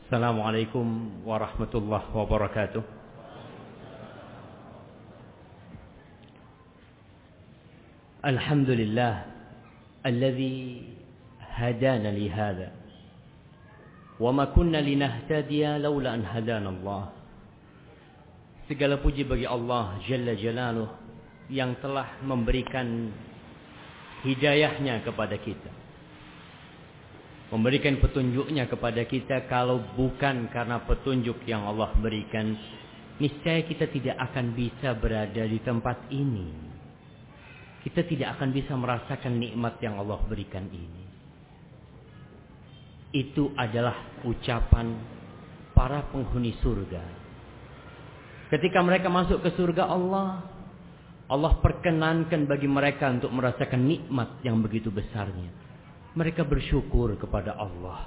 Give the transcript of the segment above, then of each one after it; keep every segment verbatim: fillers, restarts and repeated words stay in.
Assalamualaikum warahmatullahi wabarakatuh. Alhamdulillah alladzi hadana li hadza wa ma kunna linahtadiya laula an hadana Allah. Segala puji bagi Allah Jalla Jalaluh yang telah memberikan hidayahnya kepada kita, memberikan petunjuknya kepada kita. Kalau bukan karena petunjuk yang Allah berikan, niscaya kita tidak akan bisa berada di tempat ini. Kita tidak akan bisa merasakan nikmat yang Allah berikan ini. Itu adalah ucapan para penghuni surga. Ketika mereka masuk ke surga Allah, Allah perkenankan bagi mereka untuk merasakan nikmat yang begitu besarnya. Mereka bersyukur kepada Allah.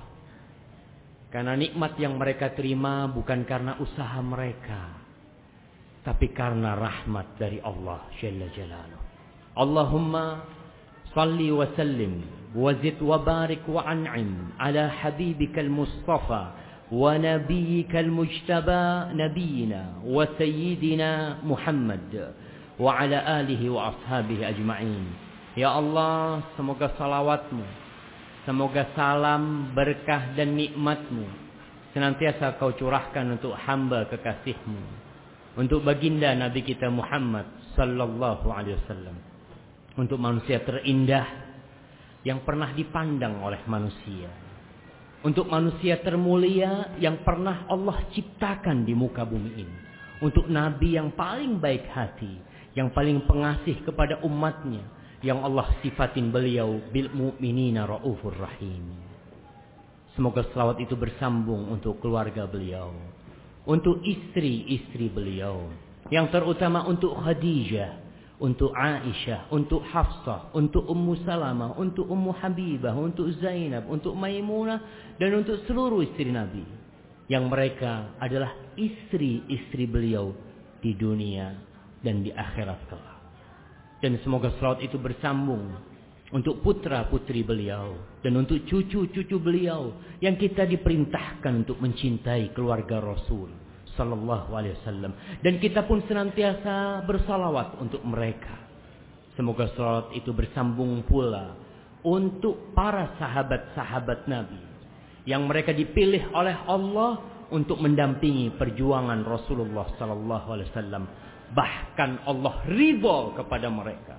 Karena nikmat yang mereka terima bukan karena usaha mereka, tapi karena rahmat dari Allah Jalla Jalaluh. Allahumma salli wa sallim wa zid wa barik wa an'im ala habibikal mustafa wa nabiyyikal mujtaba nabiyina wa sayyidina Muhammad wa ala alihi wa ashabihi ajma'in. Ya Allah, semoga salawatmu, semoga salam, berkah dan nikmatmu senantiasa kau curahkan untuk hamba kekasihmu, untuk baginda Nabi kita Muhammad sallallahu alaihi wasallam, untuk manusia terindah yang pernah dipandang oleh manusia, untuk manusia termulia yang pernah Allah ciptakan di muka bumi ini, untuk Nabi yang paling baik hati, yang paling pengasih kepada umatnya, yang Allah sifatin beliau bil mu'minina raufur rahim. Semoga selawat itu bersambung untuk keluarga beliau, untuk istri-istri beliau, yang terutama untuk Khadijah, untuk Aisyah, untuk Hafsah, untuk Ummu Salamah, untuk Ummu Habibah, untuk Zainab, untuk Maimunah, dan untuk seluruh istri Nabi, yang mereka adalah istri-istri beliau di dunia dan di akhirat kelak. Dan semoga salawat itu bersambung untuk putra-putri beliau dan untuk cucu-cucu beliau yang kita diperintahkan untuk mencintai keluarga Rasul sallallahu alaihi wasallam, dan kita pun senantiasa bersalawat untuk mereka. Semoga salawat itu bersambung pula untuk para sahabat-sahabat Nabi yang mereka dipilih oleh Allah untuk mendampingi perjuangan Rasulullah sallallahu alaihi wasallam. Bahkan Allah ridha kepada mereka.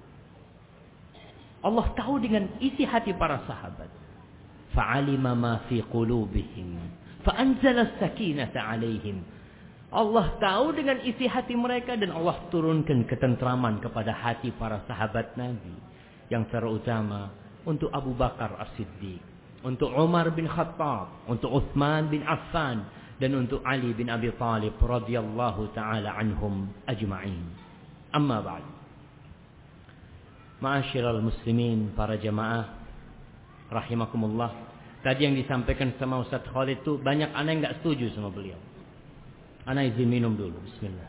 Allah tahu dengan isi hati para sahabat. Fa'alima ma fi qulubihim fa'anzala as-sakinata 'alaihim. Allah tahu dengan isi hati mereka dan Allah turunkan ketentraman kepada hati para sahabat Nabi, yang terutama untuk Abu Bakar As-Siddiq, untuk Umar bin Khattab, untuk Utsman bin Affan, dan untuk Ali bin Abi Thalib radhiyallahu taala anhum ajma'in. Amma ba'd. Ma'asyiral muslimin, para jamaah rahimakumullah. Tadi yang disampaikan sama Ustaz Khalid itu banyak anak yang enggak setuju sama beliau. Ana izin minum dulu. Bismillah.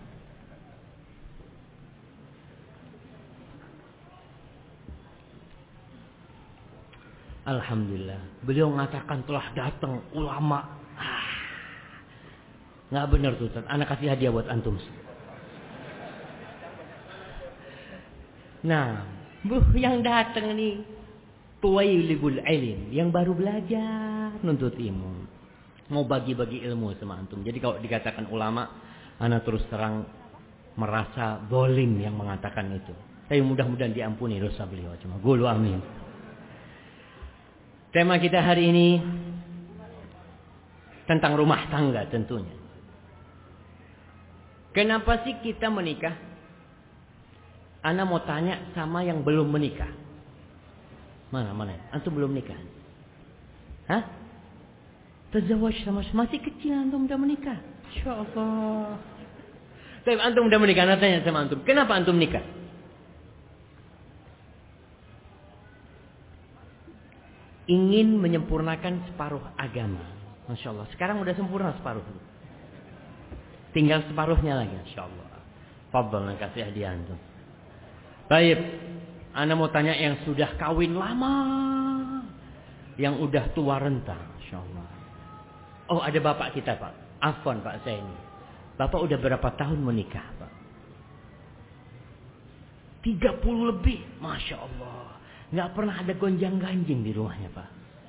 Alhamdulillah. Beliau mengatakan telah datang ulama. Ah, nggak benar tuh Ustaz. Ana kasih hadiah buat antum. Nah, bu yang datang nih tuwailibul ilm, yang baru belajar nuntut ilmu, mau bagi-bagi ilmu sama antum. Jadi kalau dikatakan ulama, ana terus terang merasa zalim yang mengatakan itu. Tapi mudah-mudahan diampuni dosa beliau. Cuma gulu amin. Tema kita hari ini tentang rumah tangga tentunya. Kenapa sih kita menikah? Ana mau tanya sama yang belum menikah. Mana mana? Antum belum nikah? Hah? Tazawwaj sama masih kecil, antum udah menikah. Insyaallah. Tapi antum udah menikah, ana tanya sama antum, kenapa antum nikah? Ingin menyempurnakan separuh agama. Masya Allah. Sekarang udah sempurna separuh. Tinggal separuhnya lagi, insyaallah. Fadhal, kasih hadiah antum. Baik. Ana mau tanya yang sudah kawin lama, yang udah tua renta, insyaallah. Oh, ada bapak kita, Pak. Afwan, Pak, saya ini. Bapak udah berapa tahun menikah, Pak? tiga puluh lebih. Masya Allah. Nggak pernah ada gonjang-ganjing di rumahnya, Pak.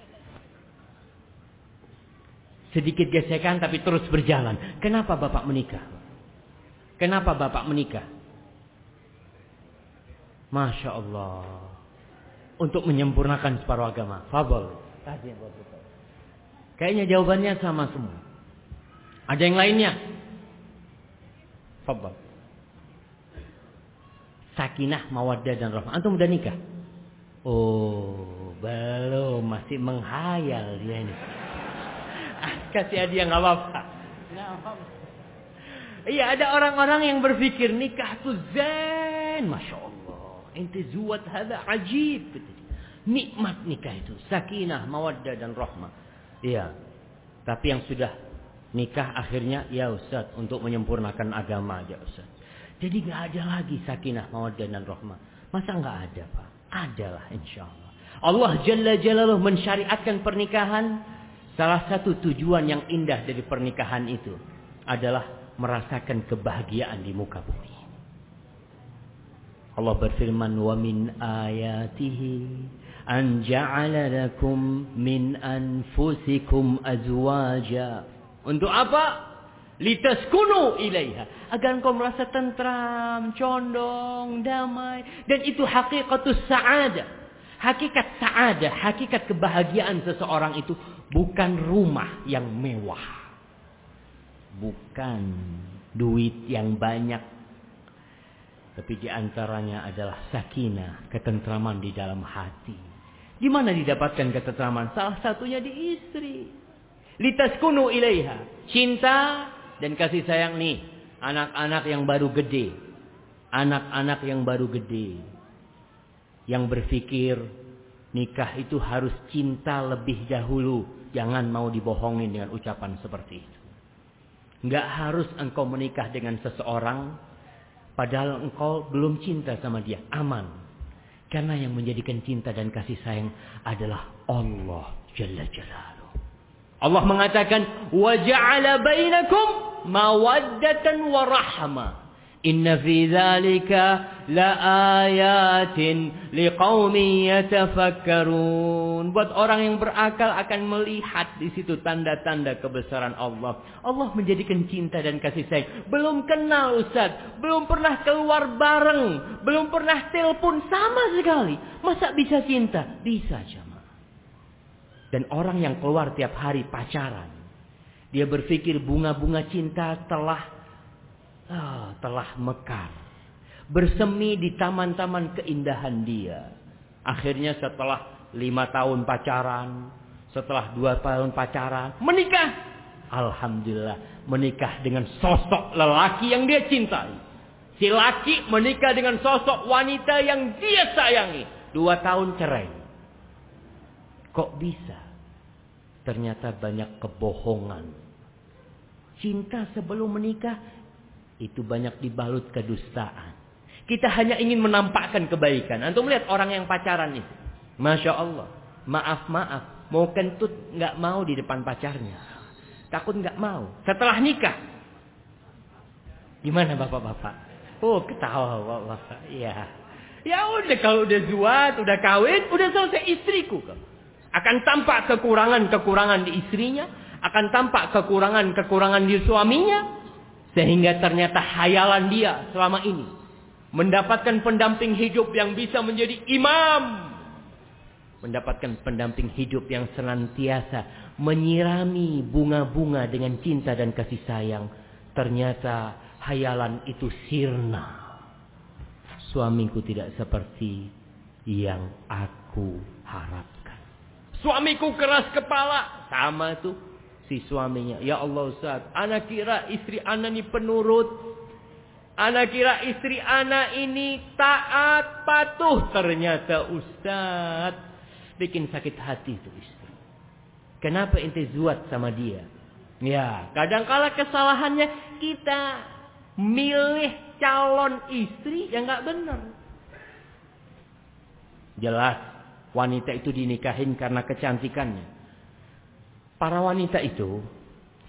Sedikit gesekan tapi terus berjalan. Kenapa Bapak menikah? Kenapa Bapak menikah? Masya Allah. Untuk menyempurnakan separuh agama. Fadol. Kayaknya jawabannya sama semua. Ada yang lainnya? Fadol. Sakinah, mawaddah dan rahmah. Antum udah nikah? Oh, belum. Masih menghayal dia ini. Kasih hadiah nggak apa-apa. Iya, ada orang-orang yang berpikir nikah itu zen, masya Allah. Inti zuwat hada ajib. Nikmat nikah itu, sakinah, mawaddah dan rahmah. Iya. Tapi yang sudah nikah akhirnya, ya Ustaz, untuk menyempurnakan agama aja Ustaz. Jadi nggak ada lagi sakinah, mawaddah dan rahmah. Masa nggak ada, Pak? Adalah, insya Allah. Allah Jalla Jalaluhu mensyariatkan pernikahan. Salah satu tujuan yang indah dari pernikahan itu adalah merasakan kebahagiaan di muka bumi. Allah berfirman, "Wa min ayatihi an ja'ala lakum min anfusikum azwaja." Untuk apa? Litaskunu ilaiha. Agar engkau merasa tentram, condong, damai. Dan itu hakikatus sa'adah. Hakikat sa'adah, hakikat kebahagiaan seseorang itu bukan rumah yang mewah. Bukan duit yang banyak. Tapi diantaranya adalah sakinah, ketentraman di dalam hati. Di mana didapatkan ketentraman? Salah satunya di istri. Litaskunu ilaiha. Cinta dan kasih sayang nih. Anak-anak yang baru gede. Anak-anak yang baru gede. Yang berpikir nikah itu harus cinta lebih dahulu. Jangan mau dibohongin dengan ucapan seperti itu. Enggak harus engkau menikah dengan seseorang padahal engkau belum cinta sama dia. Aman. Karena yang menjadikan cinta dan kasih sayang adalah Allah Jalla Jalaluhu. Allah mengatakan, "Wa ja'ala bainakum mawaddatan wa rahmah. Inna fi dzalika laayatin liqaumin yatafakkarun." Buat orang yang berakal akan melihat di situ tanda-tanda kebesaran Allah. Allah menjadikan cinta dan kasih sayang. Belum kenal Ustaz, belum pernah keluar bareng, belum pernah telepon sama sekali. Masa bisa cinta? Bisa, jemaah. Dan orang yang keluar tiap hari pacaran, dia berpikir bunga-bunga cinta telah Oh, telah mekar, bersemi di taman-taman keindahan dia. Akhirnya setelah lima tahun pacaran, setelah dua tahun pacaran, menikah. Alhamdulillah, menikah dengan sosok lelaki yang dia cintai. Si laki menikah dengan sosok wanita yang dia sayangi. Dua tahun cerai. Kok bisa? Ternyata banyak kebohongan. Cinta sebelum menikah itu banyak dibalut kedustaan. Kita hanya ingin menampakkan kebaikan. Antum melihat orang yang pacaran itu, masya Allah, maaf maaf, mau kentut nggak mau di depan pacarnya, takut nggak mau. Setelah nikah, gimana bapak-bapak? Oh, ketawa bapak-bapak. Iya, ya udah kalau udah zuat, udah kawin, udah selesai istriku. Akan tampak kekurangan-kekurangan di istrinya, akan tampak kekurangan-kekurangan di suaminya. Sehingga ternyata hayalan dia selama ini mendapatkan pendamping hidup yang bisa menjadi imam. Mendapatkan pendamping hidup yang senantiasa menyirami bunga-bunga dengan cinta dan kasih sayang. Ternyata hayalan itu sirna. Suamiku tidak seperti yang aku harapkan. Suamiku keras kepala. Sama tuh si suaminya. Ya Allah Ustaz, anak kira istri ana ini penurut. Anak kira istri ana ini taat, patuh. Ternyata Ustaz bikin sakit hati itu istri. Kenapa ente zuat sama dia? Ya, kadangkala kesalahannya kita milih calon istri yang gak benar. Jelas wanita itu dinikahin karena kecantikannya. Para wanita itu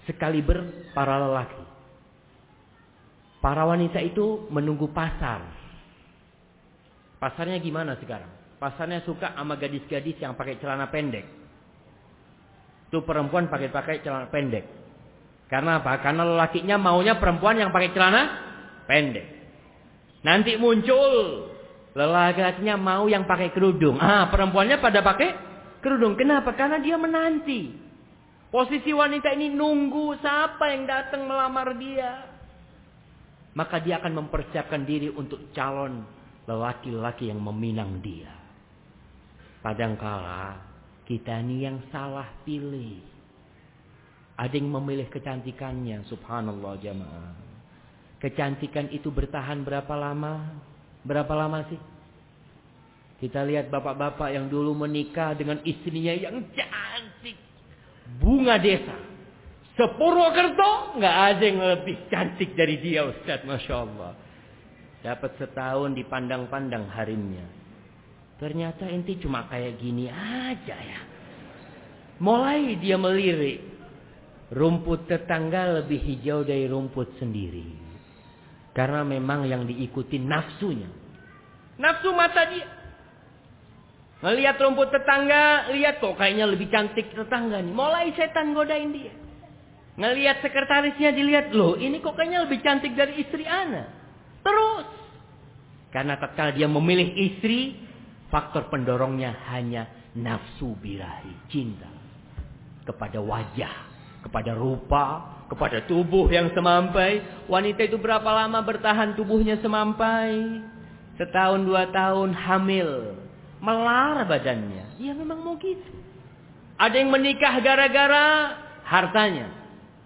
sekaliber para lelaki. Para wanita itu menunggu pasar. Pasarnya gimana sekarang? Pasarnya suka sama gadis-gadis yang pakai celana pendek. Itu perempuan pakai-pakai celana pendek. Karena apa? Karena lelakinya maunya perempuan yang pakai celana pendek. Nanti muncul lelakinya mau yang pakai kerudung. Ah, perempuannya pada pakai kerudung. Kenapa? Karena dia menanti. Posisi wanita ini nunggu siapa yang datang melamar dia. Maka dia akan mempersiapkan diri untuk calon lelaki-lelaki yang meminang dia. Kadangkala kita ini yang salah pilih. Ada yang memilih kecantikannya, subhanallah jamaah. Kecantikan itu bertahan berapa lama? Berapa lama sih? Kita lihat bapak-bapak yang dulu menikah dengan istrinya yang cantik. Bunga desa. Sepurwokerto nggak ada yang lebih cantik dari dia, Ustaz, masya Allah. Dapat setahun dipandang-pandang harimnya. Ternyata inti cuma kayak gini aja ya. Mulai dia melirik. Rumput tetangga lebih hijau dari rumput sendiri. Karena memang yang diikuti nafsunya. Nafsu mata dia. Ngelihat rumput tetangga, lihat kok kayaknya lebih cantik tetangga nih. Mulai setan godain dia. Ngelihat sekretarisnya, dilihat, loh ini kok kayaknya lebih cantik dari istri ana. Terus. Karena tatkala dia memilih istri, faktor pendorongnya hanya nafsu birahi, cinta. Kepada wajah, kepada rupa, kepada tubuh yang semampai. Wanita itu berapa lama bertahan tubuhnya semampai? Setahun, dua tahun, hamil. Melar badannya. Ya memang mau gitu. Ada yang menikah gara-gara hartanya.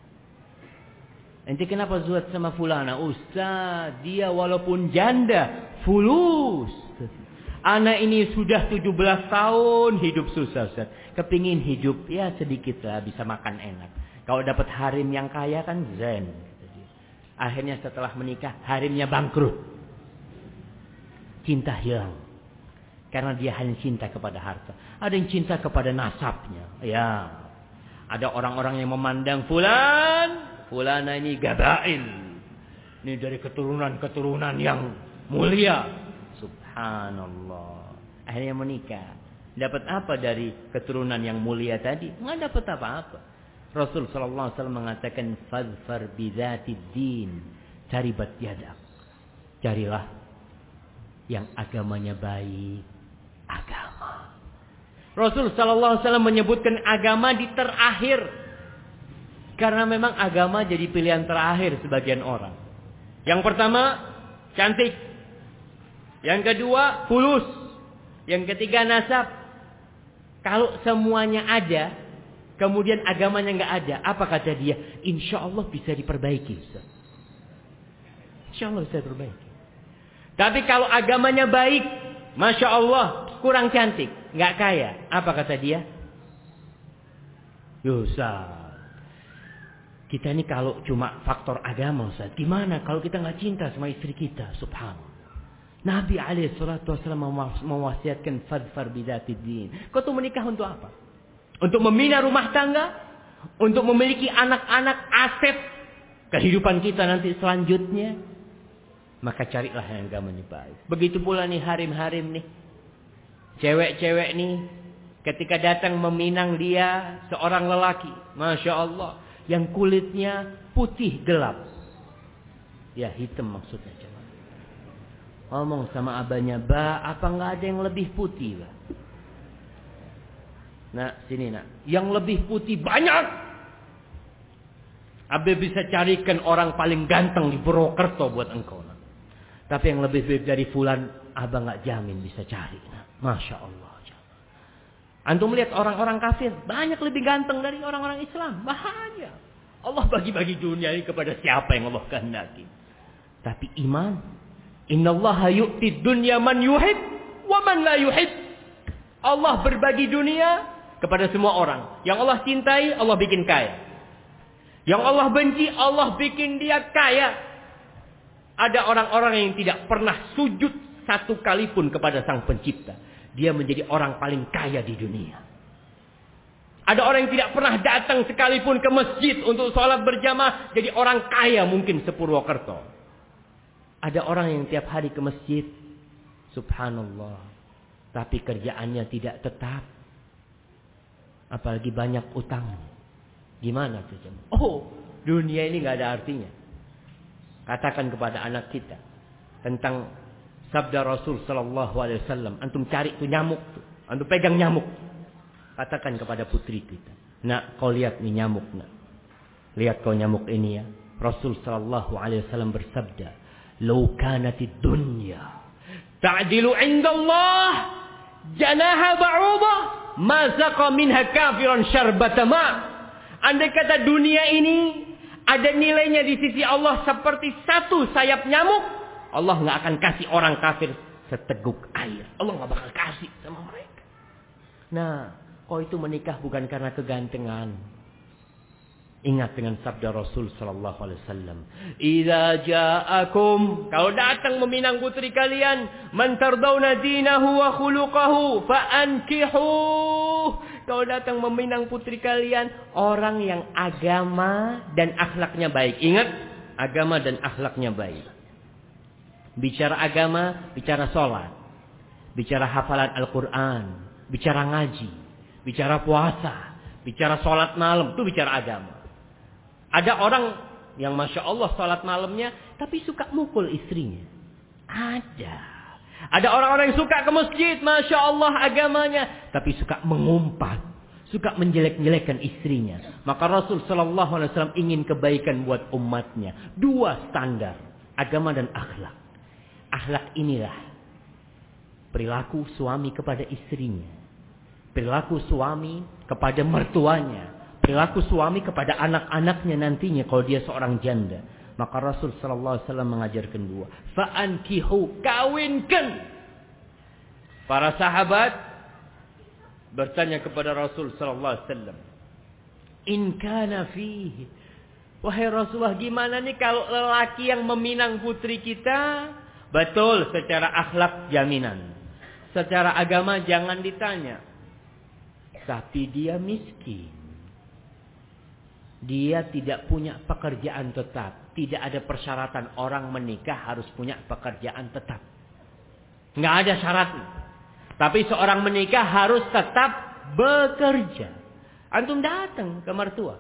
Ente kenapa zuat sama fulana? Ustaz, dia walaupun janda, fulus. Anak ini sudah tujuh belas tahun hidup susah, Ustaz. Kepingin hidup, ya sedikit lah, bisa makan enak. Kalau dapat harim yang kaya kan zen. Akhirnya setelah menikah, harimnya bangkrut. Cinta hilang. Karena dia hanya cinta kepada harta. Ada yang cinta kepada nasabnya. Ya. Ada orang-orang yang memandang fulan. Fulana ini gabail. Ini dari keturunan-keturunan yang mulia. Subhanallah. Akhirnya menikah. Dapat apa dari keturunan yang mulia tadi? Nggak dapat apa-apa. Rasul sallallahu alaihi wasallam mengatakan fadfar bidzatid din. Cari bat yadak. Carilah yang agamanya baik. Agama. Rasul sallallahu alaihi wasallam menyebutkan agama di terakhir. Karena memang agama jadi pilihan terakhir sebagian orang. Yang pertama, cantik. Yang kedua, fulus. Yang ketiga, nasab. Kalau semuanya ada, kemudian agamanya nggak ada, apa kata dia? Insya Allah bisa diperbaiki. Insya Allah bisa diperbaiki. Tapi kalau agamanya baik, Masya Allah, kurang cantik, nggak kaya, apa kata dia? Yusah. Kita ini kalau cuma faktor agama, Ustaz, gimana kalau kita nggak cinta sama istri kita? Subhanallah. Nabi alaihi salatu wasallam mewasiatkan fadfar bidzatid din. Kau tuh menikah untuk apa? Untuk membina rumah tangga, untuk memiliki anak-anak, aset kehidupan kita nanti selanjutnya. Maka carilah yang agamanya baik. Begitu pula nih harim-harim nih. Cewek-cewek nih ketika datang meminang dia seorang lelaki, Masya Allah, yang kulitnya putih gelap. Ya hitam maksudnya. Ngomong sama abahnya, ba, apa nggak ada yang lebih putih, ba? Nah, sini nak, yang lebih putih banyak. Abah bisa carikan orang paling ganteng di Purwokerto buat engkau, nak. Tapi yang lebih baik dari fulan, abah nggak jamin bisa cari, nak. Masya Allah. Antum melihat orang-orang kafir banyak lebih ganteng dari orang-orang Islam, bahaya. Allah bagi-bagi dunia ini kepada siapa yang Allah kehendaki. Tapi iman. Innallaha yu'ti dunya man yuhib wa man la yuhib. Allah berbagi dunia kepada semua orang. Yang Allah cintai, Allah bikin kaya. Yang Allah benci, Allah bikin dia kaya. Ada orang-orang yang tidak pernah sujud satu kali pun kepada Sang Pencipta. Dia menjadi orang paling kaya di dunia. Ada orang yang tidak pernah datang sekalipun ke masjid untuk sholat berjamaah. Jadi orang kaya mungkin sepurwokerto. Ada orang yang tiap hari ke masjid. Subhanallah. Tapi kerjaannya tidak tetap. Apalagi banyak utang. Gimana tuh jemaah? Oh, dunia ini gak ada artinya. Katakan kepada anak kita tentang sabda Rasul sallallahu alaihi wasallam. Antum cari tuh nyamuk tuh. Antum pegang nyamuk. Katakan kepada putri kita. Nak, kau lihat nih nyamuk, nak. Lihat kau nyamuk ini ya. Rasul sallallahu alaihi wasallam bersabda, "Lau kanatid dunya ta'dilu 'inda Allah janaha ba'udah, ma saqa minha kafiran syarbata ma'." Andai kata dunia ini ada nilainya di sisi Allah seperti satu sayap nyamuk, Allah nggak akan kasih orang kafir seteguk air. Allah nggak bakal kasih sama mereka. Nah, kau itu menikah bukan karena kegantengan. Ingat dengan sabda Rasul sallallahu alaihi wasallam, "Idza ja'akum," kalau datang meminang putri kalian, "man tardawna dinahu wa khuluquhu fa'ankihu." Kalau datang meminang putri kalian, orang yang agama dan akhlaknya baik. Ingat, agama dan akhlaknya baik. Bicara agama, bicara sholat, bicara hafalan Al-Quran, bicara ngaji, bicara puasa, bicara sholat malam, itu bicara agama. Ada orang yang Masya Allah sholat malamnya, tapi suka mukul istrinya. Ada. Ada orang-orang yang suka ke masjid, Masya Allah agamanya, tapi suka mengumpat, suka menjelek-jelekkan istrinya. Maka Rasul Sallallahu Alaihi Wasallam ingin kebaikan buat umatnya. Dua standar, agama dan akhlak. Akhlak inilah perilaku suami kepada istrinya, perilaku suami kepada mertuanya, perilaku suami kepada anak-anaknya nantinya kalau dia seorang janda. Maka Rasul sallallahu alaihi wasallam mengajarkan dua. Fa'ankihu, kawinkan. Para sahabat bertanya kepada Rasul sallallahu alaihi wasallam, "In kana fihi." Wahai Rasulullah, gimana nih kalau lelaki yang meminang putri kita? Betul, secara akhlak jaminan. Secara agama jangan ditanya. Tapi dia miskin. Dia tidak punya pekerjaan tetap. Tidak ada persyaratan orang menikah harus punya pekerjaan tetap. Nggak ada syaratnya. Tapi seorang menikah harus tetap bekerja. Antum datang ke mertua.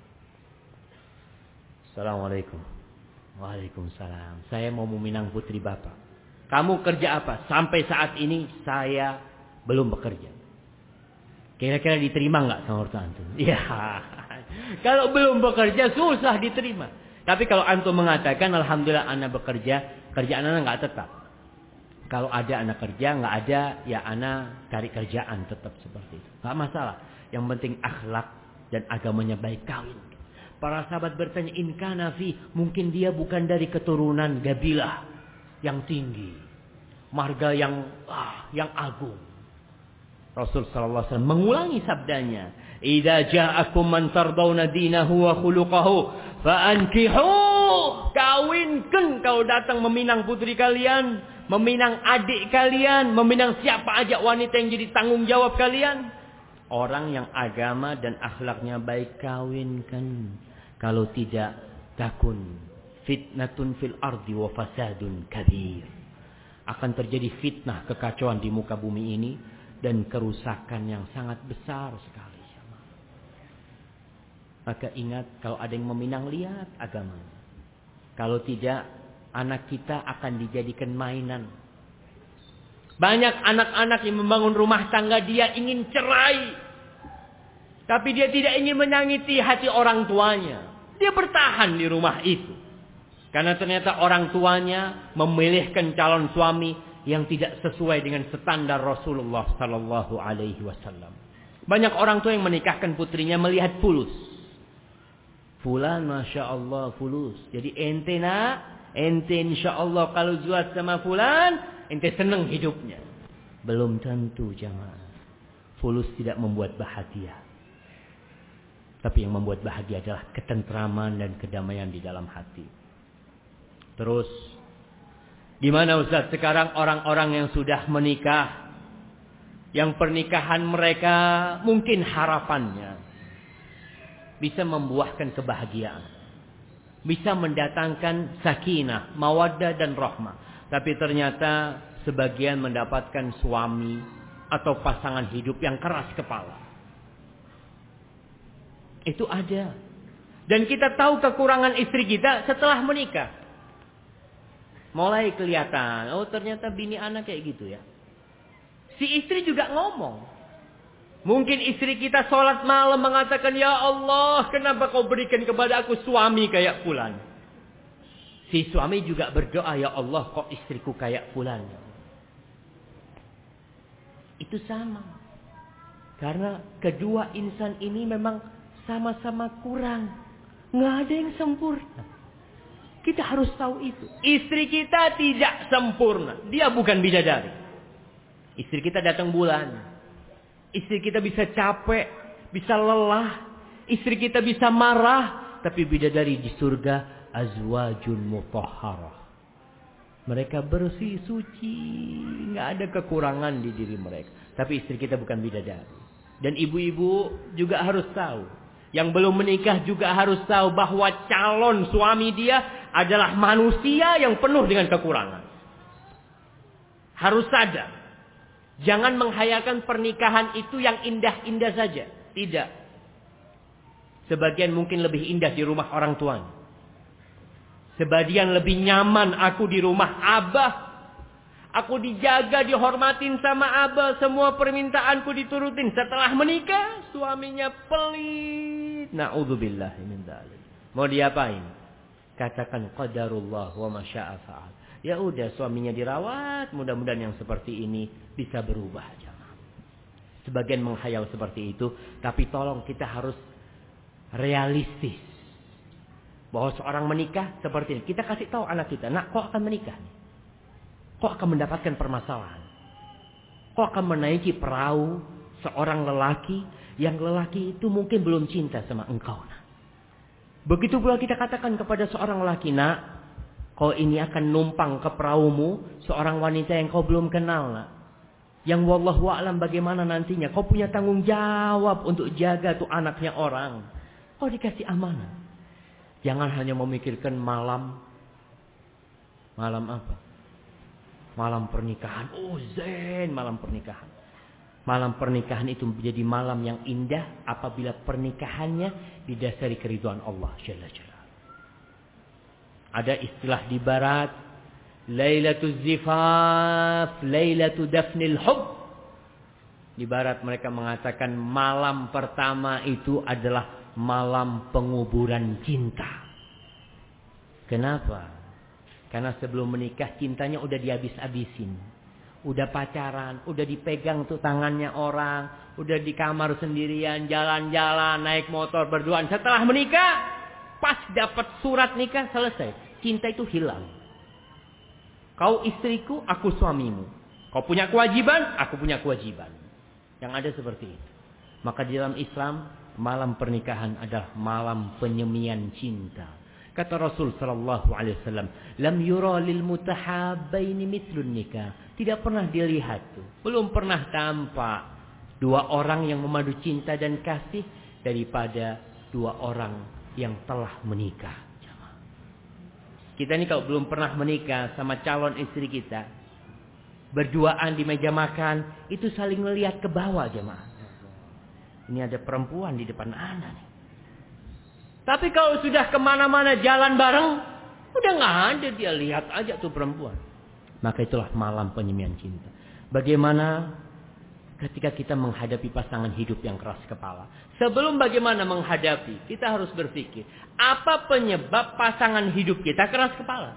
Assalamualaikum. Waalaikumsalam. Saya mau meminang putri bapak. Kamu kerja apa? Sampai saat ini saya belum bekerja. Kira-kira diterima nggak sama mertua antum? Ya. Kalau belum bekerja susah diterima. Tapi kalau antum mengatakan alhamdulillah anak bekerja, kerjaan anak nggak tetap. Kalau ada anak kerja, nggak ada, ya anak cari kerjaan tetap seperti itu. Nggak masalah. Yang penting akhlak dan agamanya baik, kawin. Para sahabat bertanya, in kana fi, mungkin dia bukan dari keturunan Gabilah yang tinggi, marga yang ah, yang agung. Rasul sallallahu alaihi wasallam mengulangi sabdanya, "Idza ja'akum man tardawna dinahu wa khuluquhu fa'ankihu." Kawinkan kalau datang meminang putri kalian, meminang adik kalian, meminang siapa aja wanita yang jadi tanggung jawab kalian. Orang yang agama dan akhlaknya baik, kawinkan. Kalau tidak, takun fitnatun fil ardi wa fasadun kabir. Akan terjadi fitnah, kekacauan di muka bumi ini dan kerusakan yang sangat besar sekali. Maka ingat, kalau ada yang meminang, lihat agamanya. Kalau tidak, anak kita akan dijadikan mainan. Banyak anak-anak yang membangun rumah tangga, dia ingin cerai. Tapi dia tidak ingin menyakiti hati orang tuanya. Dia bertahan di rumah itu. Karena ternyata orang tuanya memilihkan calon suami yang tidak sesuai dengan standar Rasulullah sallallahu alaihi wasallam. Banyak orang tua yang menikahkan putrinya melihat fulus. Fulan Masya Allah fulus. Jadi ente nak, ente insya Allah kalau jual sama fulan, ente senang hidupnya. Belum tentu jamaah. Fulus tidak membuat bahagia. Tapi yang membuat bahagia adalah ketentraman dan kedamaian di dalam hati. Terus, gimana Ustaz sekarang orang-orang yang sudah menikah, yang pernikahan mereka mungkin harapannya bisa membuahkan kebahagiaan. Bisa mendatangkan sakinah, mawaddah dan rahmah. Tapi ternyata sebagian mendapatkan suami atau pasangan hidup yang keras kepala. Itu ada. Dan kita tahu kekurangan istri kita setelah menikah. Mulai kelihatan, oh ternyata bini anak kayak gitu ya. Si istri juga ngomong. Mungkin istri kita sholat malam mengatakan, ya Allah, kenapa kau berikan kepada aku suami kayak fulan? Si suami juga berdoa, ya Allah, kok istriku kayak fulan? Itu sama. Karena kedua insan ini memang sama-sama kurang. Nggak ada yang sempurna. Kita harus tahu itu. Istri kita tidak sempurna. Dia bukan bidadari. Istri kita datang bulan. Istri kita bisa capek, bisa lelah. Istri kita bisa marah. Tapi bidadari di surga, azwajun mutahharah. Mereka bersih, suci. Nggak ada kekurangan di diri mereka. Tapi istri kita bukan bidadari. Dan ibu-ibu juga harus tahu. Yang belum menikah juga harus tahu bahwa calon suami dia adalah manusia yang penuh dengan kekurangan. Harus sadar. Jangan menghayalkan pernikahan itu yang indah-indah saja. Tidak. Sebagian mungkin lebih indah di rumah orang tuanya. Sebagian lebih nyaman aku di rumah abah. Aku dijaga, dihormatin sama abah. Semua permintaanku diturutin. Setelah menikah, suaminya pelit. Na'udzubillah min dzalik. Mau diapain? Katakan qadarullah wa ma syaa fa'al. Ya udah, suaminya dirawat, mudah-mudahan yang seperti ini bisa berubah. Sebagian menghayal seperti itu, tapi tolong kita harus realistis. Bahwa seorang menikah seperti ini. Kita kasih tahu anak kita, nak, kok akan menikah? Kok akan mendapatkan permasalahan? Kok akan menaiki perahu seorang lelaki, yang lelaki itu mungkin belum cinta sama engkau. Nah. Begitu pula kita katakan kepada seorang lelaki, nak, kau ini akan numpang ke perahumu seorang wanita yang kau belum kenal, nak. Yang wallahu a'lam bagaimana nantinya. Kau punya tanggung jawab untuk jaga tuh anaknya orang. Kau dikasih amanah. Jangan hanya memikirkan malam. Malam apa? Malam pernikahan. Oh zen, malam pernikahan. Malam pernikahan itu menjadi malam yang indah apabila pernikahannya didasari keridhaan Allah Jalla Jalla. Ada istilah di barat, Lailatul Zifaf, Lailatul Dafnil Hub. Di barat mereka mengatakan malam pertama itu adalah malam penguburan cinta. Kenapa? Karena sebelum menikah cintanya udah dihabis-habisin. Udah pacaran, udah dipegang tuh tangannya orang, udah di kamar sendirian, jalan-jalan, naik motor berduaan. Setelah menikah, pas dapat surat nikah selesai. Cinta itu hilang. Kau istriku, aku suamimu. Kau punya kewajiban, aku punya kewajiban. Yang ada seperti itu. Maka di dalam Islam, malam pernikahan adalah malam penyemian cinta. Kata Rasul sallallahu alaihi wasallam, "Lam yura lil mutahabbaini mithlun nikah." Tidak pernah dilihat tuh, belum pernah tampak dua orang yang memadu cinta dan kasih daripada dua orang yang telah menikah. Kita ini kalau belum pernah menikah sama calon istri kita, berduaan di meja makan, itu saling melihat ke bawah, jemaah. Ini ada perempuan di depan anak. Tapi kalau sudah kemana-mana jalan bareng, udah nggak ada, dia lihat aja tuh perempuan. Maka itulah malam penyemian cinta. Bagaimana ketika kita menghadapi pasangan hidup yang keras kepala? Sebelum bagaimana menghadapi, kita harus berpikir, apa penyebab pasangan hidup kita keras kepala?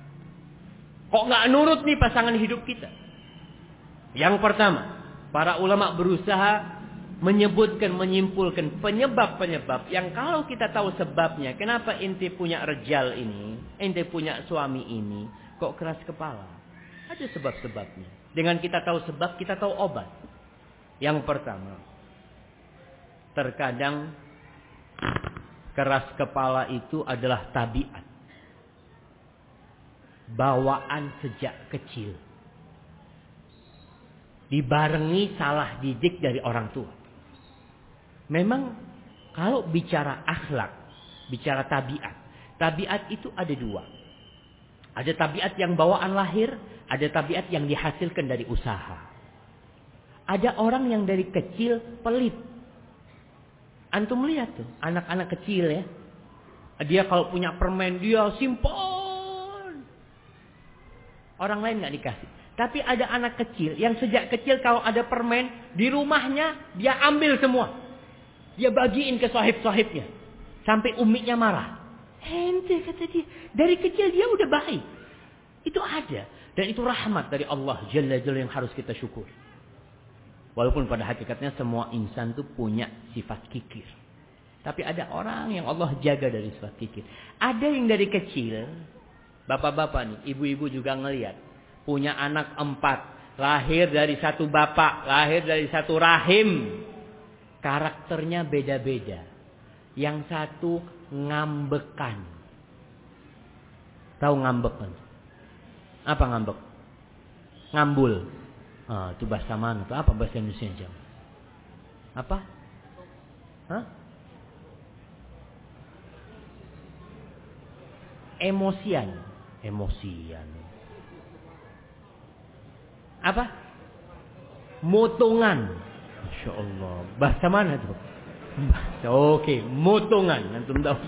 Kok nggak nurut nih pasangan hidup kita? Yang pertama, para ulama berusaha menyebutkan, menyimpulkan penyebab-penyebab yang kalau kita tahu sebabnya, kenapa ente punya rejal ini, ente punya suami ini, kok keras kepala? Ada sebab-sebabnya. Dengan kita tahu sebab, kita tahu obat. Yang pertama, terkadang keras kepala itu adalah tabiat. Bawaan sejak kecil. Dibarengi salah didik dari orang tua. Memang Kalau bicara akhlak, bicara tabiat. Tabiat itu ada dua. Ada tabiat yang bawaan lahir, ada tabiat yang dihasilkan dari usaha. Ada orang yang dari kecil pelit. Antum lihat tuh, anak-anak kecil ya. Dia kalau punya permen, dia simpan. Orang lain gak dikasih. Tapi ada anak kecil yang sejak kecil kalau ada permen, di rumahnya dia ambil semua. Dia bagiin ke sahib-sahibnya. Sampai umiknya marah. Ente kata dia, dari kecil dia udah baik. Itu ada. Dan itu rahmat dari Allah Jalla Jalla yang harus kita syukur. Walaupun pada hakikatnya semua insan tuh punya sifat kikir. Tapi ada orang yang Allah jaga dari sifat kikir. Ada yang dari kecil, bapak-bapak nih, ibu-ibu juga ngelihat. Punya anak empat. Lahir dari satu bapak, lahir dari satu rahim. Karakternya beda-beda. Yang satu ngambekan. Tahu ngambek kan? Apa ngambek? Ngambul. Ah, itu bahasa mana? Itu apa bahasa Indonesia? Apa? Hah? Emosian. Emosian. Apa? Motongan. Masya Allah. Bahasa mana tuh? Bahasa, oke, motongan. Antum tahu.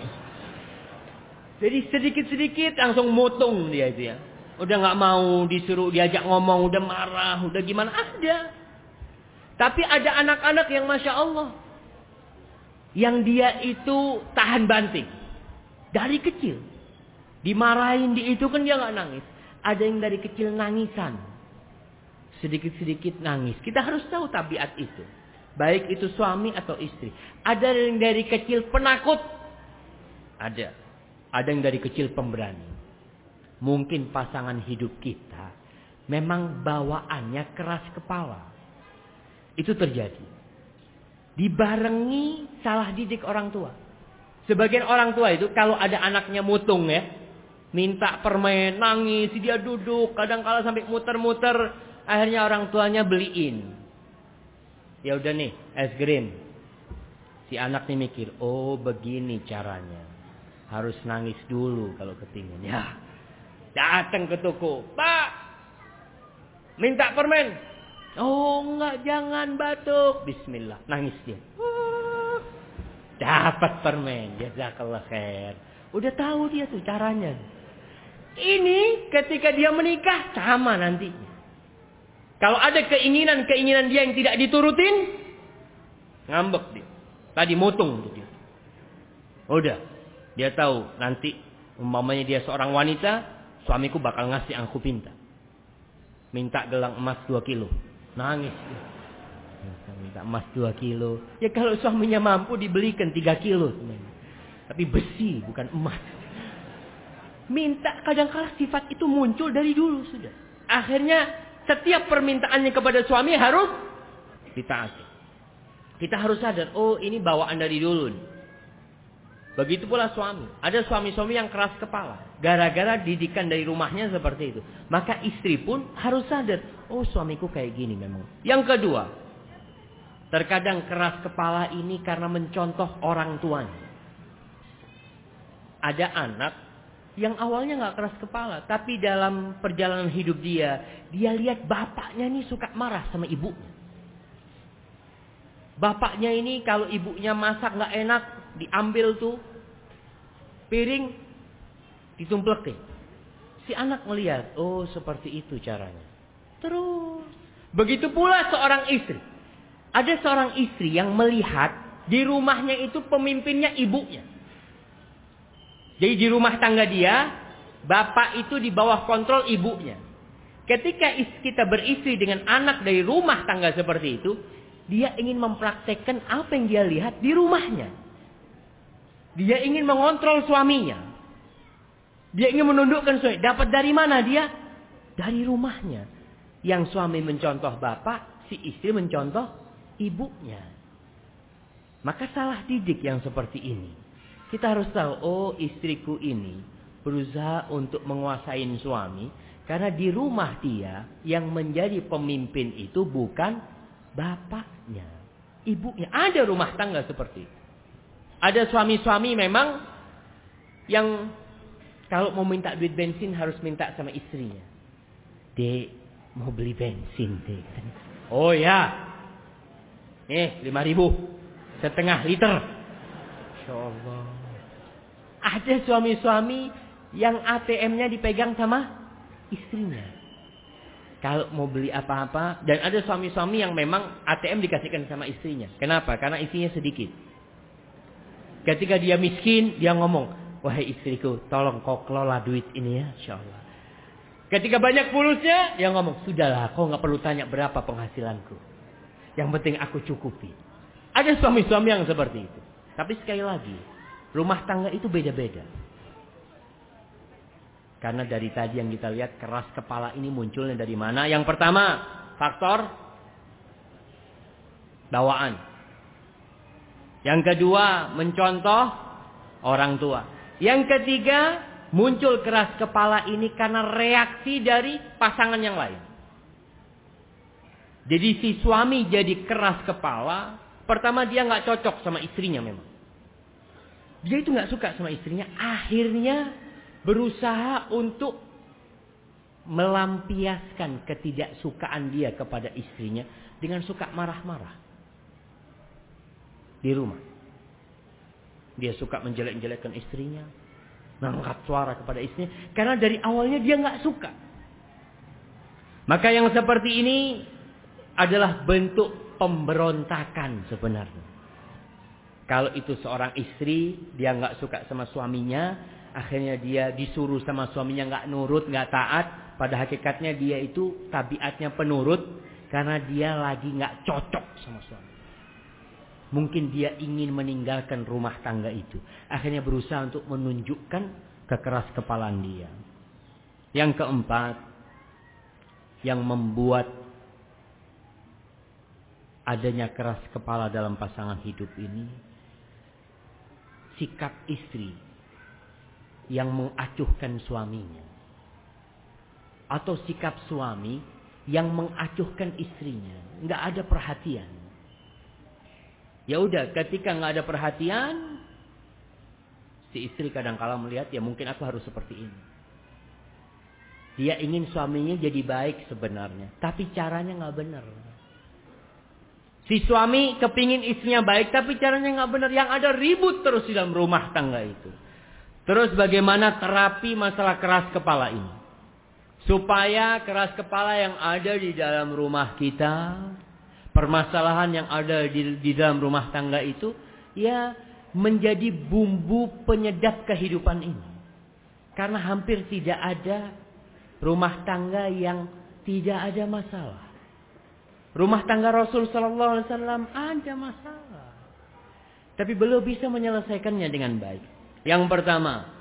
Jadi sedikit-sedikit langsung motong dia itu ya. Udah nggak mau disuruh diajak ngomong, udah marah, udah gimana ada. Tapi ada anak-anak yang Masya Allah. Yang dia itu tahan banting. Dari kecil. Dimarahin di itu kan dia nggak nangis. Ada yang dari kecil nangisan. Sedikit-sedikit nangis. Kita harus tahu tabiat itu. Baik itu suami atau istri. Ada yang dari kecil penakut. Ada. Ada yang dari kecil pemberani. Mungkin pasangan hidup kita memang bawaannya keras kepala. Itu terjadi. Dibarengi salah didik orang tua. Sebagian orang tua itu kalau ada anaknya mutung ya. Minta permen, nangis, dia duduk. Kadang-kala sampai muter-muter. Akhirnya orang tuanya beliin. Ya udah nih, es krim. Si anak nih mikir, oh begini caranya. Harus nangis dulu kalau kepingin. Ya, datang ke toko. Pak, minta permen. Oh enggak, jangan batuk. Bismillah, nangis dia. Oh, dapat permen. Jazakallah khair. Udah tahu dia tuh caranya. Ini ketika dia menikah sama nantinya. Kalau ada keinginan-keinginan dia yang tidak diturutin, ngambek dia. Tadi motong dia. Udah, dia tahu nanti umpamanya dia seorang wanita, suamiku bakal ngasih yang aku minta. Minta gelang emas dua kilo. Nangis dia. Minta emas dua kilo. Ya kalau suaminya mampu dibelikan tiga kilo. Tapi besi bukan emas. Minta kadang-kala sifat itu muncul dari dulu sudah. Akhirnya setiap permintaannya kepada suami harus ditaati. Kita harus sadar, oh ini bawaan dari dulu. Begitu pula suami. Ada suami-suami yang keras kepala. Gara-gara didikan dari rumahnya seperti itu. Maka istri pun harus sadar, oh suamiku kayak gini memang. Yang kedua, terkadang keras kepala ini karena mencontoh orang tuanya. Ada anak yang awalnya nggak keras kepala, tapi dalam perjalanan hidup dia, dia lihat bapaknya ini suka marah sama ibunya. Bapaknya ini kalau ibunya masak nggak enak, diambil tuh piring, ditumplekin. Si anak melihat, oh seperti itu caranya. Terus, begitu pula seorang istri. Ada seorang istri yang melihat di rumahnya itu pemimpinnya ibunya. Jadi di rumah tangga dia, bapak itu di bawah kontrol ibunya. Ketika kita beristri dengan anak dari rumah tangga seperti itu, dia ingin mempraktekkan apa yang dia lihat di rumahnya. Dia ingin mengontrol suaminya. Dia ingin menundukkan suami. Dapat dari mana dia? Dari rumahnya. Yang suami mencontoh bapak, si istri mencontoh ibunya. Maka salah didik yang seperti ini. Kita harus tahu, oh istriku ini berusaha untuk menguasai suami. Karena di rumah dia yang menjadi pemimpin itu bukan bapaknya, ibunya. Ada rumah tangga seperti itu. Ada suami-suami memang yang kalau mau minta duit bensin harus minta sama istrinya. Dek, mau beli bensin, Dek. Oh ya. Nih, lima ribu. Setengah liter. Masya Allah. Ada suami-suami yang A T M-nya dipegang sama istrinya. Kalau mau beli apa-apa. Dan ada suami-suami yang memang A T M dikasihkan sama istrinya. Kenapa? Karena istrinya sedikit. Ketika dia miskin, dia ngomong, wahai istriku, tolong kau kelola duit ini ya, insya Allah. Ketika banyak pulusnya, dia ngomong, sudahlah, kau nggak perlu tanya berapa penghasilanku. Yang penting aku cukupi. Ada suami-suami yang seperti itu. Tapi sekali lagi, rumah tangga itu beda-beda. Karena dari tadi yang kita lihat, keras kepala ini munculnya dari mana? Yang pertama, faktor bawaan. Yang kedua, mencontoh orang tua. Yang ketiga, muncul keras kepala ini karena reaksi dari pasangan yang lain. Jadi si suami jadi keras kepala. Pertama dia nggak cocok sama istrinya memang. Dia itu nggak suka sama istrinya. Akhirnya berusaha untuk melampiaskan ketidaksukaan dia kepada istrinya dengan suka marah-marah di rumah. Dia suka menjelek-jelekkan istrinya, mengangkat suara kepada istrinya, karena dari awalnya dia nggak suka. Maka yang seperti ini adalah bentuk pemberontakan sebenarnya. Kalau itu seorang istri, dia nggak suka sama suaminya, akhirnya dia disuruh sama suaminya nggak nurut, nggak taat. Pada hakikatnya dia itu tabiatnya penurut karena dia lagi nggak cocok sama suami. Mungkin dia ingin meninggalkan rumah tangga itu. Akhirnya berusaha untuk menunjukkan kekeras kepalaan dia. Yang keempat, yang membuat adanya keras kepala dalam pasangan hidup ini, sikap istri yang mengacuhkan suaminya. Atau sikap suami yang mengacuhkan istrinya. Nggak ada perhatian. Ya udah, ketika nggak ada perhatian, si istri kadang-kala melihat, ya mungkin aku harus seperti ini. Dia ingin suaminya jadi baik sebenarnya, tapi caranya nggak benar. Si suami kepingin istrinya baik, tapi caranya nggak benar. Yang ada ribut terus di dalam rumah tangga itu. Terus bagaimana terapi masalah keras kepala ini? Supaya keras kepala yang ada di dalam rumah kita, permasalahan yang ada di, di dalam rumah tangga itu, ya menjadi bumbu penyedap kehidupan ini. Karena hampir tidak ada rumah tangga yang tidak ada masalah. Rumah tangga Rasul Sallallahu Alaihi Wasallam ada masalah, tapi belum bisa menyelesaikannya dengan baik. Yang pertama,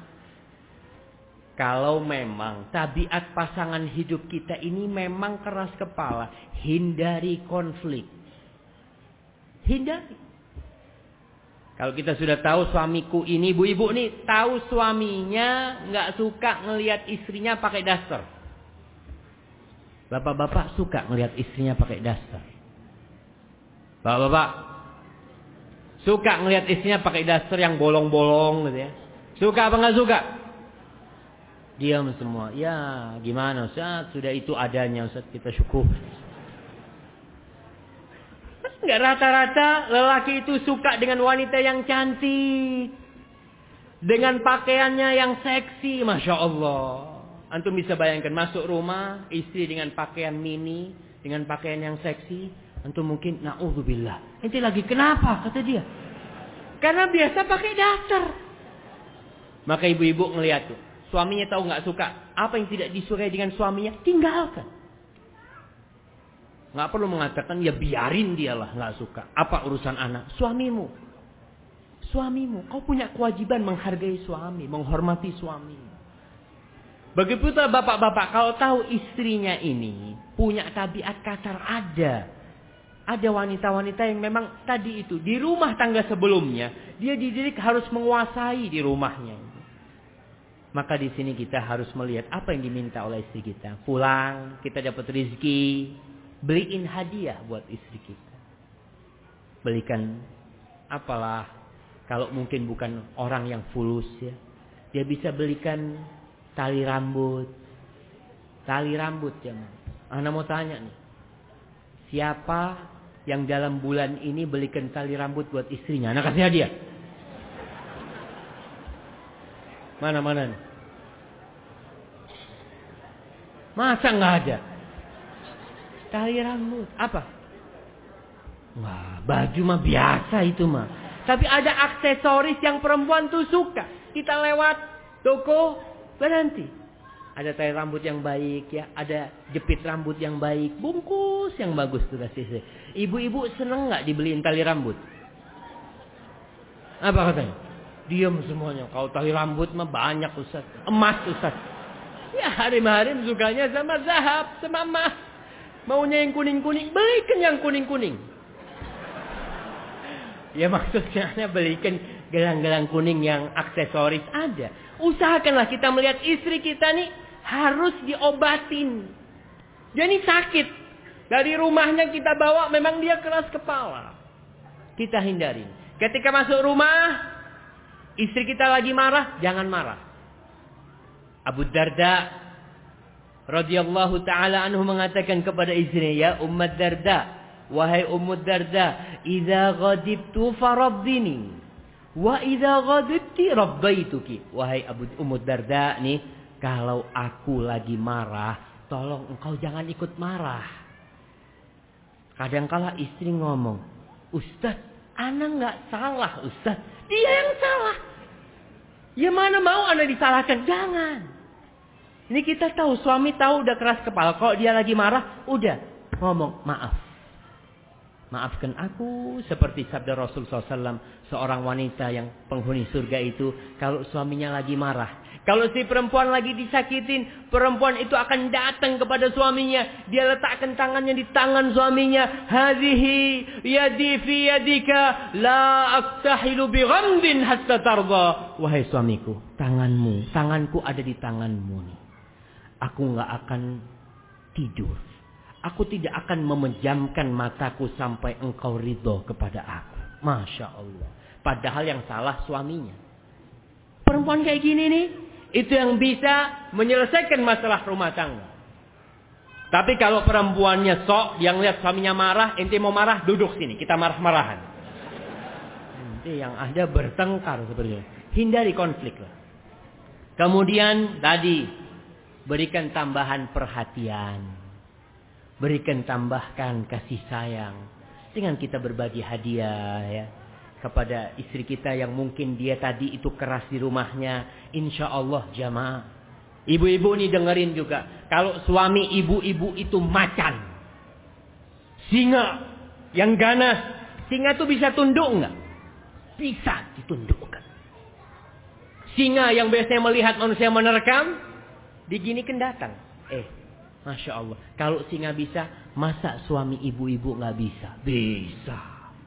kalau memang tabiat pasangan hidup kita ini memang keras kepala, hindari konflik. Hindari. Kalau kita sudah tahu suamiku ini, ibu-ibu nih tahu suaminya nggak suka ngelihat istrinya pakai daster. Bapak-bapak suka ngelihat istrinya pakai daster. Bapak-bapak suka ngelihat istrinya pakai daster yang bolong-bolong gitu ya. Suka apa nggak suka? Diam semua. Ya gimana Ustaz? Sudah itu adanya Ustaz, kita syukur. Enggak, rata-rata lelaki itu suka dengan wanita yang cantik. Dengan pakaiannya yang seksi. Masya Allah. Antum bisa bayangkan masuk rumah, istri dengan pakaian mini, dengan pakaian yang seksi. Antum mungkin, na'udzubillah. Ente lagi kenapa? Kata dia. Karena biasa pakai daster. Maka ibu-ibu ngeliat tuh. Suaminya tahu nggak suka. Apa yang tidak disukai dengan suaminya, tinggalkan. Nggak perlu mengatakan, ya biarin dialah nggak suka. Apa urusan anak? Suamimu. Suamimu. Kau punya kewajiban menghargai suami, menghormati suami. Begitu bapak-bapak, kalau tahu istrinya ini punya tabiat kasar, ada. Ada wanita-wanita yang memang tadi itu, di rumah tangga sebelumnya, dia dididik harus menguasai di rumahnya. Maka di sini kita harus melihat apa yang diminta oleh istri kita. Pulang, kita dapat rezeki, beliin hadiah buat istri kita. Belikan apalah, Kalau mungkin bukan orang yang fulus ya, dia bisa belikan tali rambut. Tali rambut ya. Ana mau tanya nih. Siapa yang dalam bulan ini belikan tali rambut buat istrinya? Ana kasih hadiah. Mana-mana nih? Masa nggak ada? Tali rambut. Apa? Wah, baju mah biasa itu mah. Tapi ada aksesoris yang perempuan tuh suka. Kita lewat toko, berhenti. Ada tali rambut yang baik ya. Ada jepit rambut yang baik. Bungkus yang bagus tuh kasih. Ibu-ibu seneng nggak dibeliin tali rambut? Apa katanya? Diam semuanya. Kalau tali rambut mah banyak Ustaz. Emas Ustaz. Ya harim-harim sukanya sama zahab, sama emas. Maunya yang kuning-kuning, belikan yang kuning-kuning. Ya maksudnya belikan gelang-gelang kuning yang aksesoris ada. Usahakanlah kita melihat istri kita nih harus diobatin. Dia nih sakit. Dari rumahnya kita bawa memang dia keras kepala. Kita hindari. Ketika masuk rumah, istri kita lagi marah, jangan marah. Abu Darda radhiyallahu taala anhu mengatakan kepada istrinya, "Ya Ummu Darda, wahai Ummu Darda, idza ghadibtu faraddini, wa idza ghadibti rabbaituki." Wahai Abu Ummu Darda nih, kalau aku lagi marah, tolong engkau jangan ikut marah. Kadang-kala istri ngomong, "Ustaz, ana enggak salah, Ustaz." Dia yang salah. Ya mana mau ana disalahkan? Jangan. Ini kita tahu, suami tahu udah keras kepala. Kalau dia lagi marah, udah ngomong, "Maaf. Maafkan aku." Seperti sabda Rasul shallallahu alaihi wasallam, seorang wanita yang penghuni surga itu, kalau suaminya lagi marah. Kalau si perempuan lagi disakitin, perempuan itu akan datang kepada suaminya. Dia letakkan tangannya di tangan suaminya. "Hadhihi yadi fi yadika, la aktahilu bi ghamdin hatta tarda." Wahai suamiku, tanganmu, tanganku ada di tanganmu nih. Aku nggak akan tidur. Aku tidak akan memejamkan mataku sampai engkau ridho kepada aku. Masya Allah. Padahal yang salah suaminya. Perempuan kayak gini nih, itu yang bisa menyelesaikan masalah rumah tangga. Tapi kalau perempuannya sok, yang lihat suaminya marah, ente mau marah, duduk sini, kita marah-marahan. Nanti yang ada bertengkar seperti itu. Hindari konflik lah. Kemudian tadi, berikan tambahan perhatian. Berikan tambahkan kasih sayang. Dengan kita berbagi hadiah ya. Kepada istri kita yang mungkin dia tadi itu keras di rumahnya. Insya Allah jamaah. Ibu-ibu nih dengerin juga. Kalau suami ibu-ibu itu macan. Singa yang ganas. Singa tuh bisa tunduk enggak? Bisa ditundukkan. Singa yang biasanya melihat manusia menerkam. Diginikan datang. Eh, Masya Allah. Kalau singa bisa, masa suami ibu-ibu nggak bisa? Bisa.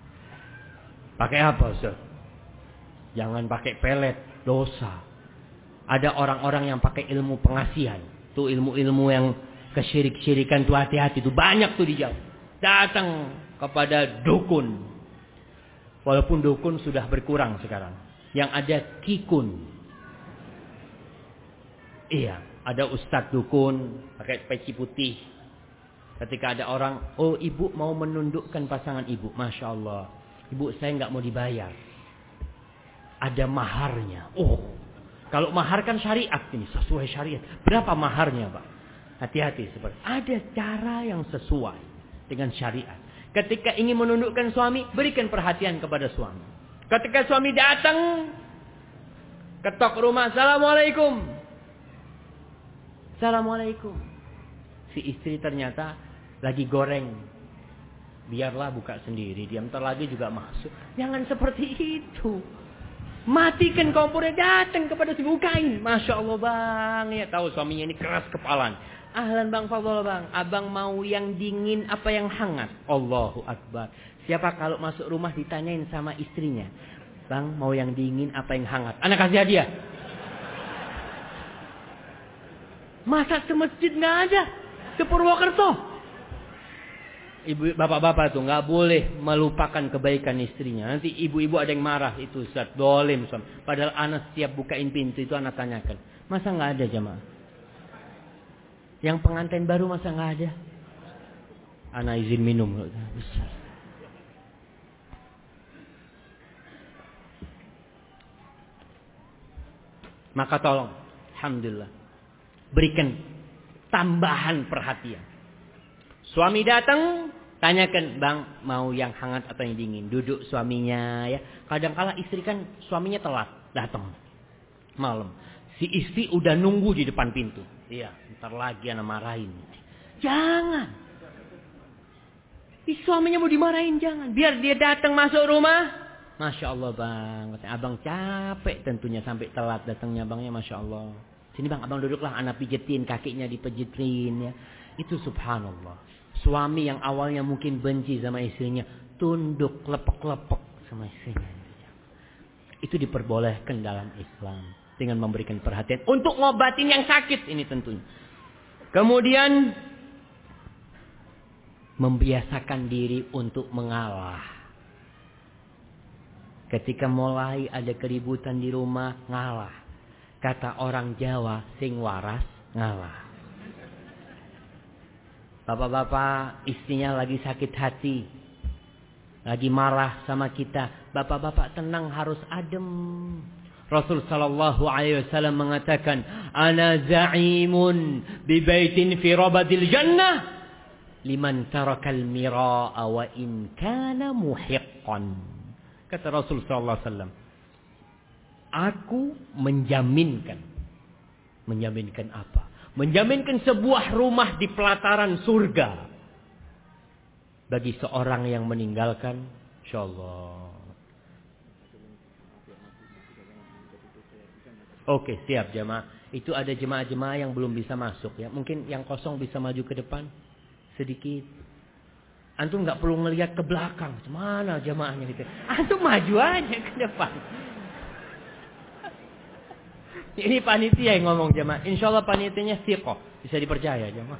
Pakai apa, Ustaz? Jangan pakai pelet, dosa. Ada orang-orang yang pakai ilmu pengasihan. Tuh ilmu-ilmu yang kesyirik-syirikan tuh hati-hati. Tuh banyak tuh dijauh. Datang kepada dukun. Walaupun dukun sudah berkurang sekarang. Yang ada kikun. Iya. Ada ustadz dukun pakai peci putih. Ketika ada orang, "Oh ibu mau menundukkan pasangan ibu." Masya Allah. "Ibu saya nggak mau dibayar. Ada maharnya." Oh, kalau mahar kan syariat ini, sesuai syariat. Berapa maharnya Pak? Hati-hati seperti. Ada cara yang sesuai dengan syariat. Ketika ingin menundukkan suami, berikan perhatian kepada suami. Ketika suami datang, ketok rumah, "Assalamualaikum." Assalamualaikum. Si istri ternyata lagi goreng. Biarlah buka sendiri. Dia bentar lagi juga masuk. Jangan seperti itu. Matikan kompornya, datang kepada si bukain. Masya Allah bang. Ya tahu suaminya ini keras kepalan. "Ahlan bang Fadol bang. Abang mau yang dingin apa yang hangat?" Allahu Akbar. Siapa kalau masuk rumah ditanyain sama istrinya, "Bang mau yang dingin apa yang hangat?" Anak kasih hadiah. Masa ke masjid nggak ada? Ke Purwokerto. Ibu, bapak-bapak tuh nggak boleh melupakan kebaikan istrinya. Nanti ibu-ibu ada yang marah itu Ustaz, dolim suami. Padahal anak setiap bukain pintu itu anak tanyakan, masa nggak ada jamaah? Yang pengantin baru masa nggak ada? Anak izin minum. Besar. Maka tolong, alhamdulillah, berikan tambahan perhatian. Suami datang, tanyakan, bang mau yang hangat atau yang dingin. Duduk suaminya ya. Kadang-kala istri kan suaminya telat datang malam. Si istri udah nunggu di depan pintu. Iya, ntar lagi anak marahin. Jangan. Si suaminya mau dimarahin jangan. Biar dia datang masuk rumah. Masya Allah bang. Abang capek tentunya sampai telat datangnya abangnya. Masya Allah. Sini bang, abang duduklah, anak pijetin kakinya dipijetin ya. Itu subhanallah. Suami yang awalnya mungkin benci sama istrinya, tunduk lepek-lepek sama istrinya. Itu diperbolehkan dalam Islam dengan memberikan perhatian untuk ngobatin yang sakit ini tentunya. Kemudian membiasakan diri untuk mengalah. Ketika mulai ada keributan di rumah, ngalah. Kata orang Jawa, sing waras ngalah. Bapak-bapak istrinya lagi sakit hati, lagi marah sama kita. Bapak-bapak tenang, harus adem. Rasul sallallahu alaihi wasallam mengatakan, "Ana za'imun bi baitin fi rabadil jannah liman tarakal mira'a wa in kana muhiqqan." Kata Rasul sallallahu alaihi wasallam, aku menjaminkan. Menjaminkan apa? Menjaminkan sebuah rumah di pelataran surga bagi seorang yang meninggalkan, insyaallah. Oke, siap jemaah. Itu ada jemaah-jemaah yang belum bisa masuk ya. Mungkin yang kosong bisa maju ke depan sedikit. Antum nggak perlu ngelihat ke belakang. Mana jemaahnya gitu. Antum maju aja ke depan. Ini panitia yang ngomong jemaah. Insya Allah panitianya siqoh. Bisa dipercaya jemaah.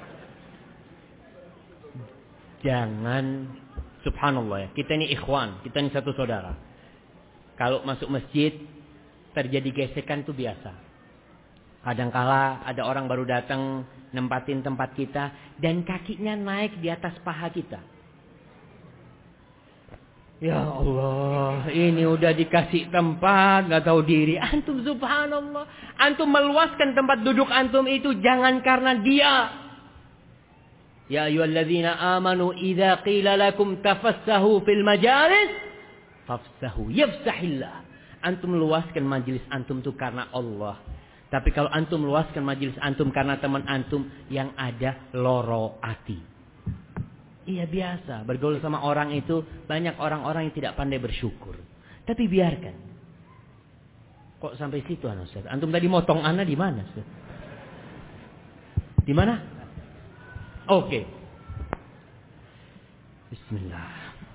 Jangan. Subhanallah ya. Kita ini ikhwan. Kita ini satu saudara. Kalau masuk masjid. Terjadi gesekan itu biasa. Kadangkala ada orang baru datang. Nempatin tempat kita. Dan kakinya naik di atas paha kita. Ya Allah, ini udah dikasih tempat, gak tahu diri. Antum subhanallah. Antum meluaskan tempat duduk antum itu jangan karena dia. Ya ayyuhalladzina amanu idza qila lakum tafassahu fil majalis fafsahu yafsahillah. Antum meluaskan majelis antum itu karena Allah. Tapi kalau antum meluaskan majelis antum karena teman antum yang ada loro ati. Iya biasa, bergaul sama orang itu banyak orang-orang yang tidak pandai bersyukur. Tapi biarkan. Kok sampai situ anak Ustaz? Antum tadi motong ana di mana Ustaz? Di mana? Oke. Okay. Bismillah.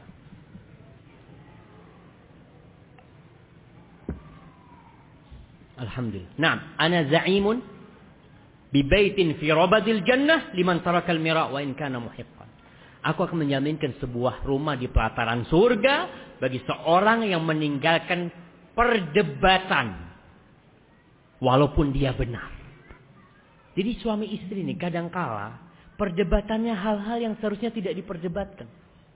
Alhamdulillah. Naam, ana za'imun bi baitin fi rabadil jannah liman tarakal mira' wa in kana muhiqqan. Aku akan menjaminkan sebuah rumah di pelataran surga bagi seorang yang meninggalkan perdebatan. Walaupun dia benar. Jadi suami istri ini kadangkala perdebatannya hal-hal yang seharusnya tidak diperdebatkan.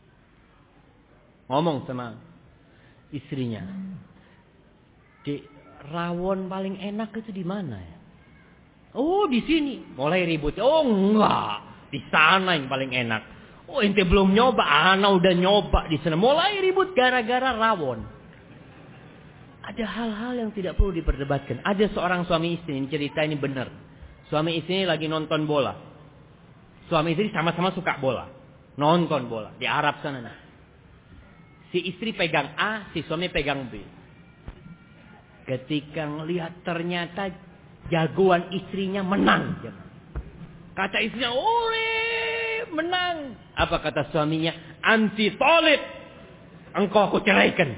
Ngomong sama istrinya. Di rawon paling enak itu di mana ya? Oh di sini. Mulai ribut. Oh enggak. Di sana yang paling enak. Oh ente belum nyoba, ana udah nyoba di sana. Mulai ribut gara-gara rawon. Ada hal-hal yang tidak perlu diperdebatkan. Ada seorang suami istri, ini cerita ini benar. Suami istri lagi nonton bola. Suami istri sama-sama suka bola. Nonton bola di Arab sana. Nah. Si istri pegang A, si suami pegang B. Ketika ngelihat ternyata jagoan istrinya menang. Kata istrinya, "Oleh, menang." Apa kata suaminya? "Anti talib. Engkau aku ceraikan."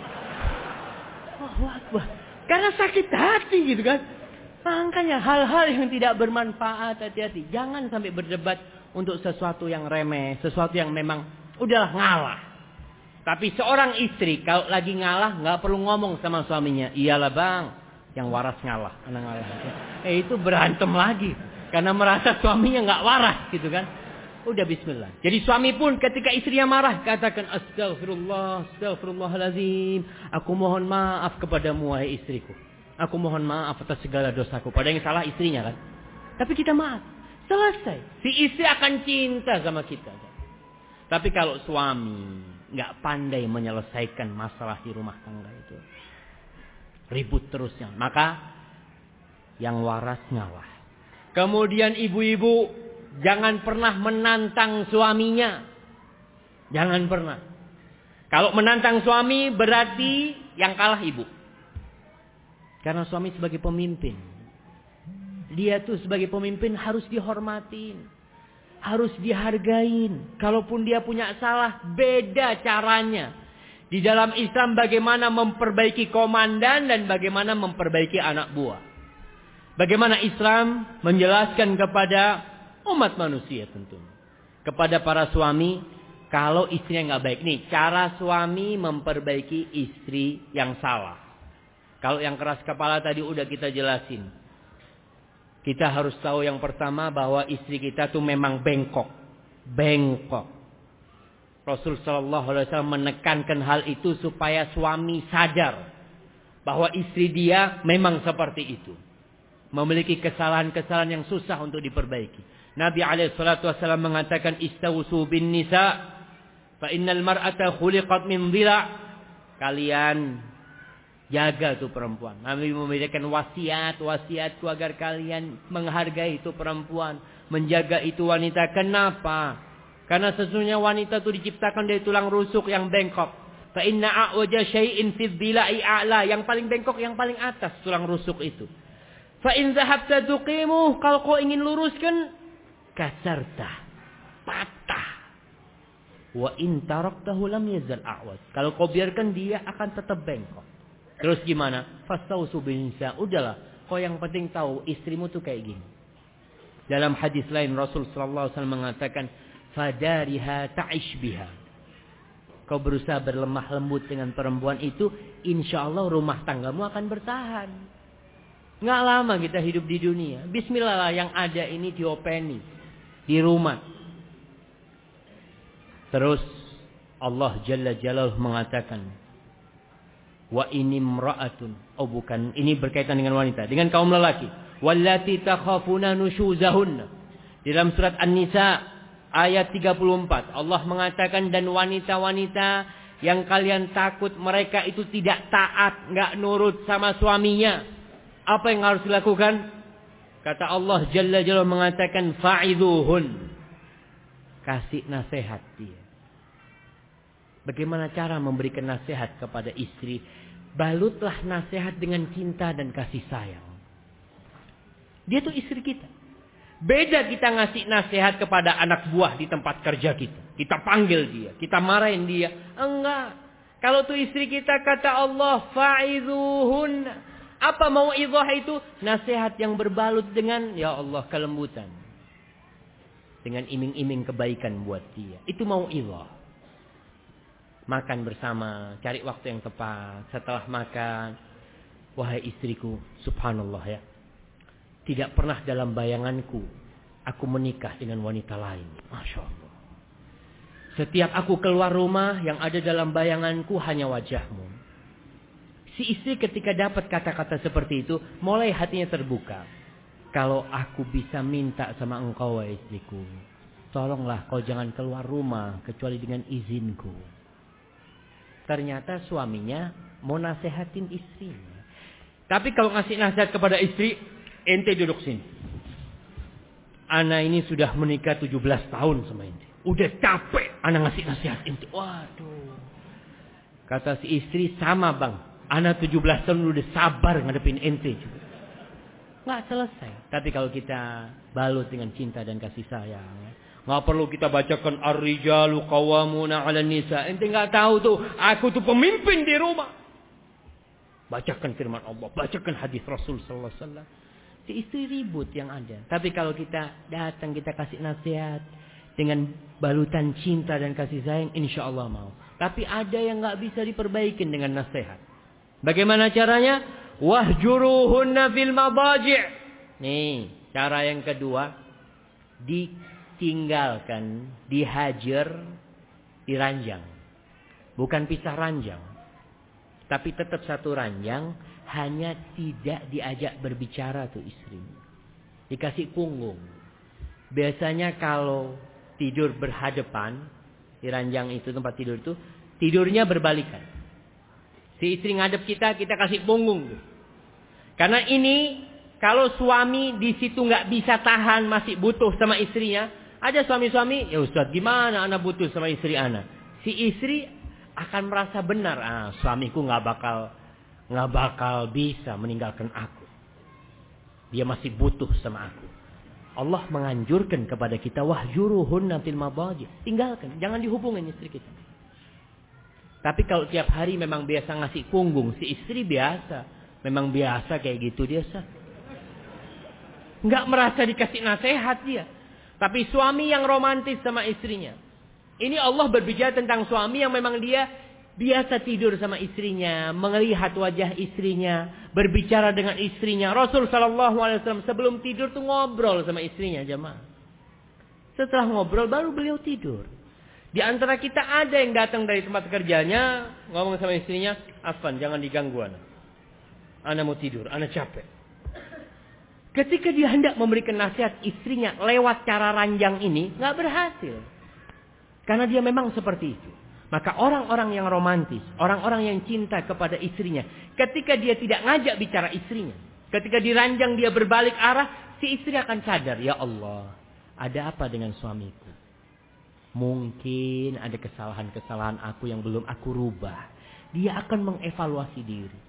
Oh, wah, karena sakit hati gitu kan. Makanya hal-hal yang tidak bermanfaat, hati-hati. Jangan sampai berdebat untuk sesuatu yang remeh, sesuatu yang memang udahlah ngalah. Tapi seorang istri kalau lagi ngalah nggak perlu ngomong sama suaminya, iyalah bang, yang waras ngalah, anak ngalah. Eh itu berantem lagi karena merasa suaminya nggak waras gitu kan. Udah bismillah. Jadi suami pun ketika istrinya marah katakan astagfirullah, astagfirullahaladzim. Aku mohon maaf kepadamu wahai istriku. Aku mohon maaf atas segala dosaku. Padahal yang salah istrinya kan. Tapi kita maaf. Selesai. Si istri akan cinta sama kita. Tapi kalau suami nggak pandai menyelesaikan masalah di rumah tangga itu, ribut terusnya. Maka yang waras ngalah. Kemudian ibu-ibu jangan pernah menantang suaminya. Jangan pernah. Kalau menantang suami berarti yang kalah ibu. Karena suami sebagai pemimpin. Dia tuh sebagai pemimpin harus dihormatin. Harus dihargain. Kalaupun dia punya salah, beda caranya. Di dalam Islam bagaimana memperbaiki komandan dan bagaimana memperbaiki anak buah. Bagaimana Islam menjelaskan kepada umat manusia tentunya. Kepada para suami, kalau istrinya nggak baik. Nih, cara suami memperbaiki istri yang salah. Kalau yang keras kepala tadi udah kita jelasin. Kita harus tahu yang pertama bahwa istri kita tuh memang bengkok. Bengkok. Rasul Shallallahu Alaihi Wasallam menekankan hal itu supaya suami sadar bahwa istri dia memang seperti itu. Memiliki kesalahan-kesalahan yang susah untuk diperbaiki. Nabi alaihi salatu wasallam mengatakan istawsu bin nisa fa innal mar'ata khuliqat min dhila. Kalian jaga tuh perempuan. Nabi memberikan wasiat-wasiatku agar kalian menghargai itu perempuan, menjaga itu wanita. Kenapa? Karena sesungguhnya wanita itu diciptakan dari tulang rusuk yang bengkok. Fa inna a'waja syai'in fi dhila'i a'la. Yang paling bengkok yang paling atas tulang rusuk itu. Fa in dhahabta tuqimuh, kalau kau ingin luruskan, kasarta, patah. Wa in taraktahu lam yazal a'waj. Kalau kau biarkan dia akan tetap bengkok. Terus gimana? Fastausu bin nisa. Udahlah, kau yang penting tahu istrimu tuh kayak gini. Dalam hadis lain Rasul sallallahu alaihi wasallam mengatakan, "Fadariha ta'ish biha." Kau berusaha berlemah lembut dengan perempuan itu, insyaallah rumah tanggamu akan bertahan. Nggak lama kita hidup di dunia. Bismillah lah yang ada ini diopeni di rumah. Terus Allah Jalla Jalaluhu mengatakan, wa inimra'atun. Oh bukan, ini berkaitan dengan wanita, dengan kaum lelaki. Wallati takhafuna nusyuzahunna. Di dalam surat An-Nisa ayat tiga puluh empat, Allah mengatakan dan wanita-wanita yang kalian takut mereka itu tidak taat, nggak nurut sama suaminya. Apa yang harus dilakukan? Kata Allah Jalla Jalaluhu mengatakan fa'idhuhun. Kasih nasihat dia. Bagaimana cara memberikan nasihat kepada istri? Balutlah nasihat dengan cinta dan kasih sayang. Dia tuh istri kita. Beda kita ngasih nasihat kepada anak buah di tempat kerja kita. Kita panggil dia, kita marahin dia. Enggak. Kalau tuh istri kita kata Allah fa'idhuhun. Apa mau idhah itu? Nasihat yang berbalut dengan ya Allah kelembutan. Dengan iming-iming kebaikan buat dia. Itu mau idhah. Makan bersama, cari waktu yang tepat. Setelah makan, wahai istriku, subhanallah ya. Tidak pernah dalam bayanganku aku menikah dengan wanita lain. Masya Allah. Setiap aku keluar rumah, yang ada dalam bayanganku hanya wajahmu. Si istri ketika dapat kata-kata seperti itu, mulai hatinya terbuka. Kalau aku bisa minta sama engkau, wahai istriku, tolonglah kau jangan keluar rumah kecuali dengan izinku. Ternyata suaminya mau nasehatin istrinya. Tapi kalau ngasih nasihat kepada istri, ente duduk sini. Ana ini sudah menikah tujuh belas tahun sama ente. Udah capek ana ngasih nasihat ente. Waduh. Kata si istri, sama bang. Anak tujuh belas tahun udah sabar ngadepin ente juga. Nggak selesai. Tapi kalau kita balut dengan cinta dan kasih sayang. Nggak perlu kita bacakan ar-rijalu qawwamuna 'alan nisa. Ente nggak tahu tuh, aku tuh pemimpin di rumah. Bacakan firman Allah, bacakan hadis Rasul sallallahu alaihi wasallam. Si istri ribut yang ada. Tapi kalau kita datang, kita kasih nasihat, dengan balutan cinta dan kasih sayang, insya Allah mau. Tapi ada yang nggak bisa diperbaikin dengan nasihat. Bagaimana caranya? Wahjuruhunna fil madaji'. Nih, cara yang kedua, ditinggalkan, dihajar, diranjang. Bukan pisah ranjang, tapi tetap satu ranjang, hanya tidak diajak berbicara tuh istrinya. Dikasih punggung. Biasanya kalau tidur berhadapan, di ranjang itu tempat tidur itu, tidurnya berbalikan. Si istri ngadep kita, kita kasih punggung tuh. Karena ini, kalau suami di situ nggak bisa tahan, masih butuh sama istrinya. Ada suami-suami, ya Ustaz, gimana anak butuh sama istri anak? Si istri akan merasa benar, ah, suamiku nggak bakal nggak bakal bisa meninggalkan aku. Dia masih butuh sama aku. Allah menganjurkan kepada kita, wahjuruhunna fil madaji'. Tinggalkan, jangan dihubungin istri kita. Tapi kalau tiap hari memang biasa ngasih punggung, si istri biasa, memang biasa kayak gitu dia, Ustaz. Nggak merasa dikasih nasihat dia. Tapi suami yang romantis sama istrinya. Ini Allah berbicara tentang suami yang memang dia biasa tidur sama istrinya, melihat wajah istrinya, berbicara dengan istrinya. Rasul Shallallahu Alaihi Wasallam sebelum tidur tuh ngobrol sama istrinya, jemaah. Setelah ngobrol baru beliau tidur. Di antara kita ada yang datang dari tempat kerjanya, ngomong sama istrinya, Afan, jangan diganggu anak. Anak mau tidur, anak capek. Ketika dia hendak memberikan nasihat istrinya lewat cara ranjang ini, nggak berhasil. Karena dia memang seperti itu. Maka orang-orang yang romantis, orang-orang yang cinta kepada istrinya, ketika dia tidak ngajak bicara istrinya, ketika diranjang dia berbalik arah, si istri akan sadar, ya Allah, ada apa dengan suamiku? Mungkin ada kesalahan-kesalahan aku yang belum aku rubah. Dia akan mengevaluasi diri.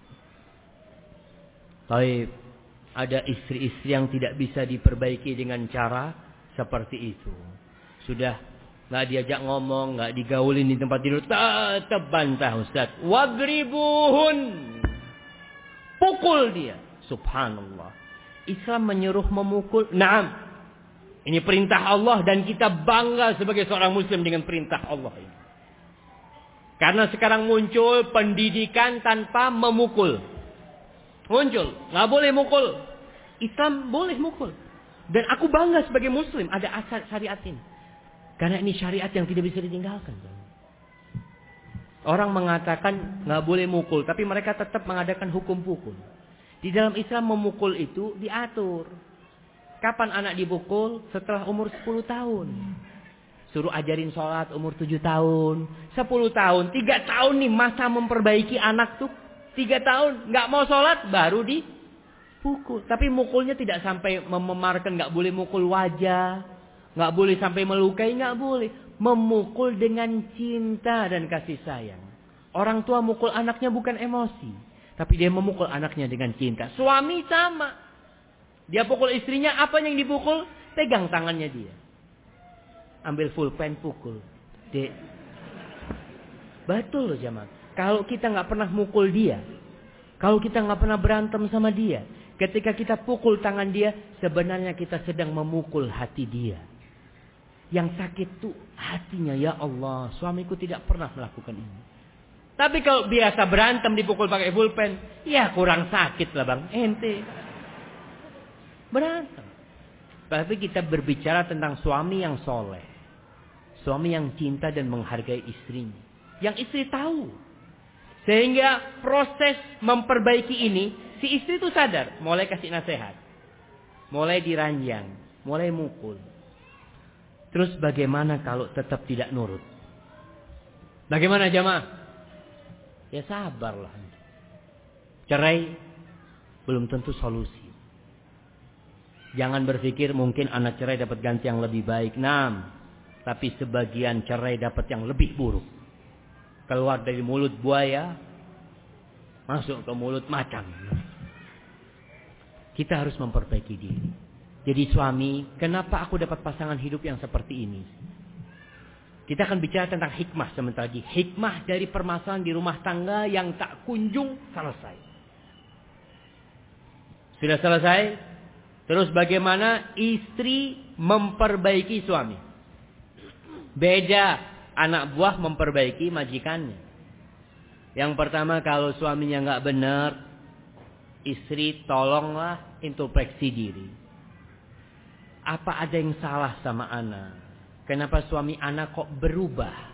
Baik, ada istri-istri yang tidak bisa diperbaiki dengan cara seperti itu. Sudah nggak diajak ngomong, nggak digaulin di tempat tidur, tetap bantah Ustaz. Wadribuhun, pukul dia. Subhanallah. Islam menyuruh memukul. Naam, ini perintah Allah dan kita bangga sebagai seorang Muslim dengan perintah Allah ini. Karena sekarang muncul pendidikan tanpa memukul. Muncul, nggak boleh mukul. Islam boleh mukul. Dan aku bangga sebagai Muslim ada asal syariat ini. Karena ini syariat yang tidak bisa ditinggalkan. Orang mengatakan nggak boleh mukul, tapi mereka tetap mengadakan hukum pukul. Di dalam Islam memukul itu diatur. Kapan anak dipukul? Setelah umur sepuluh tahun. Suruh ajarin sholat umur tujuh tahun. sepuluh tahun. tiga tahun nih masa memperbaiki anak tuh. tiga tahun. Nggak mau sholat baru dipukul. Tapi mukulnya tidak sampai mememarkan. Nggak boleh mukul wajah. Nggak boleh sampai melukai, nggak boleh. Memukul dengan cinta dan kasih sayang. Orang tua mukul anaknya bukan emosi. Tapi dia memukul anaknya dengan cinta. Suami sama. Dia pukul istrinya, apa yang dipukul? Pegang tangannya dia. Ambil pulpen, pukul. Dek. Betul loh jemaah. Kalau kita nggak pernah mukul dia. Kalau kita nggak pernah berantem sama dia. Ketika kita pukul tangan dia, sebenarnya kita sedang memukul hati dia. Yang sakit tuh hatinya, ya Allah, suamiku tidak pernah melakukan ini. Tapi kalau biasa berantem dipukul pakai pulpen, ya kurang sakit lah bang, ente. Berantem. Tapi kita berbicara tentang suami yang soleh. Suami yang cinta dan menghargai istrinya. Yang istri tahu. Sehingga proses memperbaiki ini, si istri tuh sadar, mulai kasih nasihat. Mulai diranjang, mulai mukul. Terus bagaimana kalau tetap tidak nurut? Bagaimana jamaah? Ya sabarlah. Cerai belum tentu solusi. Jangan berpikir mungkin anak cerai dapat ganti yang lebih baik. Nah, tapi sebagian cerai dapat yang lebih buruk. Keluar dari mulut buaya, masuk ke mulut macan. Kita harus memperbaiki diri. Jadi suami, kenapa aku dapat pasangan hidup yang seperti ini? Kita akan bicara tentang hikmah sebentar lagi. Hikmah dari permasalahan di rumah tangga yang tak kunjung selesai. Sudah selesai? Terus bagaimana istri memperbaiki suami? Beda anak buah memperbaiki majikannya. Yang pertama, kalau suaminya nggak benar, istri tolonglah introspeksi diri. Apa ada yang salah sama anak? Kenapa suami anak kok berubah?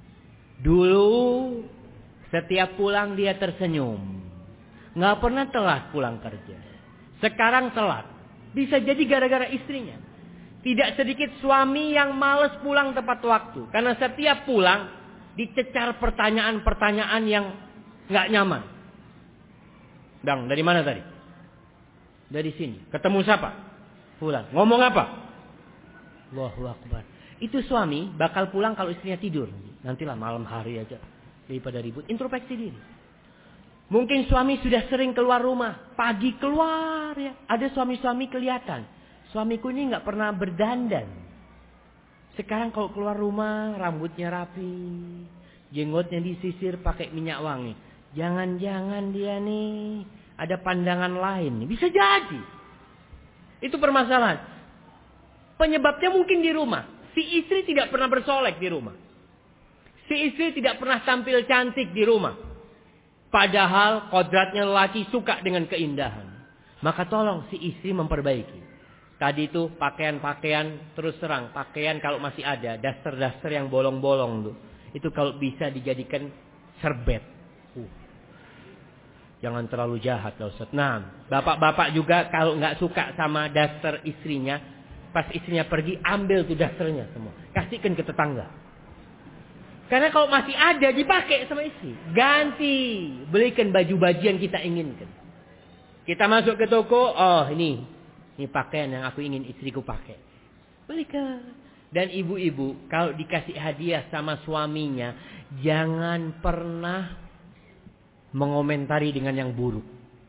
Dulu setiap pulang dia tersenyum, nggak pernah telat pulang kerja. Sekarang telat, bisa jadi gara-gara istrinya. Tidak sedikit suami yang males pulang tepat waktu. Karena setiap pulang dicecar pertanyaan-pertanyaan yang gak nyaman. Bang, dari mana tadi? Dari sini. Ketemu siapa? Pulang. Ngomong apa? Allahu Akbar. Itu suami bakal pulang kalau istrinya tidur. Nantilah malam hari aja. Daripada ribut. Introspeksi diri. Mungkin suami sudah sering keluar rumah. Pagi keluar ya. Ada suami-suami kelihatan. Suamiku ini nggak pernah berdandan. Sekarang kalau keluar rumah rambutnya rapi, jenggotnya disisir pakai minyak wangi. Jangan-jangan dia nih ada pandangan lain. Bisa jadi. Itu permasalahan. Penyebabnya mungkin di rumah. Si istri tidak pernah bersolek di rumah. Si istri tidak pernah tampil cantik di rumah. Padahal kodratnya lelaki suka dengan keindahan. Maka tolong si istri memperbaiki. Tadi itu pakaian-pakaian terus terang. Pakaian kalau masih ada. Daster-daster yang bolong-bolong tuh. Itu kalau bisa dijadikan serbet. Uh. Jangan terlalu jahat loh Ustaz. Nah, bapak-bapak juga kalau nggak suka sama daster istrinya. Pas istrinya pergi ambil tuh dasternya semua. Kasihkan ke tetangga. Karena kalau masih ada dipakai sama istri. Ganti. Belikan baju-baju yang kita inginkan. Kita masuk ke toko. Oh ini. Ini pakaian yang aku ingin istriku pakai. Belikan. Dan ibu-ibu, kalau dikasih hadiah sama suaminya, jangan pernah mengomentari dengan yang buruk.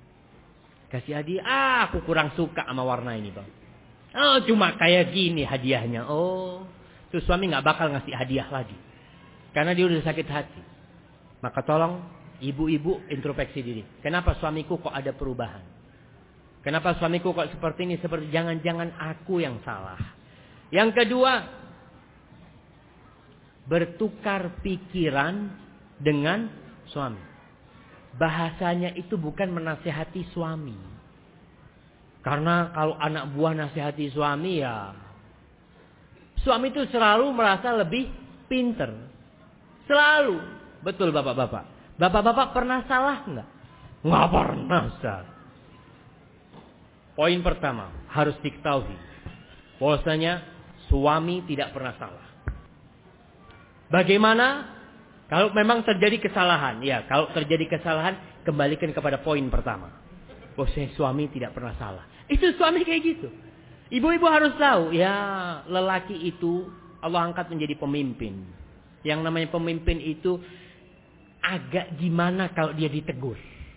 Kasih hadiah, ah aku kurang suka sama warna ini bang. Oh cuma kayak gini hadiahnya. Oh, tuh suami nggak bakal ngasih hadiah lagi. Karena dia udah sakit hati. Maka tolong ibu-ibu introspeksi diri. Kenapa suamiku kok ada perubahan? Kenapa suamiku kok seperti ini? Seperti jangan-jangan aku yang salah. Yang kedua, bertukar pikiran dengan suami. Bahasanya itu bukan menasihati suami. Karena kalau anak buah nasihati suami ya, suami itu selalu merasa lebih pinter. Selalu. Betul bapak-bapak. Bapak-bapak pernah salah nggak? Nggak pernah, Ustaz. Poin pertama harus diketahui bahwasanya suami tidak pernah salah. Bagaimana kalau memang terjadi kesalahan? Ya, kalau terjadi kesalahan kembalikan kepada poin pertama. Bahwasanya suami tidak pernah salah. Itu suami kayak gitu. Ibu-ibu harus tahu, ya lelaki itu Allah angkat menjadi pemimpin. Yang namanya pemimpin itu agak gimana kalau dia ditegur.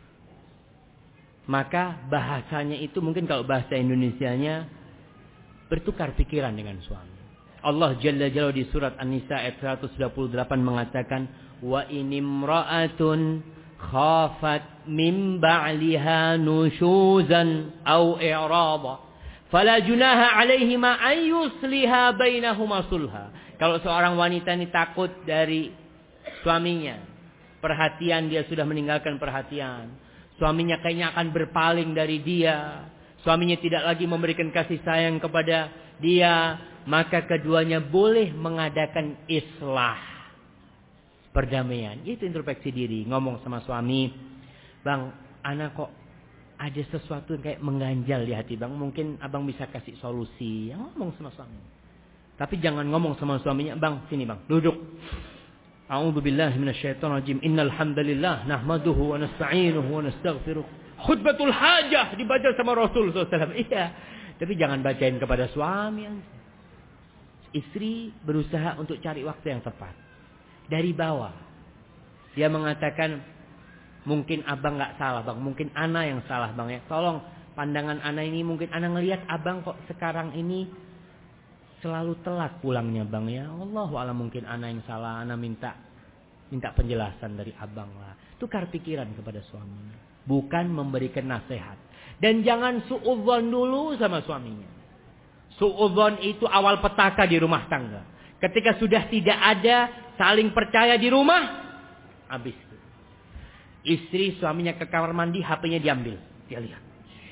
Maka bahasanya itu mungkin kalau bahasa Indonesianya bertukar pikiran dengan suami. Allah Jalla Jalla di surat An-Nisa ayat seratus dua puluh delapan mengatakan wa inimra'atun khafat min ba'liha nushuzan aw i'rada fala junaha 'alaihima an yusliha bainahuma sulha. Kalau seorang wanita ini takut dari suaminya, perhatian dia sudah meninggalkan perhatian. Suaminya kayaknya akan berpaling dari dia. Suaminya tidak lagi memberikan kasih sayang kepada dia. Maka keduanya boleh mengadakan islah. Perdamaian. Itu introspeksi diri. Ngomong sama suami. Bang, anak kok ada sesuatu yang kayak mengganjal di hati bang. Mungkin abang bisa kasih solusi. Ya, ngomong sama suami. Tapi jangan ngomong sama suaminya. Bang, sini bang. Duduk. A'udzubillahi minasyaitonir rajim. Innal hamdalillah nahmaduhu wa nasta'inuhu wa nastaghfiruh. Khutbatul hajah dibaca sama Rasul sallallahu alaihi wasallam. Iya, tapi jangan bacain kepada suami. Istri berusaha untuk cari waktu yang tepat. Dari bawah. Dia mengatakan, mungkin abang enggak salah, Bang. Mungkin ana yang salah, Bang ya. Tolong pandangan ana ini mungkin ana ngelihat abang kok sekarang ini selalu telat pulangnya bang ya. Allahu a'lam mungkin ana yang salah. Ana minta minta penjelasan dari abang lah. Tukar pikiran kepada suaminya. Bukan memberikan nasihat. Dan jangan suudzon dulu sama suaminya. Suudzon itu awal petaka di rumah tangga. Ketika sudah tidak ada saling percaya di rumah, habis. Istri suaminya ke kamar mandi, H P-nya diambil. Dia lihat.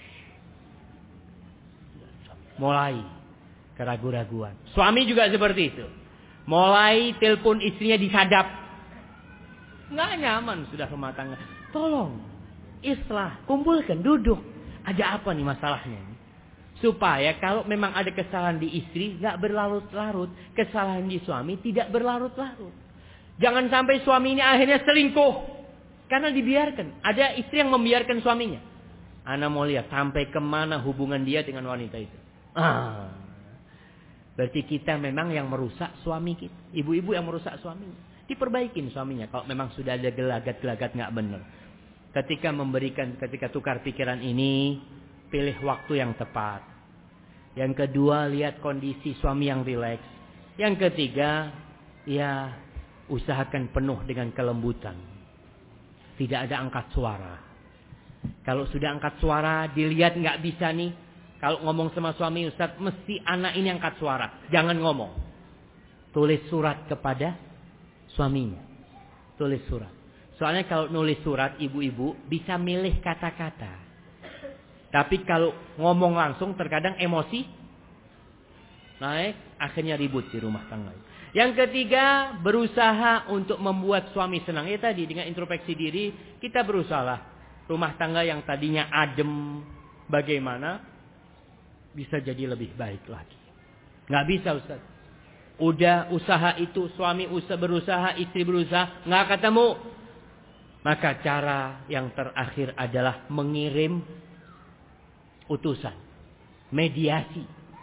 Mulai keraguan-raguan. Suami juga seperti itu. Mulai telepon istrinya disadap. Nggak nyaman sudah rumah tangga. Tolong, islah, kumpulkan, duduk. Ada apa nih masalahnya? Supaya kalau memang ada kesalahan di istri, nggak berlarut-larut. Kesalahan di suami tidak berlarut-larut. Jangan sampai suaminya akhirnya selingkuh. Karena dibiarkan. Ada istri yang membiarkan suaminya. Ana mau lihat sampai kemana hubungan dia dengan wanita itu. Ah, berarti kita memang yang merusak suami kita. Ibu-ibu yang merusak suaminya. Diperbaikin suaminya. Kalau memang sudah ada gelagat-gelagat nggak benar. Ketika memberikan, ketika tukar pikiran ini, pilih waktu yang tepat. Yang kedua, lihat kondisi suami yang rileks. Yang ketiga, ya usahakan penuh dengan kelembutan. Tidak ada angkat suara. Kalau sudah angkat suara, dilihat nggak bisa nih. Kalau ngomong sama suami, Ustaz, mesti anak ini angkat suara. Jangan ngomong. Tulis surat kepada suaminya. Tulis surat. Soalnya kalau nulis surat, ibu-ibu bisa milih kata-kata. Tapi kalau ngomong langsung terkadang emosi naik, akhirnya ribut di rumah tangga. Yang ketiga, berusaha untuk membuat suami senang. Ya tadi dengan introspeksi diri, kita berusaha rumah tangga yang tadinya adem, bagaimana bisa jadi lebih baik lagi. Nggak bisa, Ustaz. Udah usaha itu, suami usaha berusaha, istri berusaha, nggak ketemu. Maka cara yang terakhir adalah mengirim utusan. Mediasi.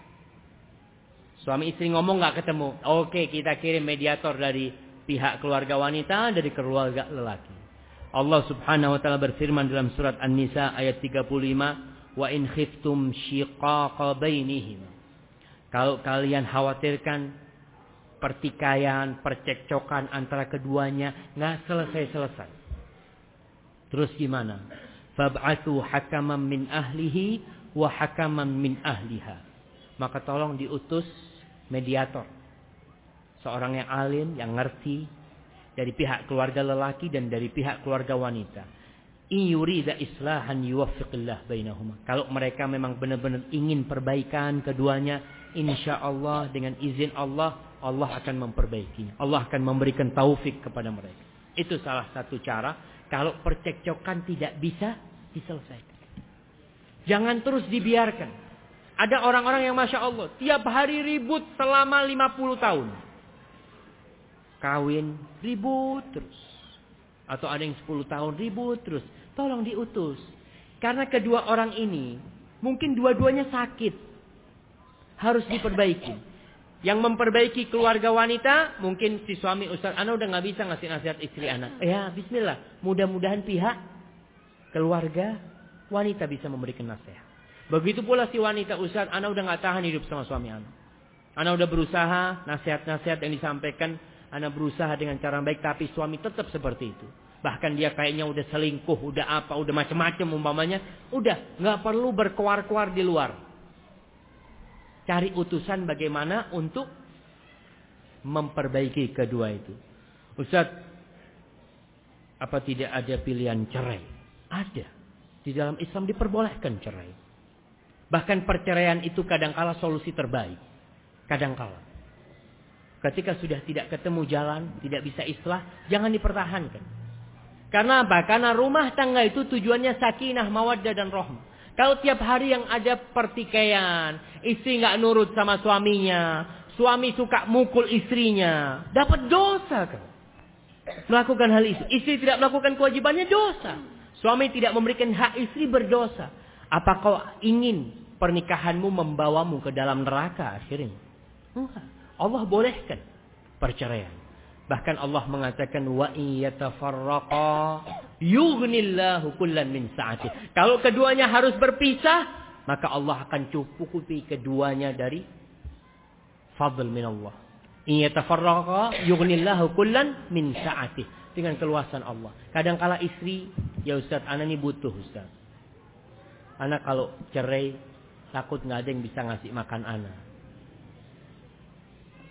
Suami istri ngomong gak ketemu. Oke, kita kirim mediator dari pihak keluarga wanita, dari keluarga lelaki. Allah subhanahu wa ta'ala berfirman dalam surat An-Nisa ayat tiga puluh lima. Wa in khiftum shiqaqa bainihim. Kalau kalian khawatirkan pertikaian, percekcokan antara keduanya gak selesai-selesai. Terus gimana? Fab'athu hakaman min ahlihi wa hakaman min ahliha. Maka tolong diutus mediator. Seorang yang alim, yang ngerti dari pihak keluarga lelaki dan dari pihak keluarga wanita. In yurida islahan yuwaffiqillah bainahuma. Kalau mereka memang benar-benar ingin perbaikan keduanya, insyaallah dengan izin Allah, Allah akan memperbaikinya. Allah akan memberikan taufik kepada mereka. Itu salah satu cara. Kalau percekcokan tidak bisa diselesaikan. Jangan terus dibiarkan. Ada orang-orang yang Masya Allah, tiap hari ribut selama lima puluh tahun. Kawin, ribut terus. Atau ada yang sepuluh tahun, ribut terus. Tolong diutus. Karena kedua orang ini, mungkin dua-duanya sakit. Harus diperbaiki. Yang memperbaiki keluarga wanita, mungkin si suami, Ustaz, ana udah gak bisa ngasih nasihat istri anak. Ya, bismillah. Mudah-mudahan pihak keluarga wanita bisa memberikan nasihat. Begitu pula si wanita, Ustaz, ana udah gak tahan hidup sama suami ana. Ana udah berusaha, nasihat-nasihat yang disampaikan, ana berusaha dengan cara baik, tapi suami tetap seperti itu. Bahkan dia kayaknya udah selingkuh, udah apa, udah macam-macam umpamanya. Udah, gak perlu berkuar-kuar di luar. Cari utusan bagaimana untuk memperbaiki kedua itu. Ustaz, apa tidak ada pilihan cerai? Ada. Di dalam Islam diperbolehkan cerai. Bahkan perceraian itu kadangkala solusi terbaik. Kadangkala. Ketika sudah tidak ketemu jalan, tidak bisa islah, jangan dipertahankan. Karena apa? Karena rumah tangga itu tujuannya sakinah, mawaddah dan rahmah. Kalau tiap hari yang ada pertikaian, istri nggak nurut sama suaminya, suami suka mukul istrinya, dapat dosa kan? Melakukan hal itu, istri tidak melakukan kewajibannya, dosa. Suami tidak memberikan hak istri, berdosa. Apa kau ingin pernikahanmu membawamu ke dalam neraka akhirnya? Enggak. Allah bolehkan perceraian. Bahkan Allah mengatakan wa iyatafarraqa yughnillahu kullan min sa'ati. Kalau keduanya harus berpisah, maka Allah akan cukupi keduanya dari fadl min Allah. Iyatafarraqa yughnillahu kullan min sa'ati. Dengan keluasan Allah. Kadang-kala istri, ya Ustaz, ana ini butuh Ustaz. Ana kalau cerai takut nggak ada yang bisa ngasih makan ana.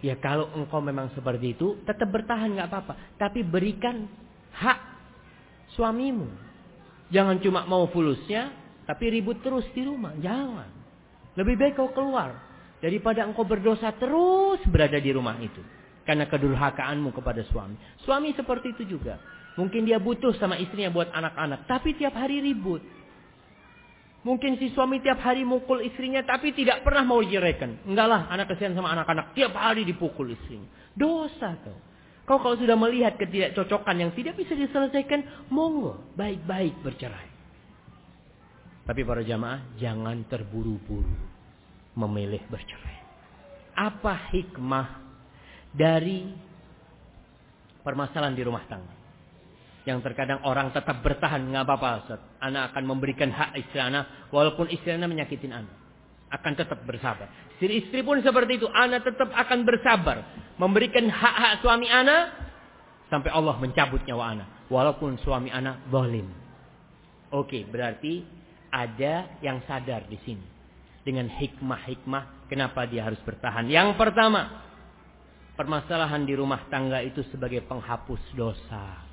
Ya kalau engkau memang seperti itu, tetap bertahan nggak apa-apa. Tapi berikan hak suamimu. Jangan cuma mau fulusnya, tapi ribut terus di rumah. Jangan. Lebih baik kau keluar daripada engkau berdosa terus berada di rumah itu. Karena kedurhakaanmu kepada suami. Suami seperti itu juga. Mungkin dia butuh sama istrinya buat anak-anak, tapi tiap hari ribut. Mungkin si suami tiap hari mukul istrinya, tapi tidak pernah mau jeraikan. Enggak lah, anak kesian sama anak-anak. Tiap hari dipukul istrinya. Dosa kau. Kau kalau sudah melihat ketidakcocokan yang tidak bisa diselesaikan, monggo, baik-baik bercerai. Tapi para jamaah, jangan terburu-buru memilih bercerai. Apa hikmah dari permasalahan di rumah tangga? Yang terkadang orang tetap bertahan, nggak apa-apa Ustaz. Anak akan memberikan hak istri anak, walaupun istri anak menyakitin anak. Akan tetap bersabar. Istri-istri pun seperti itu, anak tetap akan bersabar. Memberikan hak-hak suami anak, sampai Allah mencabut nyawa anak. Walaupun suami anak zalim. Oke, berarti ada yang sadar di sini. Dengan hikmah-hikmah, kenapa dia harus bertahan. Yang pertama, permasalahan di rumah tangga itu sebagai penghapus dosa.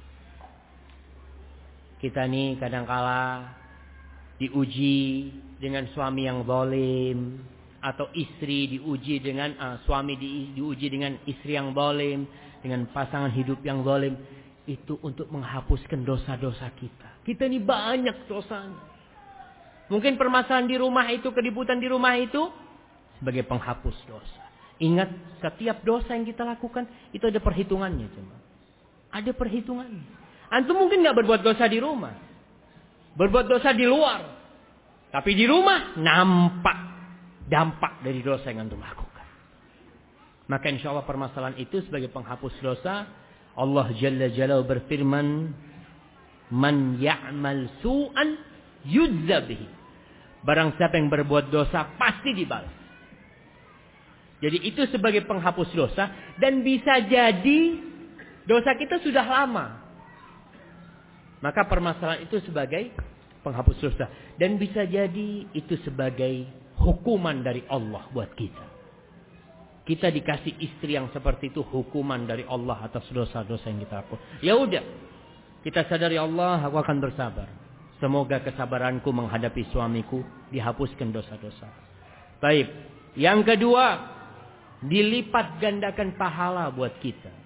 Kita nih kadangkala diuji dengan suami yang zalim, atau istri diuji dengan uh, suami di, diuji dengan istri yang zalim, dengan pasangan hidup yang zalim. Itu untuk menghapuskan dosa-dosa kita. Kita ini banyak dosanya. Mungkin permasalahan di rumah itu, keributan di rumah itu sebagai penghapus dosa. Ingat, setiap dosa yang kita lakukan itu ada perhitungannya, cuma ada perhitungannya. Antum mungkin nggak berbuat dosa di rumah, berbuat dosa di luar, tapi di rumah nampak dampak dari dosa yang antum lakukan. Maka insya Allah permasalahan itu sebagai penghapus dosa. Allah Jalla Jalaluhu berfirman, "Man ya'mal su'an yujza bihi." Barang siapa yang berbuat dosa pasti dibalas. Jadi itu sebagai penghapus dosa, dan bisa jadi dosa kita sudah lama. Maka permasalahan itu sebagai penghapus dosa. Dan bisa jadi itu sebagai hukuman dari Allah buat kita. Kita dikasih istri yang seperti itu, hukuman dari Allah atas dosa-dosa yang kita lakukan. Ya udah, kita sadari Allah, aku akan bersabar. Semoga kesabaranku menghadapi suamiku dihapuskan dosa-dosa. Baik. Yang kedua, dilipat gandakan pahala buat kita.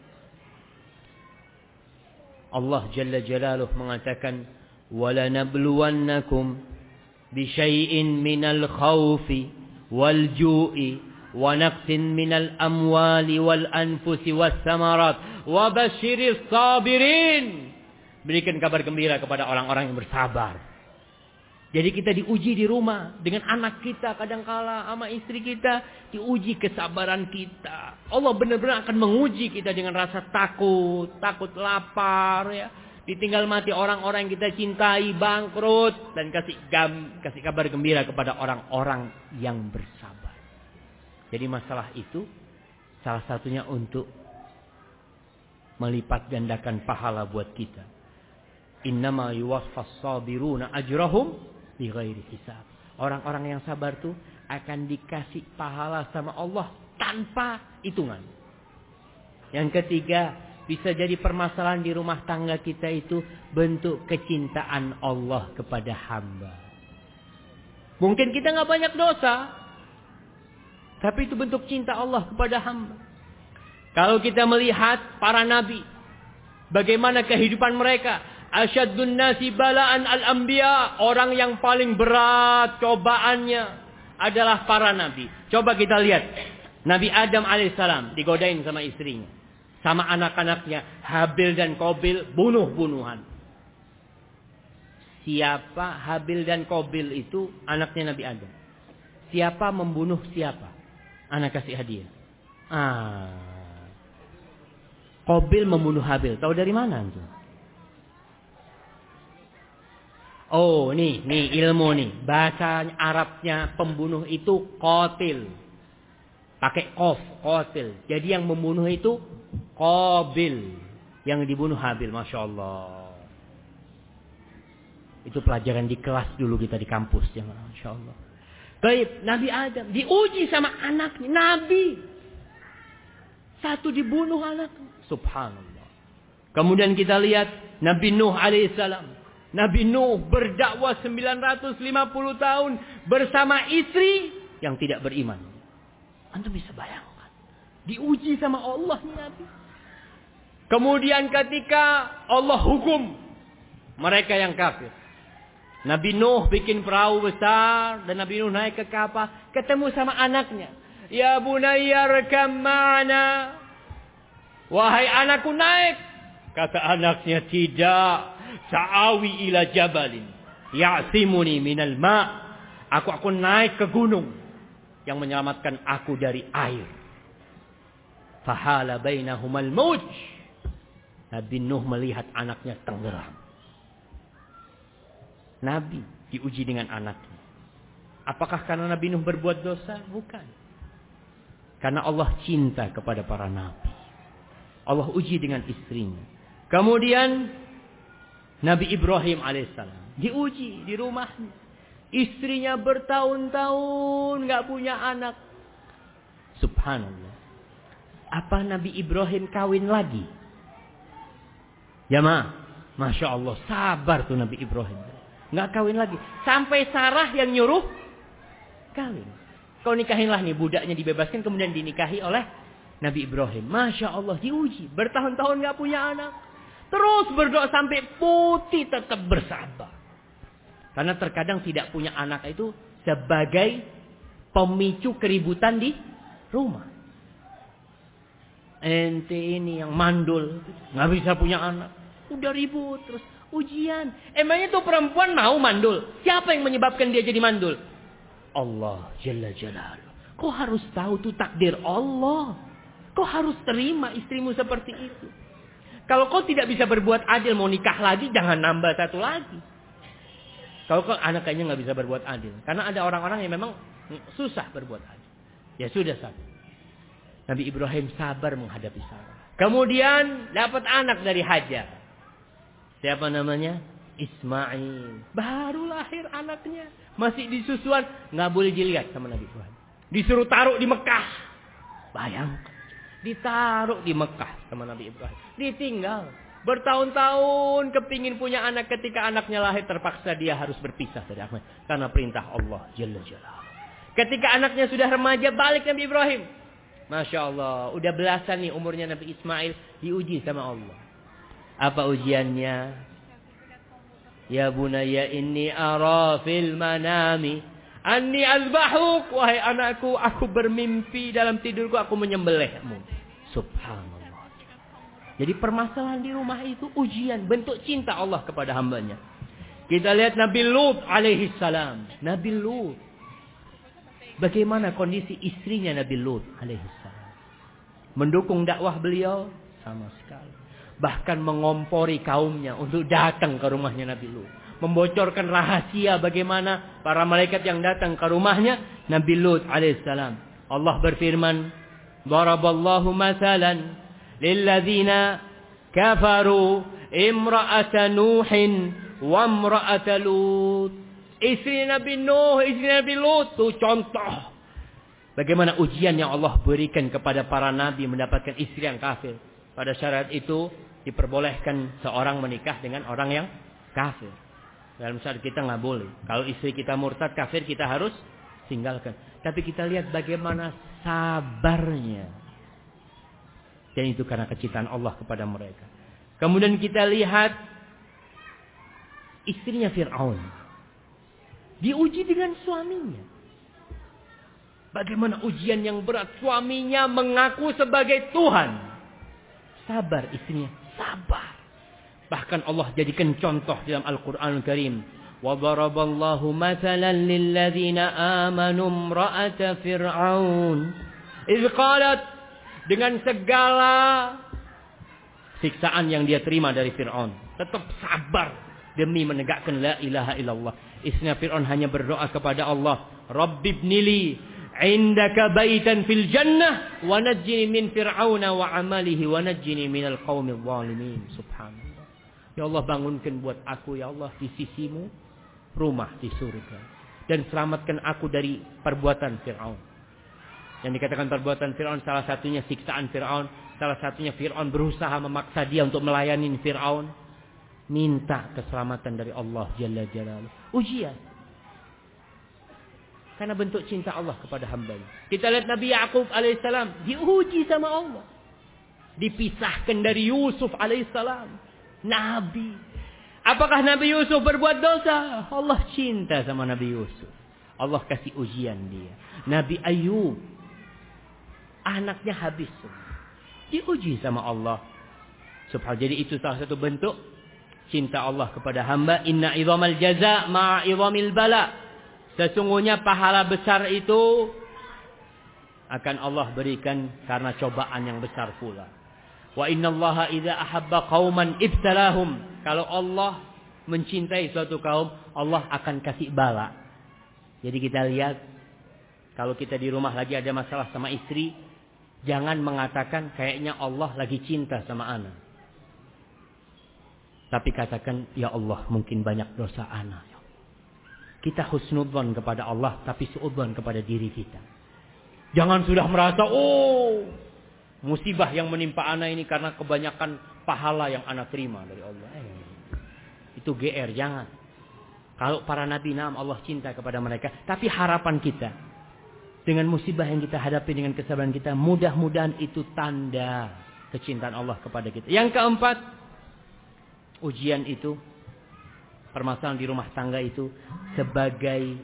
Allah Jalla Jalaluhu mengatakan, وَلَنَبْلُوَنَّكُمْ بِشَيْءٍ مِنَ الْخَوْفِ وَالْجُوءِ وَنَقْصٍ مِنَ الْأَمْوَالِ وَالْأَنْفُسِ وَالثَّمَرَاتِ وَبَشِّرِ الصَّابِرِينَ. Berikan kabar gembira kepada orang-orang yang bersabar. Jadi kita diuji di rumah dengan anak kita, kadangkala sama istri kita, diuji kesabaran kita. Allah benar-benar akan menguji kita dengan rasa takut, takut lapar, ya. Ditinggal mati orang-orang yang kita cintai, bangkrut, dan kasih gam, kasih kabar gembira kepada orang-orang yang bersabar. Jadi masalah itu salah satunya untuk melipat gandakan pahala buat kita. Innama yuwaffas sabiruna ajrahum bighairi hisab. Orang-orang yang sabar tuh akan dikasih pahala sama Allah tanpa hitungan. Yang ketiga, bisa jadi permasalahan di rumah tangga kita itu bentuk kecintaan Allah kepada hamba. Mungkin kita nggak banyak dosa, tapi itu bentuk cinta Allah kepada hamba. Kalau kita melihat para nabi, bagaimana kehidupan mereka. Asyaddun nasi bala'an al-anbiya. Orang yang paling berat cobaannya adalah para nabi. Coba kita lihat. Nabi Adam alaihissalam digodain sama istrinya. Sama anak-anaknya. Habil dan Qabil bunuh-bunuhan. Siapa Habil dan Qabil itu? Anaknya Nabi Adam. Siapa membunuh siapa? Anak kasih hadiah. Ah. Qabil membunuh Habil. Tahu dari mana itu? Oh, nih, nih ilmu nih. Bahasa Arabnya pembunuh itu qatil. Pakai qaf, qatil. Jadi yang membunuh itu Qabil. Yang dibunuh Habil, Masya Allah. Itu pelajaran di kelas dulu kita di kampus. Ya, Masya Allah. Baik, Nabi Adam diuji sama anaknya, Nabi. Satu dibunuh anak. Subhanallah. Kemudian kita lihat Nabi Nuh alaihissalam. Nabi Nuh berdakwah sembilan ratus lima puluh tahun bersama istri yang tidak beriman. Antum bisa bayangkan. Diuji sama Allah nih Nabi. Kemudian ketika Allah hukum mereka yang kafir. Nabi Nuh bikin perahu besar dan Nabi Nuh naik ke kapal, ketemu sama anaknya. Ya bunayya rakam ma'ana. Wahai anakku naik. Kata anaknya, tidak. Sa'awi ila jabalin ya'simuni minal ma'. Aku aku naik ke gunung yang menyelamatkan aku dari air. Fahala bainahumal mauj. Nabi Nuh melihat anaknya tenggelam. Nabi diuji dengan anaknya. Apakah karena Nabi Nuh berbuat dosa? Bukan. Karena Allah cinta kepada para nabi. Allah uji dengan istrinya. Kemudian Nabi Ibrahim alaihissalam diuji di rumahnya. Istrinya bertahun-tahun gak punya anak. Subhanallah. Apa Nabi Ibrahim kawin lagi? Ya ma, Masya Allah, sabar tuh Nabi Ibrahim. Nggak kawin lagi. Sampai Sarah yang nyuruh kawin. Kau nikahinlah nih, budaknya dibebaskan kemudian dinikahi oleh Nabi Ibrahim. Masya Allah, diuji. Bertahun-tahun nggak punya anak. Terus berdoa sampai putih tetap bersabar. Karena terkadang tidak punya anak itu sebagai pemicu keributan di rumah. Ente ini yang mandul, nggak bisa punya anak. Udah ribut terus. Ujian. Emangnya tuh perempuan mau mandul? Siapa yang menyebabkan dia jadi mandul? Allah Jalla Jalaluh. Kau harus tahu tuh takdir Allah. Kau harus terima istrimu seperti itu. Kalau kau tidak bisa berbuat adil, mau nikah lagi, jangan nambah satu lagi. Kalau kau anak kayaknya nggak bisa berbuat adil. Karena ada orang-orang yang memang susah berbuat adil. Ya sudah satu. Nabi Ibrahim sabar menghadapi Sarah. Kemudian dapat anak dari Hajar. Siapa namanya? Ismail. Baru lahir anaknya. Masih di susuan. Nggak boleh dilihat sama Nabi Ibrahim. Disuruh taruh di Mekah. Bayangkan. Ditaruh di Mekah sama Nabi Ibrahim. Ditinggal. Bertahun-tahun kepingin punya anak. Ketika anaknya lahir terpaksa dia harus berpisah dari anaknya. Karena perintah Allah Jalla Jalaluh. Ketika anaknya sudah remaja balik Nabi Ibrahim. Masya Allah. Udah belasan nih umurnya Nabi Ismail. Diuji sama Allah. Apa ujiannya? Ya bunayya inni ara fil manami anni azbahuk. Wahai anakku, aku bermimpi dalam tidurku aku menyembelihmu. Subhanallah. Jadi permasalahan di rumah itu ujian, bentuk cinta Allah kepada hambanya. Kita lihat Nabi Lut alaihi salam. Nabi Lut. Bagaimana kondisi istrinya Nabi Lut alaihi salam? Mendukung dakwah beliau? Sama sekali. Bahkan mengompori kaumnya untuk datang ke rumahnya Nabi Lut. Membocorkan rahasia bagaimana para malaikat yang datang ke rumahnya Nabi Lut alaihissalam. Allah berfirman, "Daraballahu mathalan lilladzina kafaru imra'ata Nuhin wa imra'ata Lut." Istri Nabi Nuh, istri Nabi Lut itu contoh bagaimana ujian yang Allah berikan kepada para nabi mendapatkan istri yang kafir. Pada syarat itu diperbolehkan seorang menikah dengan orang yang kafir. Dalam syarat kita nggak boleh. Kalau istri kita murtad kafir kita harus tinggalkan. Tapi kita lihat bagaimana sabarnya. Dan itu karena kecintaan Allah kepada mereka. Kemudian kita lihat istrinya Fir'aun. Diuji dengan suaminya. Bagaimana ujian yang berat. Suaminya mengaku sebagai Tuhan. Sabar istrinya, sabar. Bahkan Allah jadikan contoh dalam Al-Quran Al-Karim. وَضَرَبَ اللَّهُ مَثَلًا لِلَّذِينَ آمَنُوا امْرَأَةَ فِرْعَوْنَ إِذْ قَالَتْ. Dengan segala siksaan yang dia terima dari Fir'aun, tetap sabar demi menegakkan la ilaha illallah. Istrinya Fir'aun hanya berdoa kepada Allah, Rabbibnili indaka baitan fil jannah wa najjini min fir'auna wa amalihi wa najjini minal qaumil zalimin. Subhanallah. Ya Allah, bangunkan buat aku ya Allah di sisimu rumah di surga dan selamatkan aku dari perbuatan Fir'aun. Yang dikatakan perbuatan Fir'aun salah satunya siksaan Fir'aun. Salah satunya Fir'aun berusaha memaksa dia untuk melayani Fir'aun. Minta keselamatan dari Allah Jalla Jalaluhu. Ujian. Karena bentuk cinta Allah kepada hambanya. Kita lihat Nabi Ya'qub alaihissalam. Diuji sama Allah. Dipisahkan dari Yusuf alaihissalam. Nabi. Apakah Nabi Yusuf berbuat dosa? Allah cinta sama Nabi Yusuf. Allah kasih ujian dia. Nabi Ayub. Anaknya habis. Diuji sama Allah. Subhanallah. Jadi itu salah satu bentuk cinta Allah kepada hamba. Inna idhamal jaza ma'a idhamil bala. Sesungguhnya pahala besar itu akan Allah berikan karena cobaan yang besar pula. Wa innallaha idza ahabba qauman ibtalahum. Kalau Allah mencintai suatu kaum, Allah akan kasih bala. Jadi kita lihat, kalau kita di rumah lagi ada masalah sama istri, jangan mengatakan kayaknya Allah lagi cinta sama ana. Tapi katakan, ya Allah mungkin banyak dosa ana. Kita husnudzon kepada Allah, tapi suudzon kepada diri kita. Jangan sudah merasa, oh musibah yang menimpa ana ini karena kebanyakan pahala yang ana terima dari Allah. Eh, itu G R, jangan. Kalau para nabi nam Allah cinta kepada mereka, tapi harapan kita dengan musibah yang kita hadapi dengan kesabaran kita, mudah-mudahan itu tanda kecintaan Allah kepada kita. Yang keempat, ujian itu, permasalahan di rumah tangga itu sebagai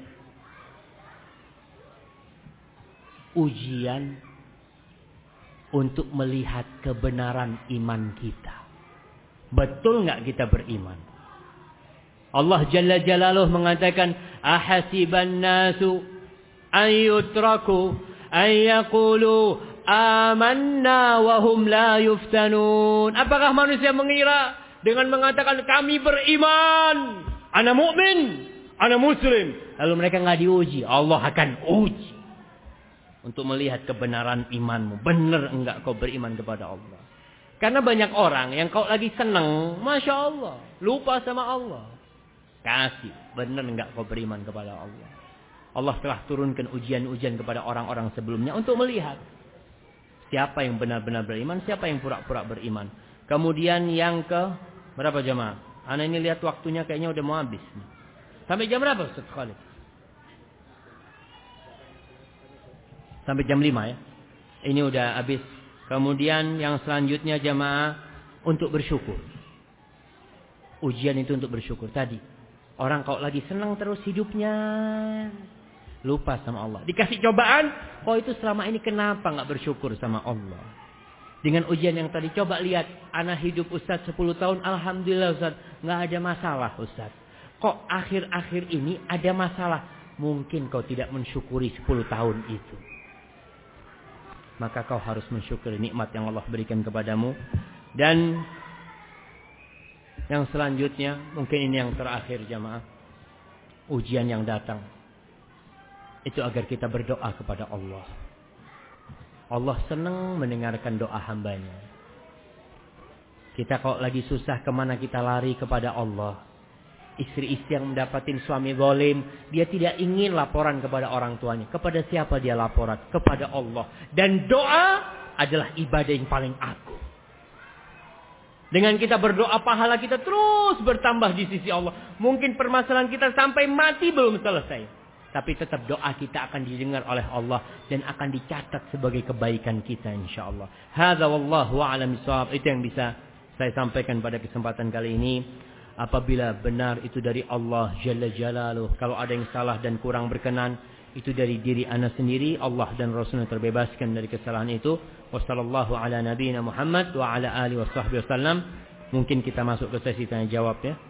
ujian untuk melihat kebenaran iman kita. Betul nggak kita beriman? Allah Jalla Jalaluhu mengatakan, ahasiban nasu ayyutraku ayyaqulu amanna wa hum la yuftanun. Apakah manusia mengira dengan mengatakan kami beriman, ana mukmin, ana muslim, lalu mereka nggak diuji? Allah akan uji untuk melihat kebenaran imanmu. Benar enggak kau beriman kepada Allah? Karena banyak orang yang kau lagi senang, masya Allah, lupa sama Allah. Kasih, benar enggak kau beriman kepada Allah? Allah telah turunkan ujian-ujian kepada orang-orang sebelumnya untuk melihat siapa yang benar-benar beriman, siapa yang pura-pura beriman. Kemudian yang ke berapa jemaah? Ana ini lihat waktunya kayaknya udah mau habis. Sampai jam berapa Ustaz Khalid? Sampai jam lima ya. Ini udah habis. Kemudian yang selanjutnya jemaah, untuk bersyukur. Ujian itu untuk bersyukur tadi. Orang kalau lagi senang terus hidupnya, lupa sama Allah. Dikasih cobaan, oh itu selama ini kenapa nggak bersyukur sama Allah? Dengan ujian yang tadi, coba lihat, anak hidup Ustaz sepuluh tahun, alhamdulillah Ustaz, nggak ada masalah Ustaz. Kok akhir-akhir ini ada masalah? Mungkin kau tidak mensyukuri sepuluh tahun itu. Maka kau harus mensyukuri nikmat yang Allah berikan kepadamu. Dan yang selanjutnya, mungkin ini yang terakhir jamaah, ujian yang datang itu agar kita berdoa kepada Allah. Allah senang mendengarkan doa hambanya. Kita kalau lagi susah, kemana kita lari? Kepada Allah. Istri-istri yang mendapatkan suami zalim, dia tidak ingin laporan kepada orang tuanya. Kepada siapa dia laporan? Kepada Allah. Dan doa adalah ibadah yang paling agung. Dengan kita berdoa, pahala kita terus bertambah di sisi Allah. Mungkin permasalahan kita sampai mati belum selesai, tapi tetap doa kita akan didengar oleh Allah dan akan dicatat sebagai kebaikan kita insyaallah. Hadza wallahu a'lam bishawab. Itu yang bisa saya sampaikan pada kesempatan kali ini. Apabila benar itu dari Allah Jalla Jalaluhu, kalau ada yang salah dan kurang berkenan, itu dari diri ana sendiri. Allah dan Rasulnya terbebaskan dari kesalahan itu. Wassallallahu ala nabiyina Muhammad wa ala alihi washabbihi wasallam. Mungkin kita masuk ke sesi tanya jawab ya.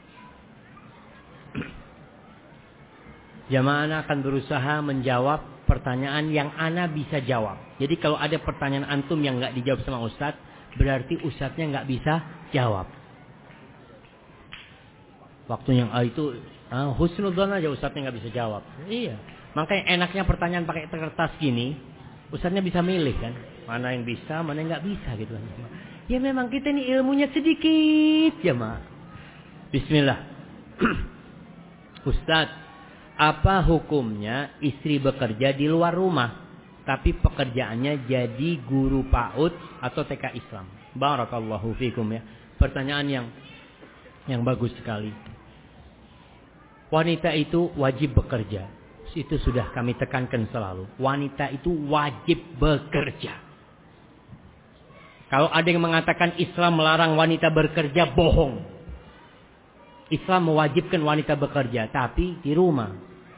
Jamaah akan berusaha menjawab pertanyaan yang ana bisa jawab. Jadi kalau ada pertanyaan antum yang nggak dijawab sama Ustadz, berarti Ustadznya nggak bisa jawab. Waktu yang ah, itu ah, husnudzon aja Ustadznya nggak bisa jawab. Iya. Makanya enaknya pertanyaan pakai kertas gini, Ustadznya bisa milih kan, mana yang bisa, mana yang nggak bisa gitu kan. Ya memang kita ini ilmunya sedikit ya mak. Bismillah. Ustadz, apa hukumnya istri bekerja di luar rumah, tapi pekerjaannya jadi guru PAUD atau T K Islam? Barakallahu fikum ya. Pertanyaan yang yang bagus sekali. Wanita itu wajib bekerja. Itu sudah kami tekankan selalu. Wanita itu wajib bekerja. Kalau ada yang mengatakan Islam melarang wanita bekerja, bohong. Islam mewajibkan wanita bekerja, tapi di rumah.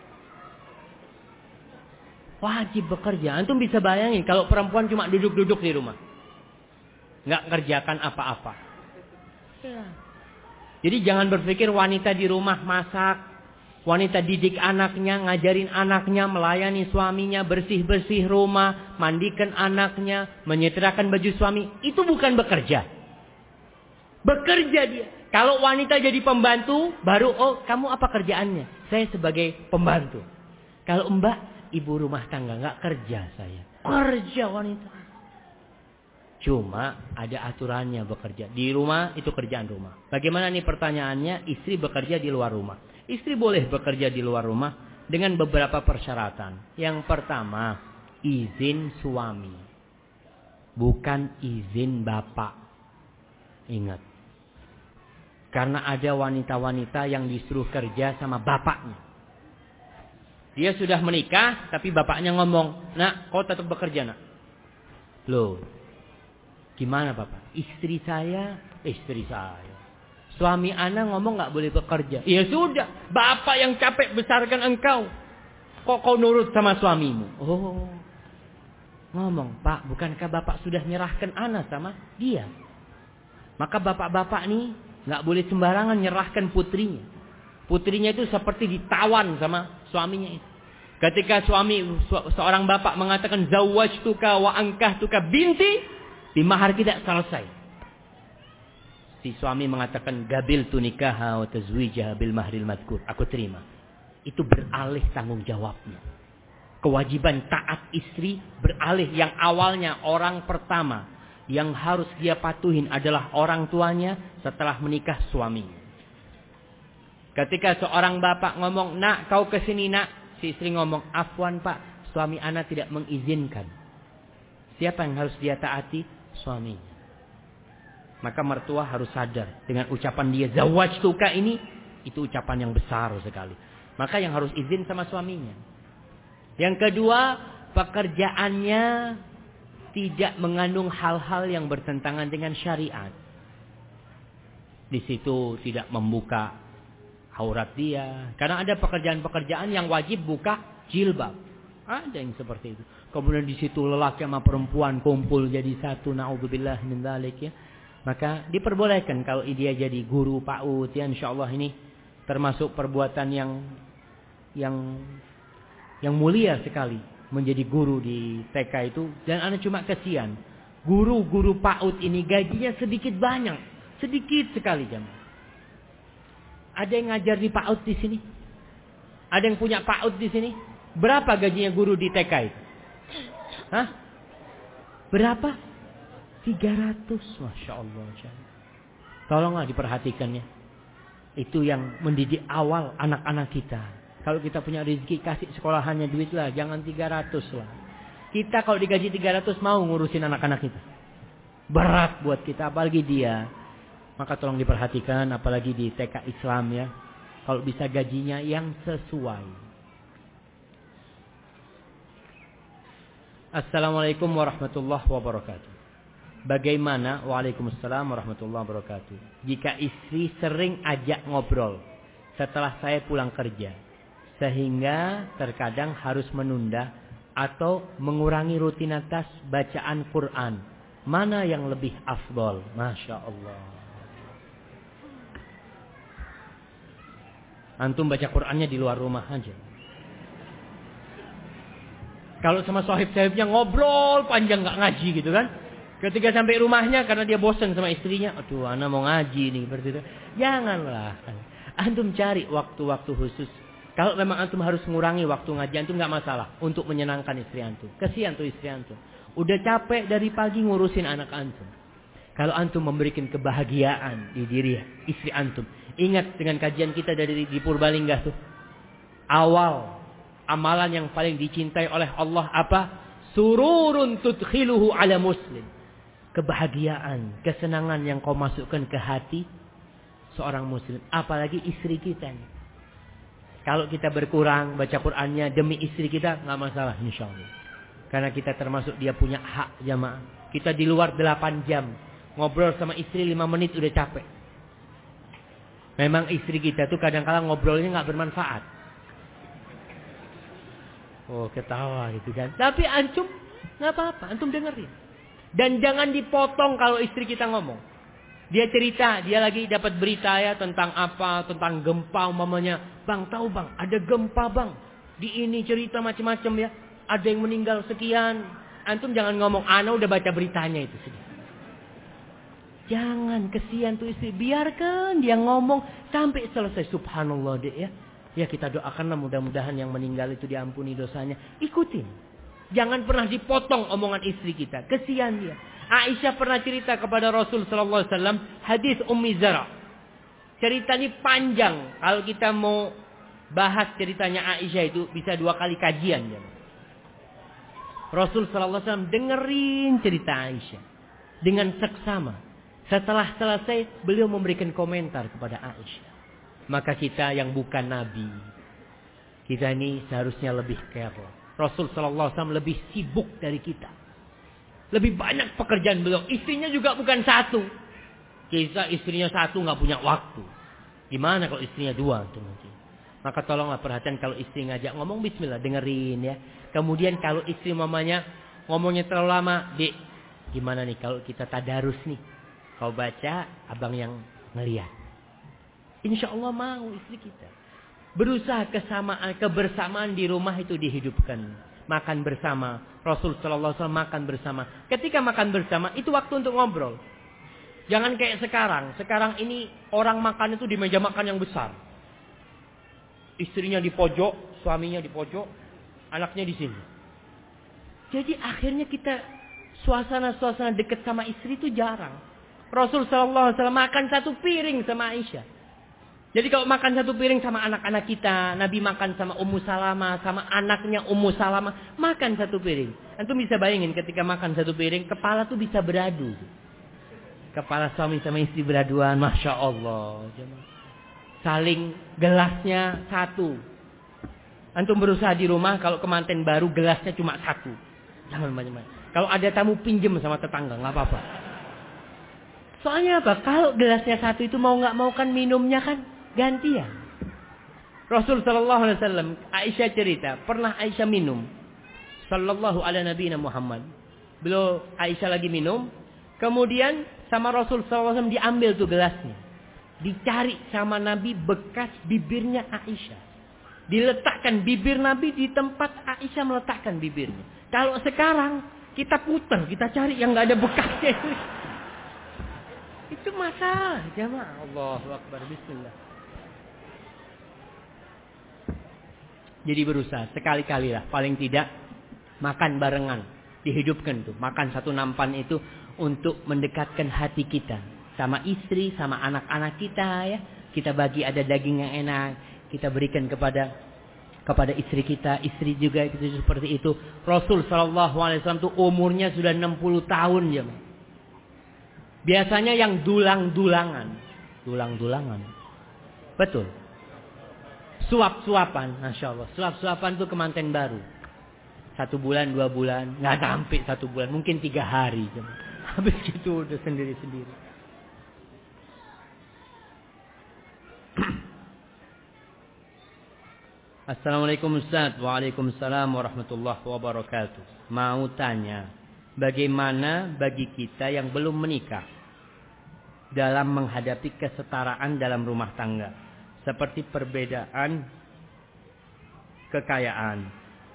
Wajib bekerja. Antum bisa bayangin kalau perempuan cuma duduk-duduk di rumah. Nggak kerjakan apa-apa. Ya. Jadi jangan berpikir wanita di rumah masak. Wanita didik anaknya, ngajarin anaknya, melayani suaminya, bersih-bersih rumah, mandikan anaknya, menyetrikakan baju suami. Itu bukan bekerja. Bekerja dia. Kalau wanita jadi pembantu, baru, oh kamu apa kerjaannya? Saya sebagai pembantu. Kalau mbak, ibu rumah tangga, nggak kerja saya. Kerja wanita. Cuma ada aturannya bekerja. Di rumah, itu kerjaan rumah. Bagaimana nih pertanyaannya? Istri bekerja di luar rumah. Istri boleh bekerja di luar rumah dengan beberapa persyaratan. Yang pertama, izin suami. Bukan izin bapak. Ingat. Karena ada wanita-wanita yang disuruh kerja sama bapaknya. Dia sudah menikah, tapi bapaknya ngomong, nak, kau tetap bekerja, nak. Loh, gimana bapak? Istri saya, istri saya. Suami anak ngomong nggak boleh bekerja. Ya sudah, bapak yang capek besarkan engkau. Kok kau nurut sama suamimu? Oh, ngomong, Pak, bukankah bapak sudah nyerahkan anak sama dia? Maka bapak-bapak nih nggak boleh sembarangan nyerahkan putrinya. Putrinya itu seperti ditawan sama suaminya itu. Ketika suami seorang bapak mengatakan zawwajtuka wa ankahtuka binti, di mahar tidak selesai. Si suami mengatakan gabil tu nikaha wa tazwijaha bil mahril madkur. Aku terima. Itu beralih tanggung jawabnya. Kewajiban taat istri beralih, yang awalnya orang pertama yang harus dia patuhin adalah orang tuanya, setelah menikah suaminya. Ketika seorang bapak ngomong, nak kau kesini nak. Si istri ngomong, afwan pak, suami anak tidak mengizinkan. Siapa yang harus dia taati? Suaminya. Maka mertua harus sadar dengan ucapan dia zawwajtuka ini, itu ucapan yang besar sekali. Maka yang harus izin sama suaminya. Yang kedua, pekerjaannya tidak mengandung hal-hal yang bertentangan dengan syariat. Di situ tidak membuka aurat dia. Karena ada pekerjaan-pekerjaan yang wajib buka jilbab. Ada yang seperti itu. Kemudian di situ lelaki sama perempuan kumpul jadi satu. Na'udzubillah min dzalik ya. Maka diperbolehkan kalau dia jadi guru PAUD ya, insyaallah ini termasuk perbuatan yang yang yang mulia sekali menjadi guru di T K itu. Dan ana cuma kesian, guru-guru PAUD ini gajinya sedikit banyak, sedikit sekali jamaah. Ada yang ngajar di PAUD di sini? Ada yang punya PAUD di sini? Berapa gajinya guru di T K itu? Hah? Berapa? tiga ratus, Masya Allah. Tolonglah diperhatikannya. Itu yang mendidik awal anak-anak kita. Kalau kita punya rezeki, kasih sekolahannya duit lah. Jangan tiga ratus lah. Kita kalau digaji tiga ratus mau ngurusin anak-anak kita. Berat buat kita, apalagi dia. Maka tolong diperhatikan, apalagi di T K Islam ya. Kalau bisa gajinya yang sesuai. Assalamualaikum warahmatullahi wabarakatuh. Bagaimana? Waalaikumsalam warahmatullahi wabarakatuh. Jika istri sering ajak ngobrol setelah saya pulang kerja, sehingga terkadang harus menunda atau mengurangi rutinitas bacaan Quran, mana yang lebih afdol? Masya Allah. Antum baca Qurannya di luar rumah aja. Kalau sama sahib-sahibnya ngobrol panjang nggak ngaji gitu kan. Ketika sampai rumahnya karena dia bosan sama istrinya, aduh ana mau ngaji nih seperti itu. Janganlah. Antum cari waktu-waktu khusus. Kalau memang antum harus mengurangi waktu ngaji antum nggak masalah untuk menyenangkan istri antum. Kasihan tuh istri antum. Udah capek dari pagi ngurusin anak antum. Kalau antum memberikan kebahagiaan di diri istri antum. Ingat dengan kajian kita dari di Purbalingga tuh. Awal amalan yang paling dicintai oleh Allah apa? Sururun tudkhiluhu ala muslim. Kebahagiaan, kesenangan yang kau masukkan ke hati seorang muslim. Apalagi istri kita nih. Kalau kita berkurang baca Qur'annya demi istri kita nggak masalah insyaallah. Karena kita termasuk dia punya hak jamaah. Kita di luar delapan jam. Ngobrol sama istri lima menit udah capek. Memang istri kita tuh kadang-kadang ngobrolnya nggak bermanfaat. Oh ketawa gitu kan. Tapi antum nggak apa-apa, antum dengerin. Dan jangan dipotong kalau istri kita ngomong. Dia cerita, dia lagi dapat berita ya tentang apa, tentang gempa umpamanya. Bang tahu bang, ada gempa bang. Di ini cerita macam-macam ya. Ada yang meninggal sekian. Antum jangan ngomong, ana udah baca beritanya itu sudah. Jangan, kesian tuh istri. Biarkan dia ngomong sampai selesai. Subhanallah deh ya. Ya kita doakanlah mudah-mudahan yang meninggal itu diampuni dosanya. Ikutin. Jangan pernah dipotong omongan istri kita. Kesian dia. Aisyah pernah cerita kepada Rasul sallallahu alaihi wasallam hadis Ummi Zara. Cerita ini panjang. Kalau kita mau bahas ceritanya Aisyah itu bisa dua kali kajian ya. Rasul sallallahu alaihi wasallam dengerin cerita Aisyah dengan seksama. Setelah selesai beliau memberikan komentar kepada Aisyah. Maka kita yang bukan nabi, kita ini seharusnya lebih careful. Rasul sallallahu alaihi wasallam lebih sibuk dari kita. Lebih banyak pekerjaan beliau. Istrinya juga bukan satu. Kisah istrinya satu nggak punya waktu. Gimana kalau istrinya dua tuh nanti? Maka tolonglah perhatian kalau istri ngajak ngomong bismillah dengerin ya. Kemudian kalau istri mamanya ngomongnya terlalu lama, Dek, gimana nih kalau kita tadarus nih? Kau baca, abang yang ngeliat. Insya Allah mau istri kita. Berusaha kesamaan, kebersamaan di rumah itu dihidupkan. Makan bersama. Rasul sallallahu alaihi wasallam makan bersama. Ketika makan bersama, itu waktu untuk ngobrol. Jangan kayak sekarang. Sekarang ini orang makan itu di meja makan yang besar. Istrinya di pojok, suaminya di pojok, anaknya di sini. Jadi akhirnya kita suasana-suasana dekat sama istri itu jarang. Rasul sallallahu alaihi wasallam makan satu piring sama Aisyah. Jadi kalau makan satu piring sama anak-anak kita, Nabi makan sama Ummu Salamah, sama anaknya Ummu Salamah, makan satu piring. Antum bisa bayangin ketika makan satu piring, kepala tuh bisa beradu. Kepala suami sama istri beraduan, Masya Allah. Saling gelasnya satu. Antum berusaha di rumah, kalau kemanten baru gelasnya cuma satu. Jangan banyak-banyak. Kalau ada tamu pinjem sama tetangga, nggak apa-apa. Soalnya apa? Kalau gelasnya satu itu mau nggak mau kan minumnya kan gantian. Rasul sallallahu alaihi wasallam, Aisyah cerita, pernah Aisyah minum. Sallallahu ala nabiyina Muhammad. Beliau Aisyah lagi minum, kemudian sama Rasul sallallahu alaihi wasallam diambil tuh gelasnya. Dicari sama Nabi bekas bibirnya Aisyah. Diletakkan bibir Nabi di tempat Aisyah meletakkan bibirnya. Kalau sekarang kita putar, kita cari yang nggak ada bekasnya. Itu masalah, jamaah. Allahu Akbar, bismillah. Jadi berusaha sekali-kali lah, paling tidak makan barengan, dihidupkan tuh, makan satu nampan itu untuk mendekatkan hati kita sama istri, sama anak-anak kita ya. Kita bagi ada daging yang enak, kita berikan kepada kepada istri kita, istri juga itu seperti itu. Rasul sallallahu alaihi wasallam tuh umurnya sudah enam puluh tahun ya. Biasanya yang dulang-dulangan, dulang-dulangan, betul. Suap-suapan, masya Allah. Suap-suapan tuh kemanten baru. Satu bulan, dua bulan, nggak sampai satu bulan, mungkin tiga hari. Habis gitu udah sendiri-sendiri. Assalamualaikum Ustaz. Waalaikumsalam warahmatullahi wabarakatuh. Mau tanya, bagaimana bagi kita yang belum menikah dalam menghadapi kesetaraan dalam rumah tangga, seperti perbedaan kekayaan,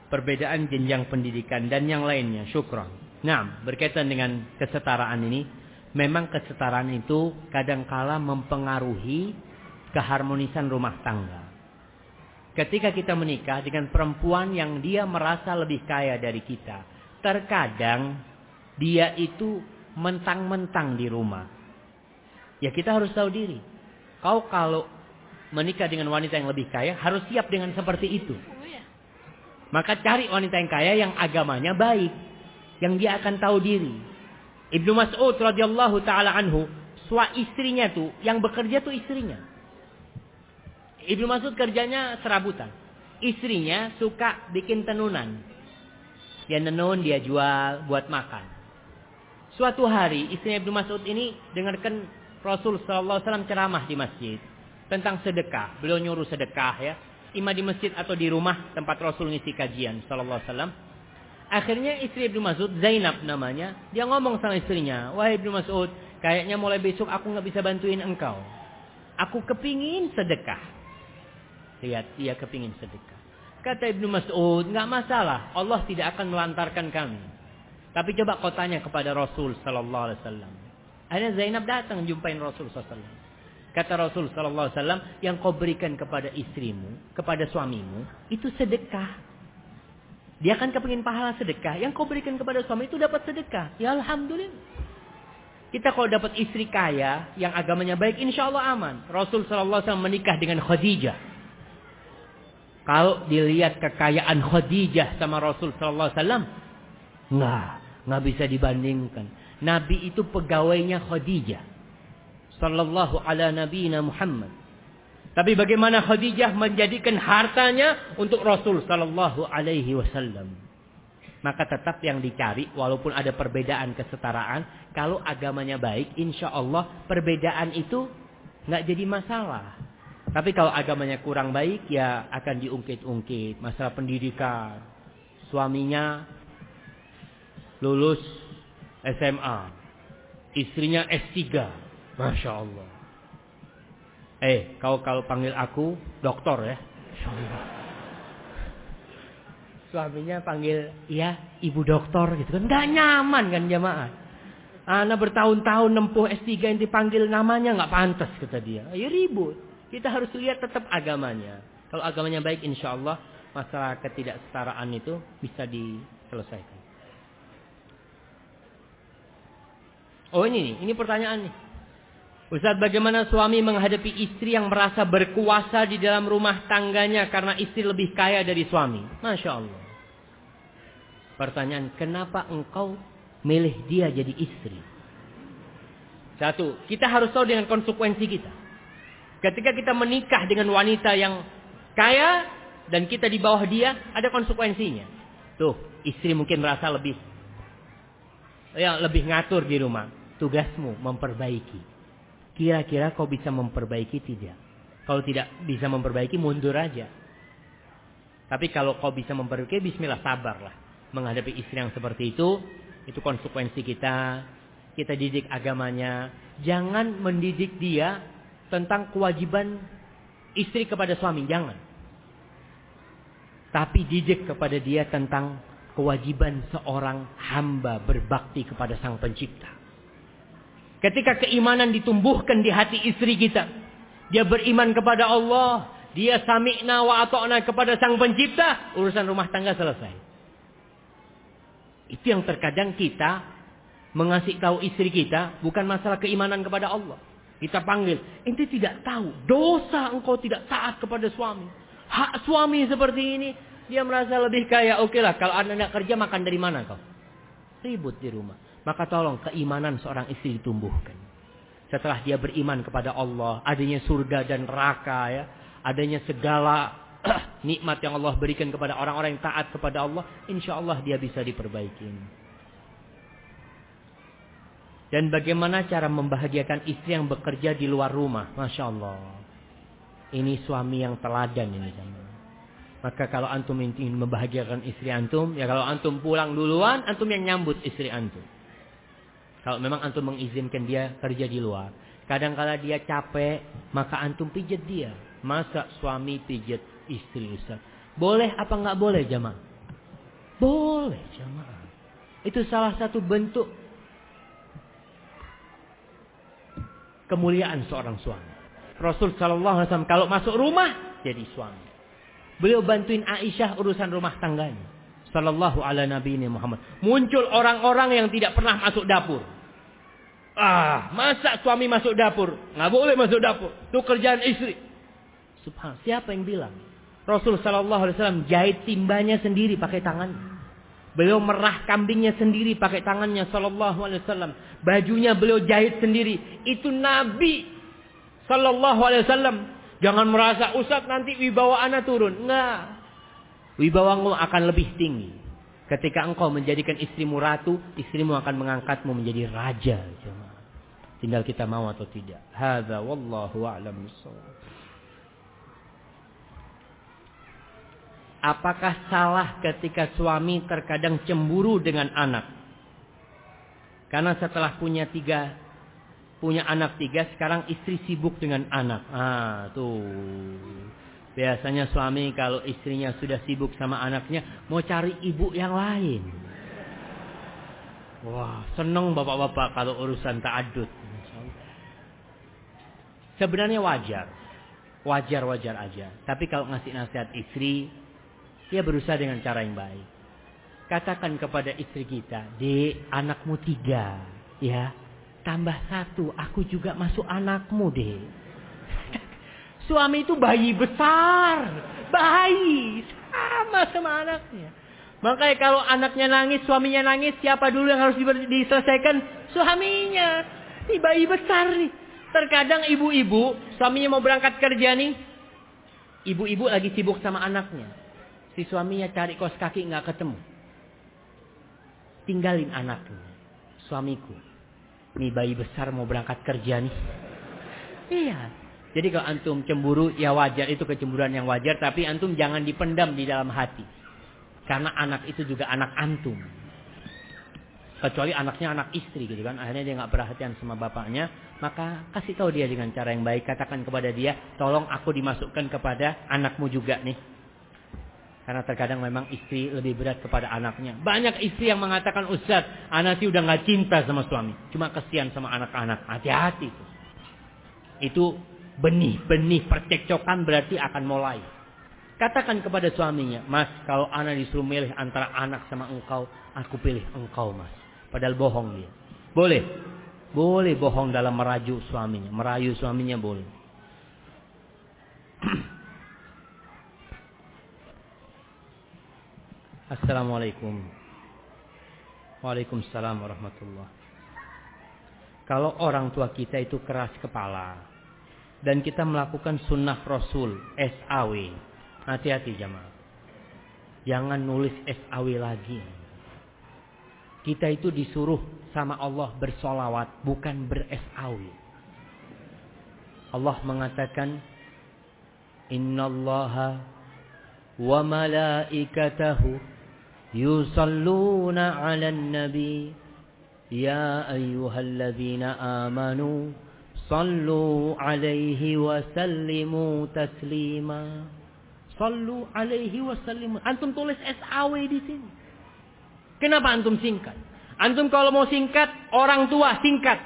perbedaan jenjang pendidikan dan yang lainnya. Syukran. Nah, berkaitan dengan kesetaraan ini, memang kesetaraan itu kadangkala mempengaruhi keharmonisan rumah tangga. Ketika kita menikah dengan perempuan yang dia merasa lebih kaya dari kita, terkadang dia itu mentang-mentang di rumah. Ya kita harus tahu diri. Kau kalau menikah dengan wanita yang lebih kaya, harus siap dengan seperti itu. Maka cari wanita yang kaya yang agamanya baik, yang dia akan tahu diri. Ibnu Mas'ud radhiyallahu taala anhu, sua istrinya tuh, yang bekerja tuh istrinya. Ibnu Mas'ud kerjanya serabutan. Istrinya suka bikin tenunan. Dia nenun, dia jual buat makan. Suatu hari istrinya Ibnu Mas'ud ini dengarkan Rasul sallallahu alaihi wasallam ceramah di masjid tentang sedekah. Beliau nyuruh sedekah ya. Ima di masjid atau di rumah tempat Rasul ngisi kajian sallallahu alaihi wasallam. Akhirnya istri Ibnu Mas'ud, Zainab namanya, dia ngomong sama istrinya, "Wahai Ibnu Mas'ud, kayaknya mulai besok aku nggak bisa bantuin engkau. Aku kepingin sedekah." Lihat, dia kepingin sedekah. Kata Ibnu Mas'ud, "Nggak masalah, Allah tidak akan melantarkan kami. Tapi coba kau tanya kepada Rasul sallallahu alaihi wasallam." Akhirnya Zainab datang jumpain Rasul sallallahu alaihi wasallam. Kata Rasul sallallahu alaihi wasallam, yang kau berikan kepada istrimu, kepada suamimu, itu sedekah. Dia kan kepingin pahala sedekah. Yang kau berikan kepada suami itu dapat sedekah. Ya alhamdulillah. Kita kalau dapat istri kaya, yang agamanya baik, insya Allah aman. Rasul sallallahu alaihi wasallam menikah dengan Khadijah. Kalau dilihat kekayaan Khadijah sama Rasul sallallahu alaihi wasallam, nggak, nggak bisa dibandingkan. Nabi itu pegawainya Khadijah. Sallallahu ala nabiyina Muhammad. Tapi bagaimana Khadijah menjadikan hartanya untuk Rasul sallallahu alaihi wasallam. Maka tetap yang dicari walaupun ada perbedaan kesetaraan, kalau agamanya baik, insya Allah perbedaan itu nggak jadi masalah. Tapi kalau agamanya kurang baik, ya akan diungkit-ungkit. Masalah pendidikan, suaminya lulus S M A, istrinya S tiga. Masya Allah. Eh, kau kalau panggil aku doktor ya. Suaminya panggil, ya ibu doktor gitu kan. Nggak nyaman kan jamaah. Anak bertahun-tahun nempuh S tiga yang dipanggil namanya nggak pantas kata dia. Ya ribut. Kita harus lihat tetap agamanya. Kalau agamanya baik, insya Allah masalah ketidaksetaraan itu bisa diselesaikan. Oh ini nih, ini pertanyaan nih. Ustaz, bagaimana suami menghadapi istri yang merasa berkuasa di dalam rumah tangganya karena istri lebih kaya dari suami? Masya Allah. Pertanyaan, kenapa engkau milih dia jadi istri? Satu, kita harus tahu dengan konsekuensi kita. Ketika kita menikah dengan wanita yang kaya dan kita di bawah dia, ada konsekuensinya. Tuh, istri mungkin merasa lebih, ya lebih ngatur di rumah. Tugasmu memperbaiki. Kira-kira kau bisa memperbaiki tidak? Kalau tidak bisa memperbaiki, mundur aja. Tapi kalau kau bisa memperbaiki, bismillah, sabarlah. Menghadapi istri yang seperti itu, itu konsekuensi kita. Kita didik agamanya. Jangan mendidik dia tentang kewajiban istri kepada suami. Jangan. Tapi didik kepada dia tentang kewajiban seorang hamba berbakti kepada Sang Pencipta. Ketika keimanan ditumbuhkan di hati istri kita, dia beriman kepada Allah, dia sami'na wa ata'na kepada Sang Pencipta, urusan rumah tangga selesai. Itu yang terkadang kita mengasih tahu istri kita, bukan masalah keimanan kepada Allah. Kita panggil, ente tidak tahu dosa engkau tidak taat kepada suami. Hak suami seperti ini, dia merasa lebih kaya. Oke lah, kalau anda tidak kerja, makan dari mana kau? Ribut di rumah. Maka tolong keimanan seorang istri ditumbuhkan. Setelah dia beriman kepada Allah, adanya surga dan neraka, ya, adanya segala nikmat yang Allah berikan kepada orang-orang yang taat kepada Allah, insya Allah dia bisa diperbaiki. Dan bagaimana cara membahagiakan istri yang bekerja di luar rumah? Masya Allah. Ini suami yang teladan ini. Maka kalau antum ingin membahagiakan istri antum, ya kalau antum pulang duluan, antum yang nyambut istri antum. Kalau memang antum mengizinkan dia kerja di luar. Kadang-kala dia capek, maka antum pijet dia. Masa suami pijet istri Ustaz? Boleh apa nggak boleh jamaah? Boleh jamaah. Itu salah satu bentuk kemuliaan seorang suami. Rasul Shallallahu Alaihi Wasallam kalau masuk rumah jadi suami. Beliau bantuin Aisyah urusan rumah tangganya. Sallallahu ala nabiyina Muhammad. Muncul orang-orang yang tidak pernah masuk dapur. Ah, masa suami masuk dapur? Nggak boleh masuk dapur. Itu kerjaan istri. Subhanallah, siapa yang bilang? Rasul Sallallahu Alaihi Wasallam jahit timbanya sendiri pakai tangannya. Beliau merah kambingnya sendiri pakai tangannya. Sallallahu Alaihi Wasallam. Bajunya beliau jahit sendiri. Itu Nabi Sallallahu Alaihi Wasallam. Jangan merasa Ustaz nanti wibawa anak turun. Enggak. Wibawamu akan lebih tinggi. Ketika engkau menjadikan istrimu ratu, istrimu akan mengangkatmu menjadi raja. Tinggal kita mau atau tidak. Hadza wallahu a'lam bissawab. Apakah salah ketika suami terkadang cemburu dengan anak? Karena setelah punya tiga, punya anak tiga, sekarang istri sibuk dengan anak. Ah, tuh. Biasanya suami kalau istrinya sudah sibuk sama anaknya, mau cari ibu yang lain. Wah, seneng bapak-bapak kalau urusan ta'adud. Sebenarnya wajar. Wajar-wajar aja. Tapi kalau ngasih nasihat istri, dia berusaha dengan cara yang baik. Katakan kepada istri kita, Dek, anakmu tiga. Ya, tambah satu, aku juga masuk anakmu, Dek. Suami itu bayi besar. Bayi. Sama sama anaknya. Makanya kalau anaknya nangis, suaminya nangis, siapa dulu yang harus diselesaikan? Suaminya. Ini bayi besar nih. Terkadang ibu-ibu, suaminya mau berangkat kerja nih. Ibu-ibu lagi sibuk sama anaknya. Si suaminya cari kaos kaki nggak ketemu. Tinggalin anaknya. Suamiku. Nih bayi besar mau berangkat kerja nih. Iya. Jadi kalau antum cemburu, ya wajar, itu kecemburuan yang wajar. Tapi antum jangan dipendam di dalam hati. Karena anak itu juga anak antum. Kecuali anaknya anak istri gitu kan. Akhirnya dia gak perhatian sama bapaknya. Maka kasih tahu dia dengan cara yang baik. Katakan kepada dia, tolong aku dimasukkan kepada anakmu juga nih. Karena terkadang memang istri lebih berat kepada anaknya. Banyak istri yang mengatakan, Ustaz, anak sih udah gak cinta sama suami. Cuma kesian sama anak-anak. Hati-hati. Itu benih-benih percekcokan berarti akan mulai. Katakan kepada suaminya, Mas, kalau anak disuruh milih antara anak sama engkau, aku pilih engkau, Mas. Padahal bohong dia. Boleh. Boleh bohong dalam merayu suaminya. Merayu suaminya boleh. Assalamualaikum. Waalaikumsalam warahmatullahi. Kalau orang tua kita itu keras kepala dan kita melakukan sunnah Rasul S A W, hati-hati jamaah. Jangan nulis S A W lagi. Kita itu disuruh sama Allah bersolawat, bukan ber-S A W. Allah mengatakan, Innallaha wa malaikatahu yusalluna 'alan nabi ya ayyuhalladzina amanu sallu 'alaihi wa sallimu taslima. Sallu 'alaihi wa sallimu. Antum tulis S A W di sini. Kenapa antum singkat? Antum kalau mau singkat, orang tua singkat.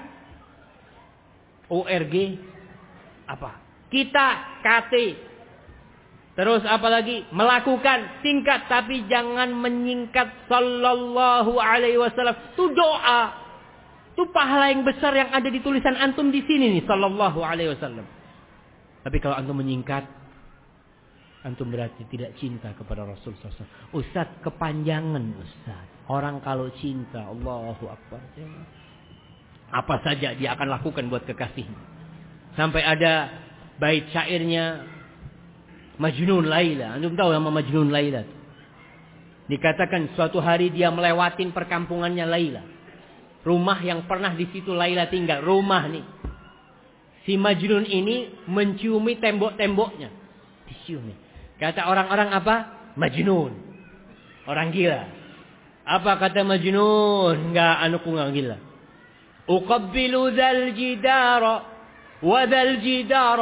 O R G apa? Kita K T. Terus apa lagi? Melakukan singkat, tapi jangan menyingkat sallallahu alaihi wasallam. Itu doa. Itu pahala yang besar yang ada di tulisan antum di sini nih, sallallahu alaihi wasallam. Tapi kalau antum menyingkat, antum berarti tidak cinta kepada Rasul sallallahu alaihi wasallam. Ustaz, kepanjangan Ustaz. Orang kalau cinta, Allahu Akbar. Apa saja dia akan lakukan buat kekasihnya. Sampai ada bait syairnya Majnun Laila. Antum tahu nama Majnun Laila? Dikatakan suatu hari dia melewatin perkampungannya Laila. Rumah yang pernah di situ Laila tinggal. Rumah nih. Si Majnun ini menciumi tembok-temboknya. Diciumi. Kata orang-orang apa? Majnun. Orang gila. Apa kata Majnun? Enggak, anuku enggak gila. Uqabbilu dzal jidara wa dzal jidara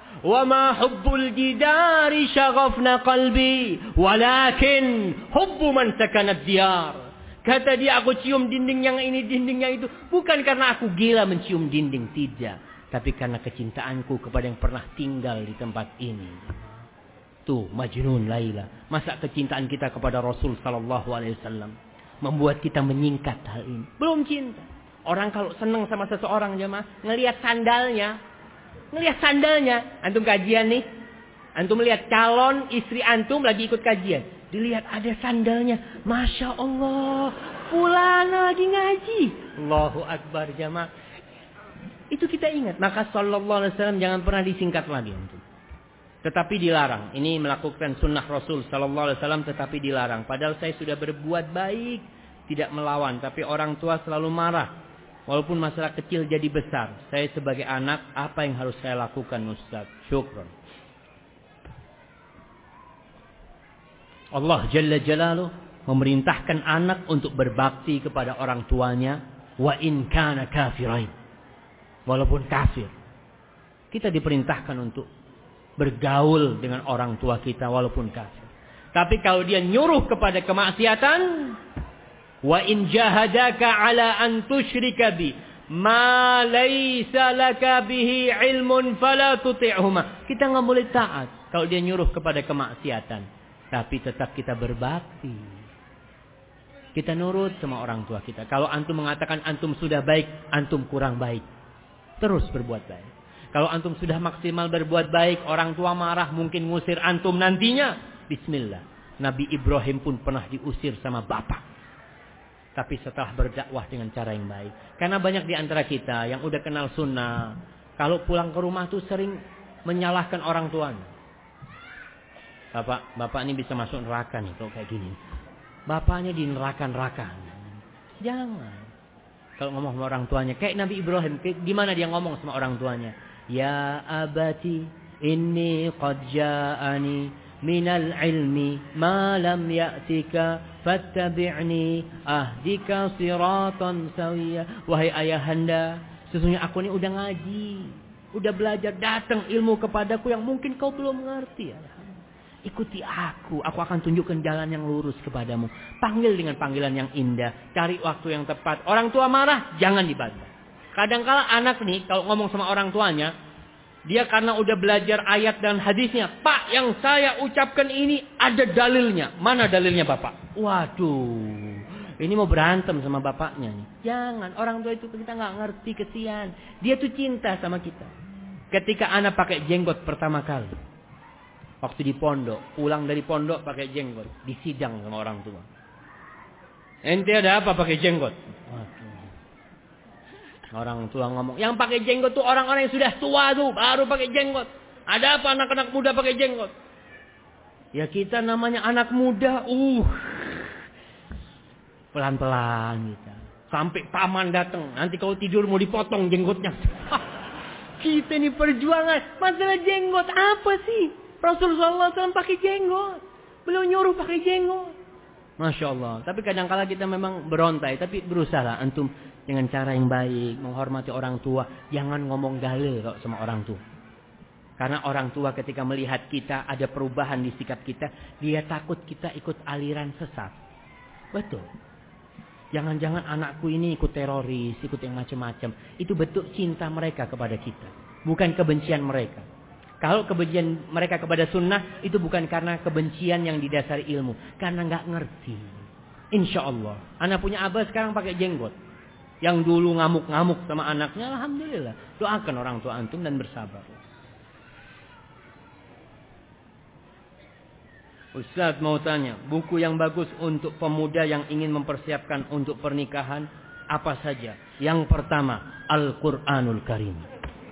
Wa ma hubbul jidari syaghafna qalbi, walakin hubbu man sakana diyar. Kata dia, aku cium dinding yang ini, dinding yang itu. Bukan karena aku gila mencium dinding, tidak. Tapi karena kecintaanku kepada yang pernah tinggal di tempat ini. Tuh, Majnun Laila. Masa kecintaan kita kepada Rasul sallallahu alaihi wasallam membuat kita menyingkat hal ini? Belum cinta. Orang kalau senang sama seseorang, jemaah, ngelihat sandalnya, ngelihat sandalnya. Antum kajian nih, antum lihat calon istri antum lagi ikut kajian. Dilihat ada sandalnya. Masya Allah. Fulana lagi ngaji. Allahu Akbar, jamaah. Itu kita ingat. Maka sallallahu alaihi wasallam jangan pernah disingkat lagi. Tetapi dilarang. Ini melakukan sunnah Rasul sallallahu alaihi wasallam tetapi dilarang. Padahal saya sudah berbuat baik. Tidak melawan. Tapi orang tua selalu marah. Walaupun masalah kecil jadi besar. Saya sebagai anak, apa yang harus saya lakukan, Ustaz? Syukran. Allah Jalla Jalaluh memerintahkan anak untuk berbakti kepada orang tuanya. Wa in kana kafirain. Walaupun kafir. Kita diperintahkan untuk bergaul dengan orang tua kita walaupun kafir. Tapi kalau dia nyuruh kepada kemaksiatan. Wa in jahadaka ala an tusyrika bi ma laysa laka bihi ilmun fala tuti'huma. Kita nggak boleh taat kalau dia nyuruh kepada kemaksiatan. Tapi tetap kita berbakti. Kita nurut sama orang tua kita. Kalau antum mengatakan antum sudah baik, antum kurang baik. Terus berbuat baik. Kalau antum sudah maksimal berbuat baik, orang tua marah, mungkin ngusir antum nantinya. Bismillah. Nabi Ibrahim pun pernah diusir sama bapak. Tapi setelah berdakwah dengan cara yang baik. Karena banyak di antara kita yang udah kenal sunnah. Kalau pulang ke rumah tuh sering menyalahkan orang tuanya. Bapak, bapak ini bisa masuk neraka nih kalau kayak gini. Bapaknya di neraka-neraka. Jangan. Kalau ngomong sama orang tuanya, kayak Nabi Ibrahim, kayak gimana dia ngomong sama orang tuanya? Ya abati, inni qad ja'ani minal ilmi ma lam ya'tika fattabi'ni ahdika siratan sawiyya. Wahai ayahanda, sesungguhnya aku ini udah ngaji, udah belajar, datang ilmu kepadaku yang mungkin kau belum ngerti. Ikuti aku, aku akan tunjukkan jalan yang lurus kepadamu. Panggil dengan panggilan yang indah, cari waktu yang tepat. Orang tua marah, jangan dibantah. Kadang-kala anak nih, kalau ngomong sama orang tuanya, dia karena udah belajar ayat dan hadisnya. Pak, yang saya ucapkan ini ada dalilnya. Mana dalilnya Bapak? Waduh, ini mau berantem sama bapaknya nih. Jangan, orang tua itu kita nggak ngerti, kesian. Dia tuh cinta sama kita. Ketika anak pakai jenggot pertama kali. Waktu di pondok, pulang dari pondok pakai jenggot, disidang sama orang tua. Ente ada apa pakai jenggot? Orang tua ngomong, yang pakai jenggot tuh orang-orang yang sudah tua tuh, baru pakai jenggot. Ada apa anak-anak muda pakai jenggot? Ya kita namanya anak muda, uh, pelan-pelan kita. Sampai paman datang, nanti kalau tidur mau dipotong jenggotnya. Kita ini perjuangan, masalah jenggot apa sih? Rasulullah sallallahu alaihi wasallam pakai jenggot. Beliau nyuruh pakai jenggot. Masya Allah. Tapi kadang-kala kita memang berontai. Tapi berusaha antum dengan cara yang baik. Menghormati orang tua. Jangan ngomong dalil kalau sama orang tua. Karena orang tua ketika melihat kita ada perubahan di sikap kita. Dia takut kita ikut aliran sesat. Betul. Jangan-jangan anakku ini ikut teroris. Ikut yang macam-macam. Itu bentuk cinta mereka kepada kita. Bukan kebencian mereka. Kalau kebencian mereka kepada sunnah, itu bukan karena kebencian yang didasari ilmu. Karena nggak ngerti. Insya Allah. Anak punya abah sekarang pakai jenggot. Yang dulu ngamuk-ngamuk sama anaknya, alhamdulillah. Doakan orang tua antum dan bersabar. Ustaz mau tanya, buku yang bagus untuk pemuda yang ingin mempersiapkan untuk pernikahan, apa saja? Yang pertama, Al-Quranul Karim.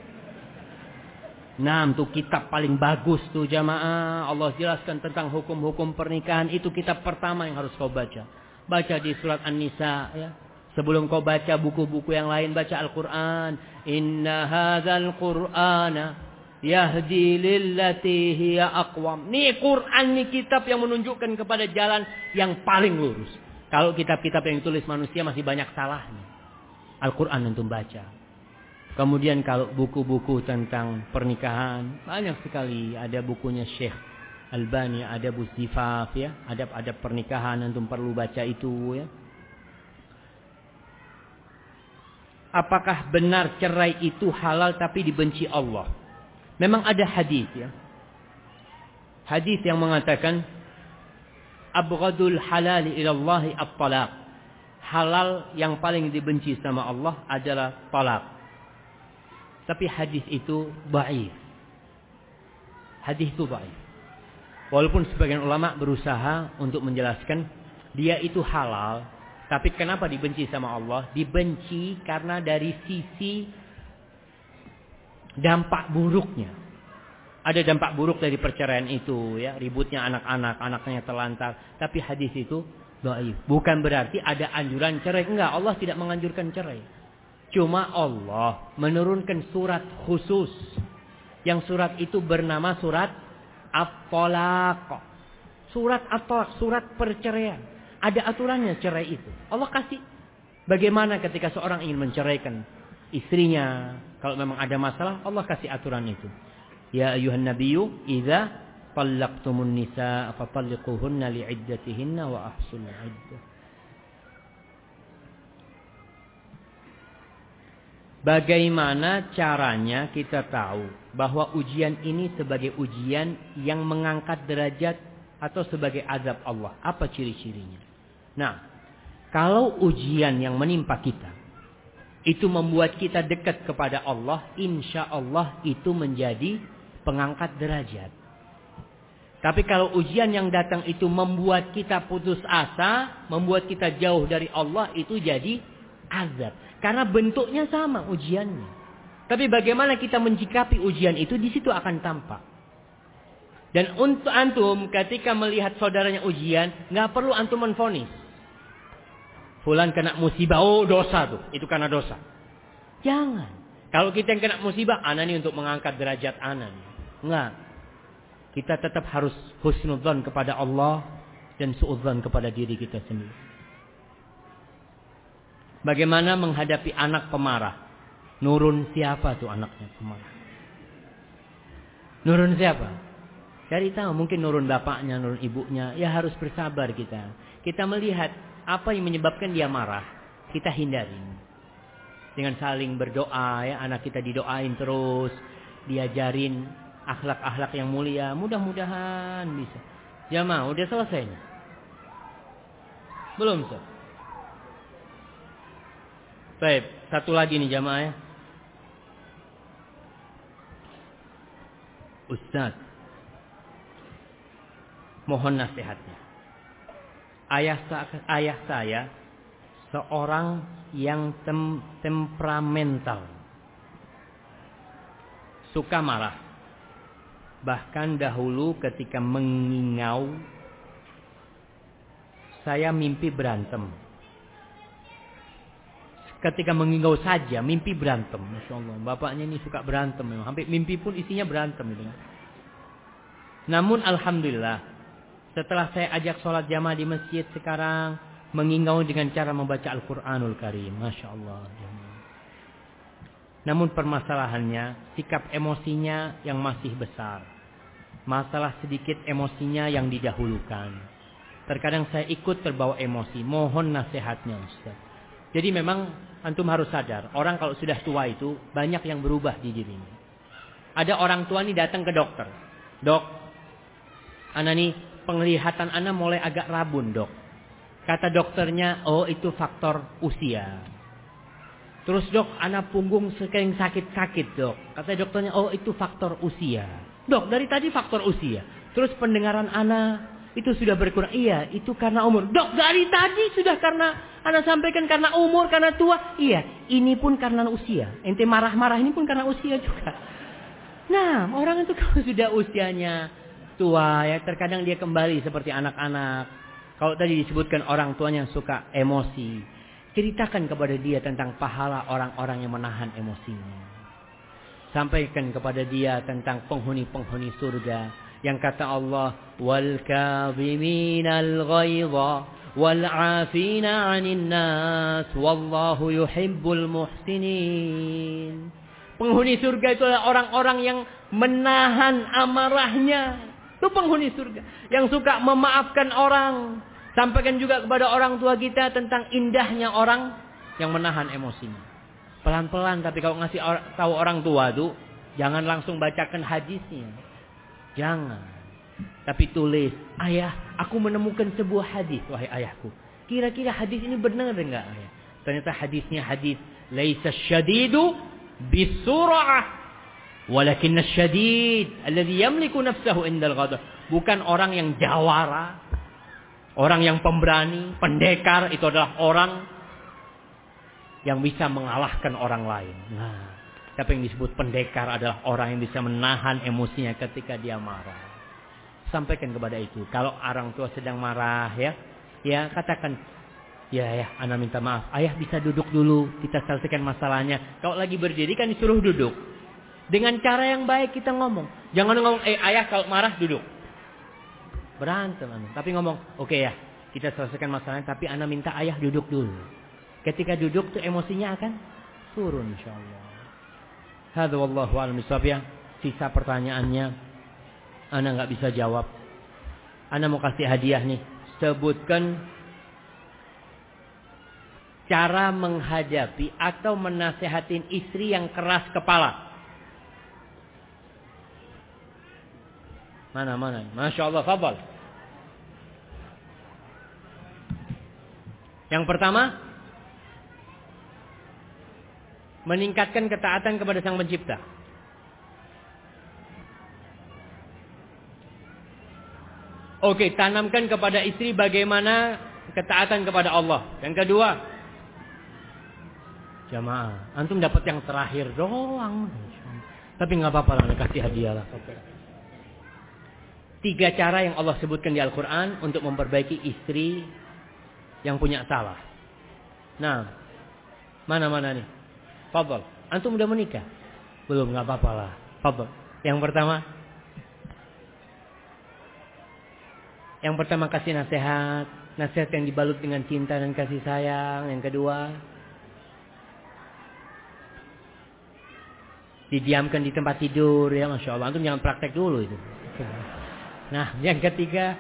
Nah, itu kitab paling bagus tuh jamaah. Allah jelaskan tentang hukum-hukum pernikahan. Itu kitab pertama yang harus kau baca. Baca di surat An-Nisa ya. Sebelum kau baca buku-buku yang lain, baca Al-Quran. Inna hadzal Qur'ana yahdi lillati hiya aqwam. Ini Quran, ini kitab yang menunjukkan kepada jalan yang paling lurus. Kalau kitab-kitab yang ditulis manusia masih banyak salahnya. Al-Quran untuk baca. Kemudian kalau buku-buku tentang pernikahan, banyak sekali. Ada bukunya Syekh Albani, ada Adabuz Zifaf, ya, adab-adab pernikahan, antum perlu baca itu, ya. Apakah benar cerai itu halal tapi dibenci Allah? Memang ada hadis, ya. Hadis yang mengatakan abghadul halali ilallahi at-talaq. Halal yang paling dibenci sama Allah adalah talak. Tapi hadis itu dhaif. Hadis itu dhaif. Walaupun sebagian ulama berusaha untuk menjelaskan dia itu halal, tapi kenapa dibenci sama Allah? Dibenci karena dari sisi dampak buruknya. Ada dampak buruk dari perceraian itu, ya, ributnya anak-anak, anaknya terlantar. Tapi hadis itu dhaif. Bukan berarti ada anjuran cerai. Enggak, Allah tidak menganjurkan cerai. Cuma Allah menurunkan surat khusus. Yang surat itu bernama surat At-Talaq. Surat At-Talaq, surat perceraian. Ada aturannya cerai itu. Allah kasih bagaimana ketika seorang ingin menceraikan istrinya. Kalau memang ada masalah, Allah kasih aturan itu. Ya ayuhan nabiyyu, idza talaqtumun nisaa fatalliquhunna li'iddatihinna wa ahsul 'iddah. Bagaimana caranya kita tahu bahwa ujian ini sebagai ujian yang mengangkat derajat atau sebagai azab Allah? Apa ciri-cirinya? Nah, kalau ujian yang menimpa kita itu membuat kita dekat kepada Allah, insya Allah itu menjadi pengangkat derajat. Tapi kalau ujian yang datang itu membuat kita putus asa, membuat kita jauh dari Allah, itu jadi azab. Karena bentuknya sama ujiannya. Tapi bagaimana kita menyikapi ujian itu, di situ akan tampak. Dan untuk antum ketika melihat saudaranya ujian, nggak perlu antum menvonis. Fulan kena musibah, oh dosa tuh, itu karena dosa. Jangan. Kalau kita yang kena musibah, ana ini untuk mengangkat derajat ana. Enggak. Kita tetap harus husnudzon kepada Allah dan suudzon kepada diri kita sendiri. Bagaimana menghadapi anak pemarah? Nurun siapa tuh anaknya pemarah? Nurun siapa? Cari tahu, mungkin nurun bapaknya, nurun ibunya. Ya harus bersabar kita. Kita melihat apa yang menyebabkan dia marah, kita hindari. Dengan saling berdoa, ya, anak kita didoain terus, diajarin akhlak-akhlak yang mulia. Mudah-mudahan bisa. Jamaah, udah selesai? Belum, Sob? Baik, satu lagi nih jamaah, ya. Ustaz, mohon nasihatnya. Ayah, ayah saya seorang yang tem, temperamental, suka marah. Bahkan dahulu ketika mengingau, saya mimpi berantem. Ketika mengingau saja, mimpi berantem. Masya Allah, bapaknya ini suka berantem. Hampir mimpi pun isinya berantem. Gitu. Namun Alhamdulillah, setelah saya ajak sholat jamaah di masjid sekarang, mengingau dengan cara membaca Al-Quranul Karim. Masya Allah. Namun permasalahannya, sikap emosinya yang masih besar. Masalah sedikit emosinya yang didahulukan. Terkadang saya ikut terbawa emosi. Mohon nasihatnya Ustaz. Jadi memang antum harus sadar, orang kalau sudah tua itu banyak yang berubah di dirinya. Ada orang tua nih datang ke dokter. Dok, ana nih penglihatan ana mulai agak rabun, Dok. Kata dokternya, oh itu faktor usia. Terus Dok, ana punggung sering sakit-sakit, Dok. Kata dokternya, oh itu faktor usia. Dok, dari tadi faktor usia. Terus pendengaran ana itu sudah berkurang. Iya, itu karena umur. Dok, dari tadi sudah karena ana sampaikan karena umur, karena tua. Iya, ini pun karena usia. Ente marah-marah ini pun karena usia juga. Nah, orang itu kalau sudah usianya tua, ya terkadang dia kembali seperti anak-anak. Kalau tadi disebutkan orang tuanya suka emosi, ceritakan kepada dia tentang pahala orang-orang yang menahan emosinya. Sampaikan kepada dia tentang penghuni-penghuni surga. Yang kata Allah, wal kadhiminal ghaidha wal 'afina 'anil nas wallahu yuhibbul muhsinin. Penghuni surga itu adalah orang-orang yang menahan amarahnya. Itu penghuni surga. Yang suka memaafkan orang. Sampaikan juga kepada orang tua kita tentang indahnya orang yang menahan emosinya. Pelan-pelan, tapi kalau ngasih or- tahu orang tua tuh, jangan langsung bacakan hadisnya. Jangan. Tapi tulis, ayah, aku menemukan sebuah hadis, wahai ayahku. Kira-kira hadis ini benar enggak, ayah? Ternyata hadisnya hadis, laisa syadidu bisur'ah, walakinna syadid alladhi yamliku nafsahu indal ghadab. Bukan orang yang jawara, orang yang pemberani, pendekar, itu adalah orang yang bisa mengalahkan orang lain. Nah, tapi yang disebut pendekar adalah orang yang bisa menahan emosinya ketika dia marah. Sampaikan kepada itu. Kalau orang tua sedang marah, ya, ya katakan, ya, ya, ana minta maaf. Ayah bisa duduk dulu, kita selesaikan masalahnya. Kalau lagi berdiri kan disuruh duduk. Dengan cara yang baik kita ngomong. Jangan ngomong, eh ayah kalau marah duduk. Berantem, anu. Tapi ngomong, oke okay, ya, kita selesaikan masalahnya. Tapi ana minta ayah duduk dulu. Ketika duduk tuh emosinya akan turun, insyaallah. Hadza wallahu a'lam bishawab, ya. Sisa pertanyaannya ana nggak bisa jawab. Ana mau kasih hadiah nih. Sebutkan cara menghadapi atau menasehatin istri yang keras kepala. Mana mana? Masya Allah, fadhal. Yang pertama, meningkatkan ketaatan kepada Sang Pencipta. Oke, tanamkan kepada istri bagaimana ketaatan kepada Allah. Yang kedua, jamaah, antum dapat yang terakhir doang. Tapi nggak apa-apa lah, kasih hadiah lah. Tiga cara yang Allah sebutkan di Al-Quran untuk memperbaiki istri yang punya salah. Nah, mana-mana nih? Fadhal. Antum udah menikah? Belum, nggak apa-apa lah. Fadhal. Yang pertama, Yang pertama kasih nasihat. Nasihat yang dibalut dengan cinta dan kasih sayang. Yang kedua, didiamkan di tempat tidur. Ya Masya Allah. Antum jangan praktek dulu itu. Nah, yang ketiga,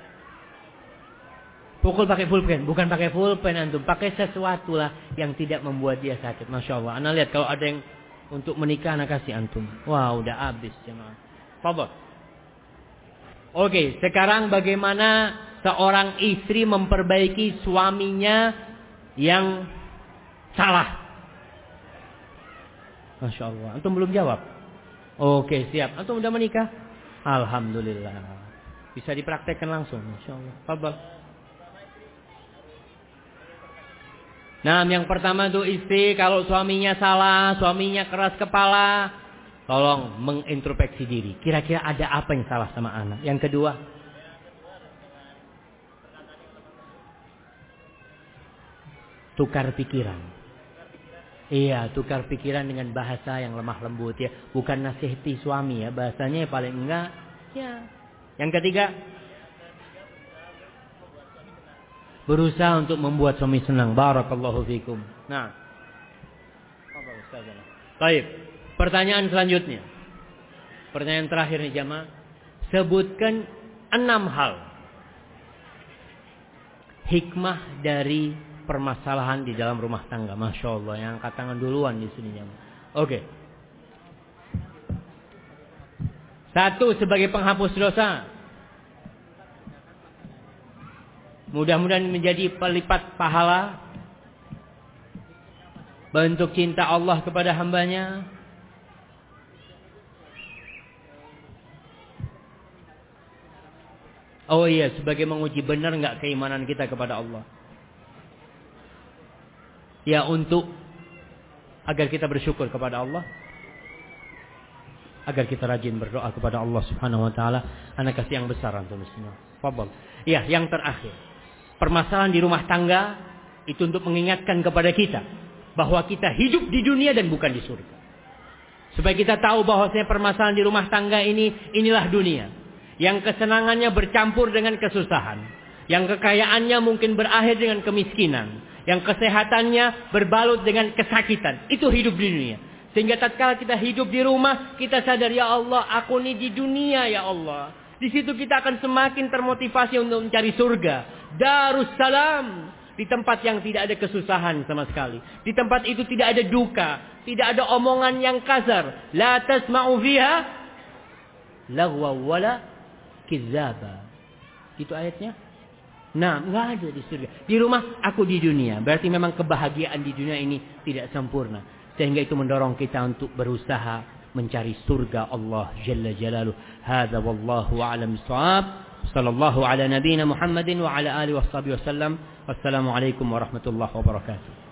pukul pakai pulpen. Bukan pakai pulpen antum. Pakai sesuatu lah yang tidak membuat dia sakit. Masya Allah. Anda lihat kalau ada yang untuk menikah, anak kasih antum. Wah, udah habis jemaah. Fadhal. Oke, sekarang bagaimana seorang istri memperbaiki suaminya yang salah? Masya Allah. Antum belum jawab? Oke, siap. Antum udah menikah? Alhamdulillah. Bisa dipraktekkan langsung. Masya Allah. Fadhal. Nah, yang pertama tuh istri, kalau suaminya salah, suaminya keras kepala, tolong mengintrospeksi diri. Kira-kira ada apa yang salah sama anak? Yang kedua, tukar pikiran. Iya, tukar pikiran dengan bahasa yang lemah lembut ya. Bukan nasihati suami ya. Bahasanya paling enggak. Ya. Yang ketiga, berusaha untuk membuat suami senang. Barakallahu fikum. Nah. Baik. Pertanyaan selanjutnya. Pertanyaan terakhir nih jamaah. Sebutkan enam hal hikmah dari permasalahan di dalam rumah tangga. Masya Allah. Yang angkat tangan duluan di sini jamaah. Oke. Satu, sebagai penghapus dosa. Mudah-mudahan menjadi pelipat pahala. Bentuk cinta Allah kepada hambanya. Oh iya, sebagai menguji benar nggak keimanan kita kepada Allah. Ya, untuk agar kita bersyukur kepada Allah, agar kita rajin berdoa kepada Allah Subhanahu wa taala. Anak kasih yang besar antum semua. Fadhal. Ya, yang terakhir. Permasalahan di rumah tangga itu untuk mengingatkan kepada kita bahwa kita hidup di dunia dan bukan di surga. Supaya kita tahu bahwasanya permasalahan di rumah tangga ini inilah dunia. Yang kesenangannya bercampur dengan kesusahan. Yang kekayaannya mungkin berakhir dengan kemiskinan. Yang kesehatannya berbalut dengan kesakitan. Itu hidup di dunia. Sehingga tatkala kita hidup di rumah, kita sadar, ya Allah, aku ini di dunia ya Allah. Di situ kita akan semakin termotivasi untuk mencari surga. Darussalam. Di tempat yang tidak ada kesusahan sama sekali. Di tempat itu tidak ada duka. Tidak ada omongan yang kasar. La tasma'u fiha lagwa wala kizzaba. Itu ayatnya. Nah, nggak ada di surga. Di rumah, aku di dunia. Berarti memang kebahagiaan di dunia ini tidak sempurna. Sehingga itu mendorong kita untuk berusaha mencari surga Allah Jalla Jalaluh. Hadza wallahu a'lam bissawab. Sallallahu ala nabiyyina Muhammadin wa ala alihi washabihi wasallam. Wassalamualaikum warahmatullahi wabarakatuh.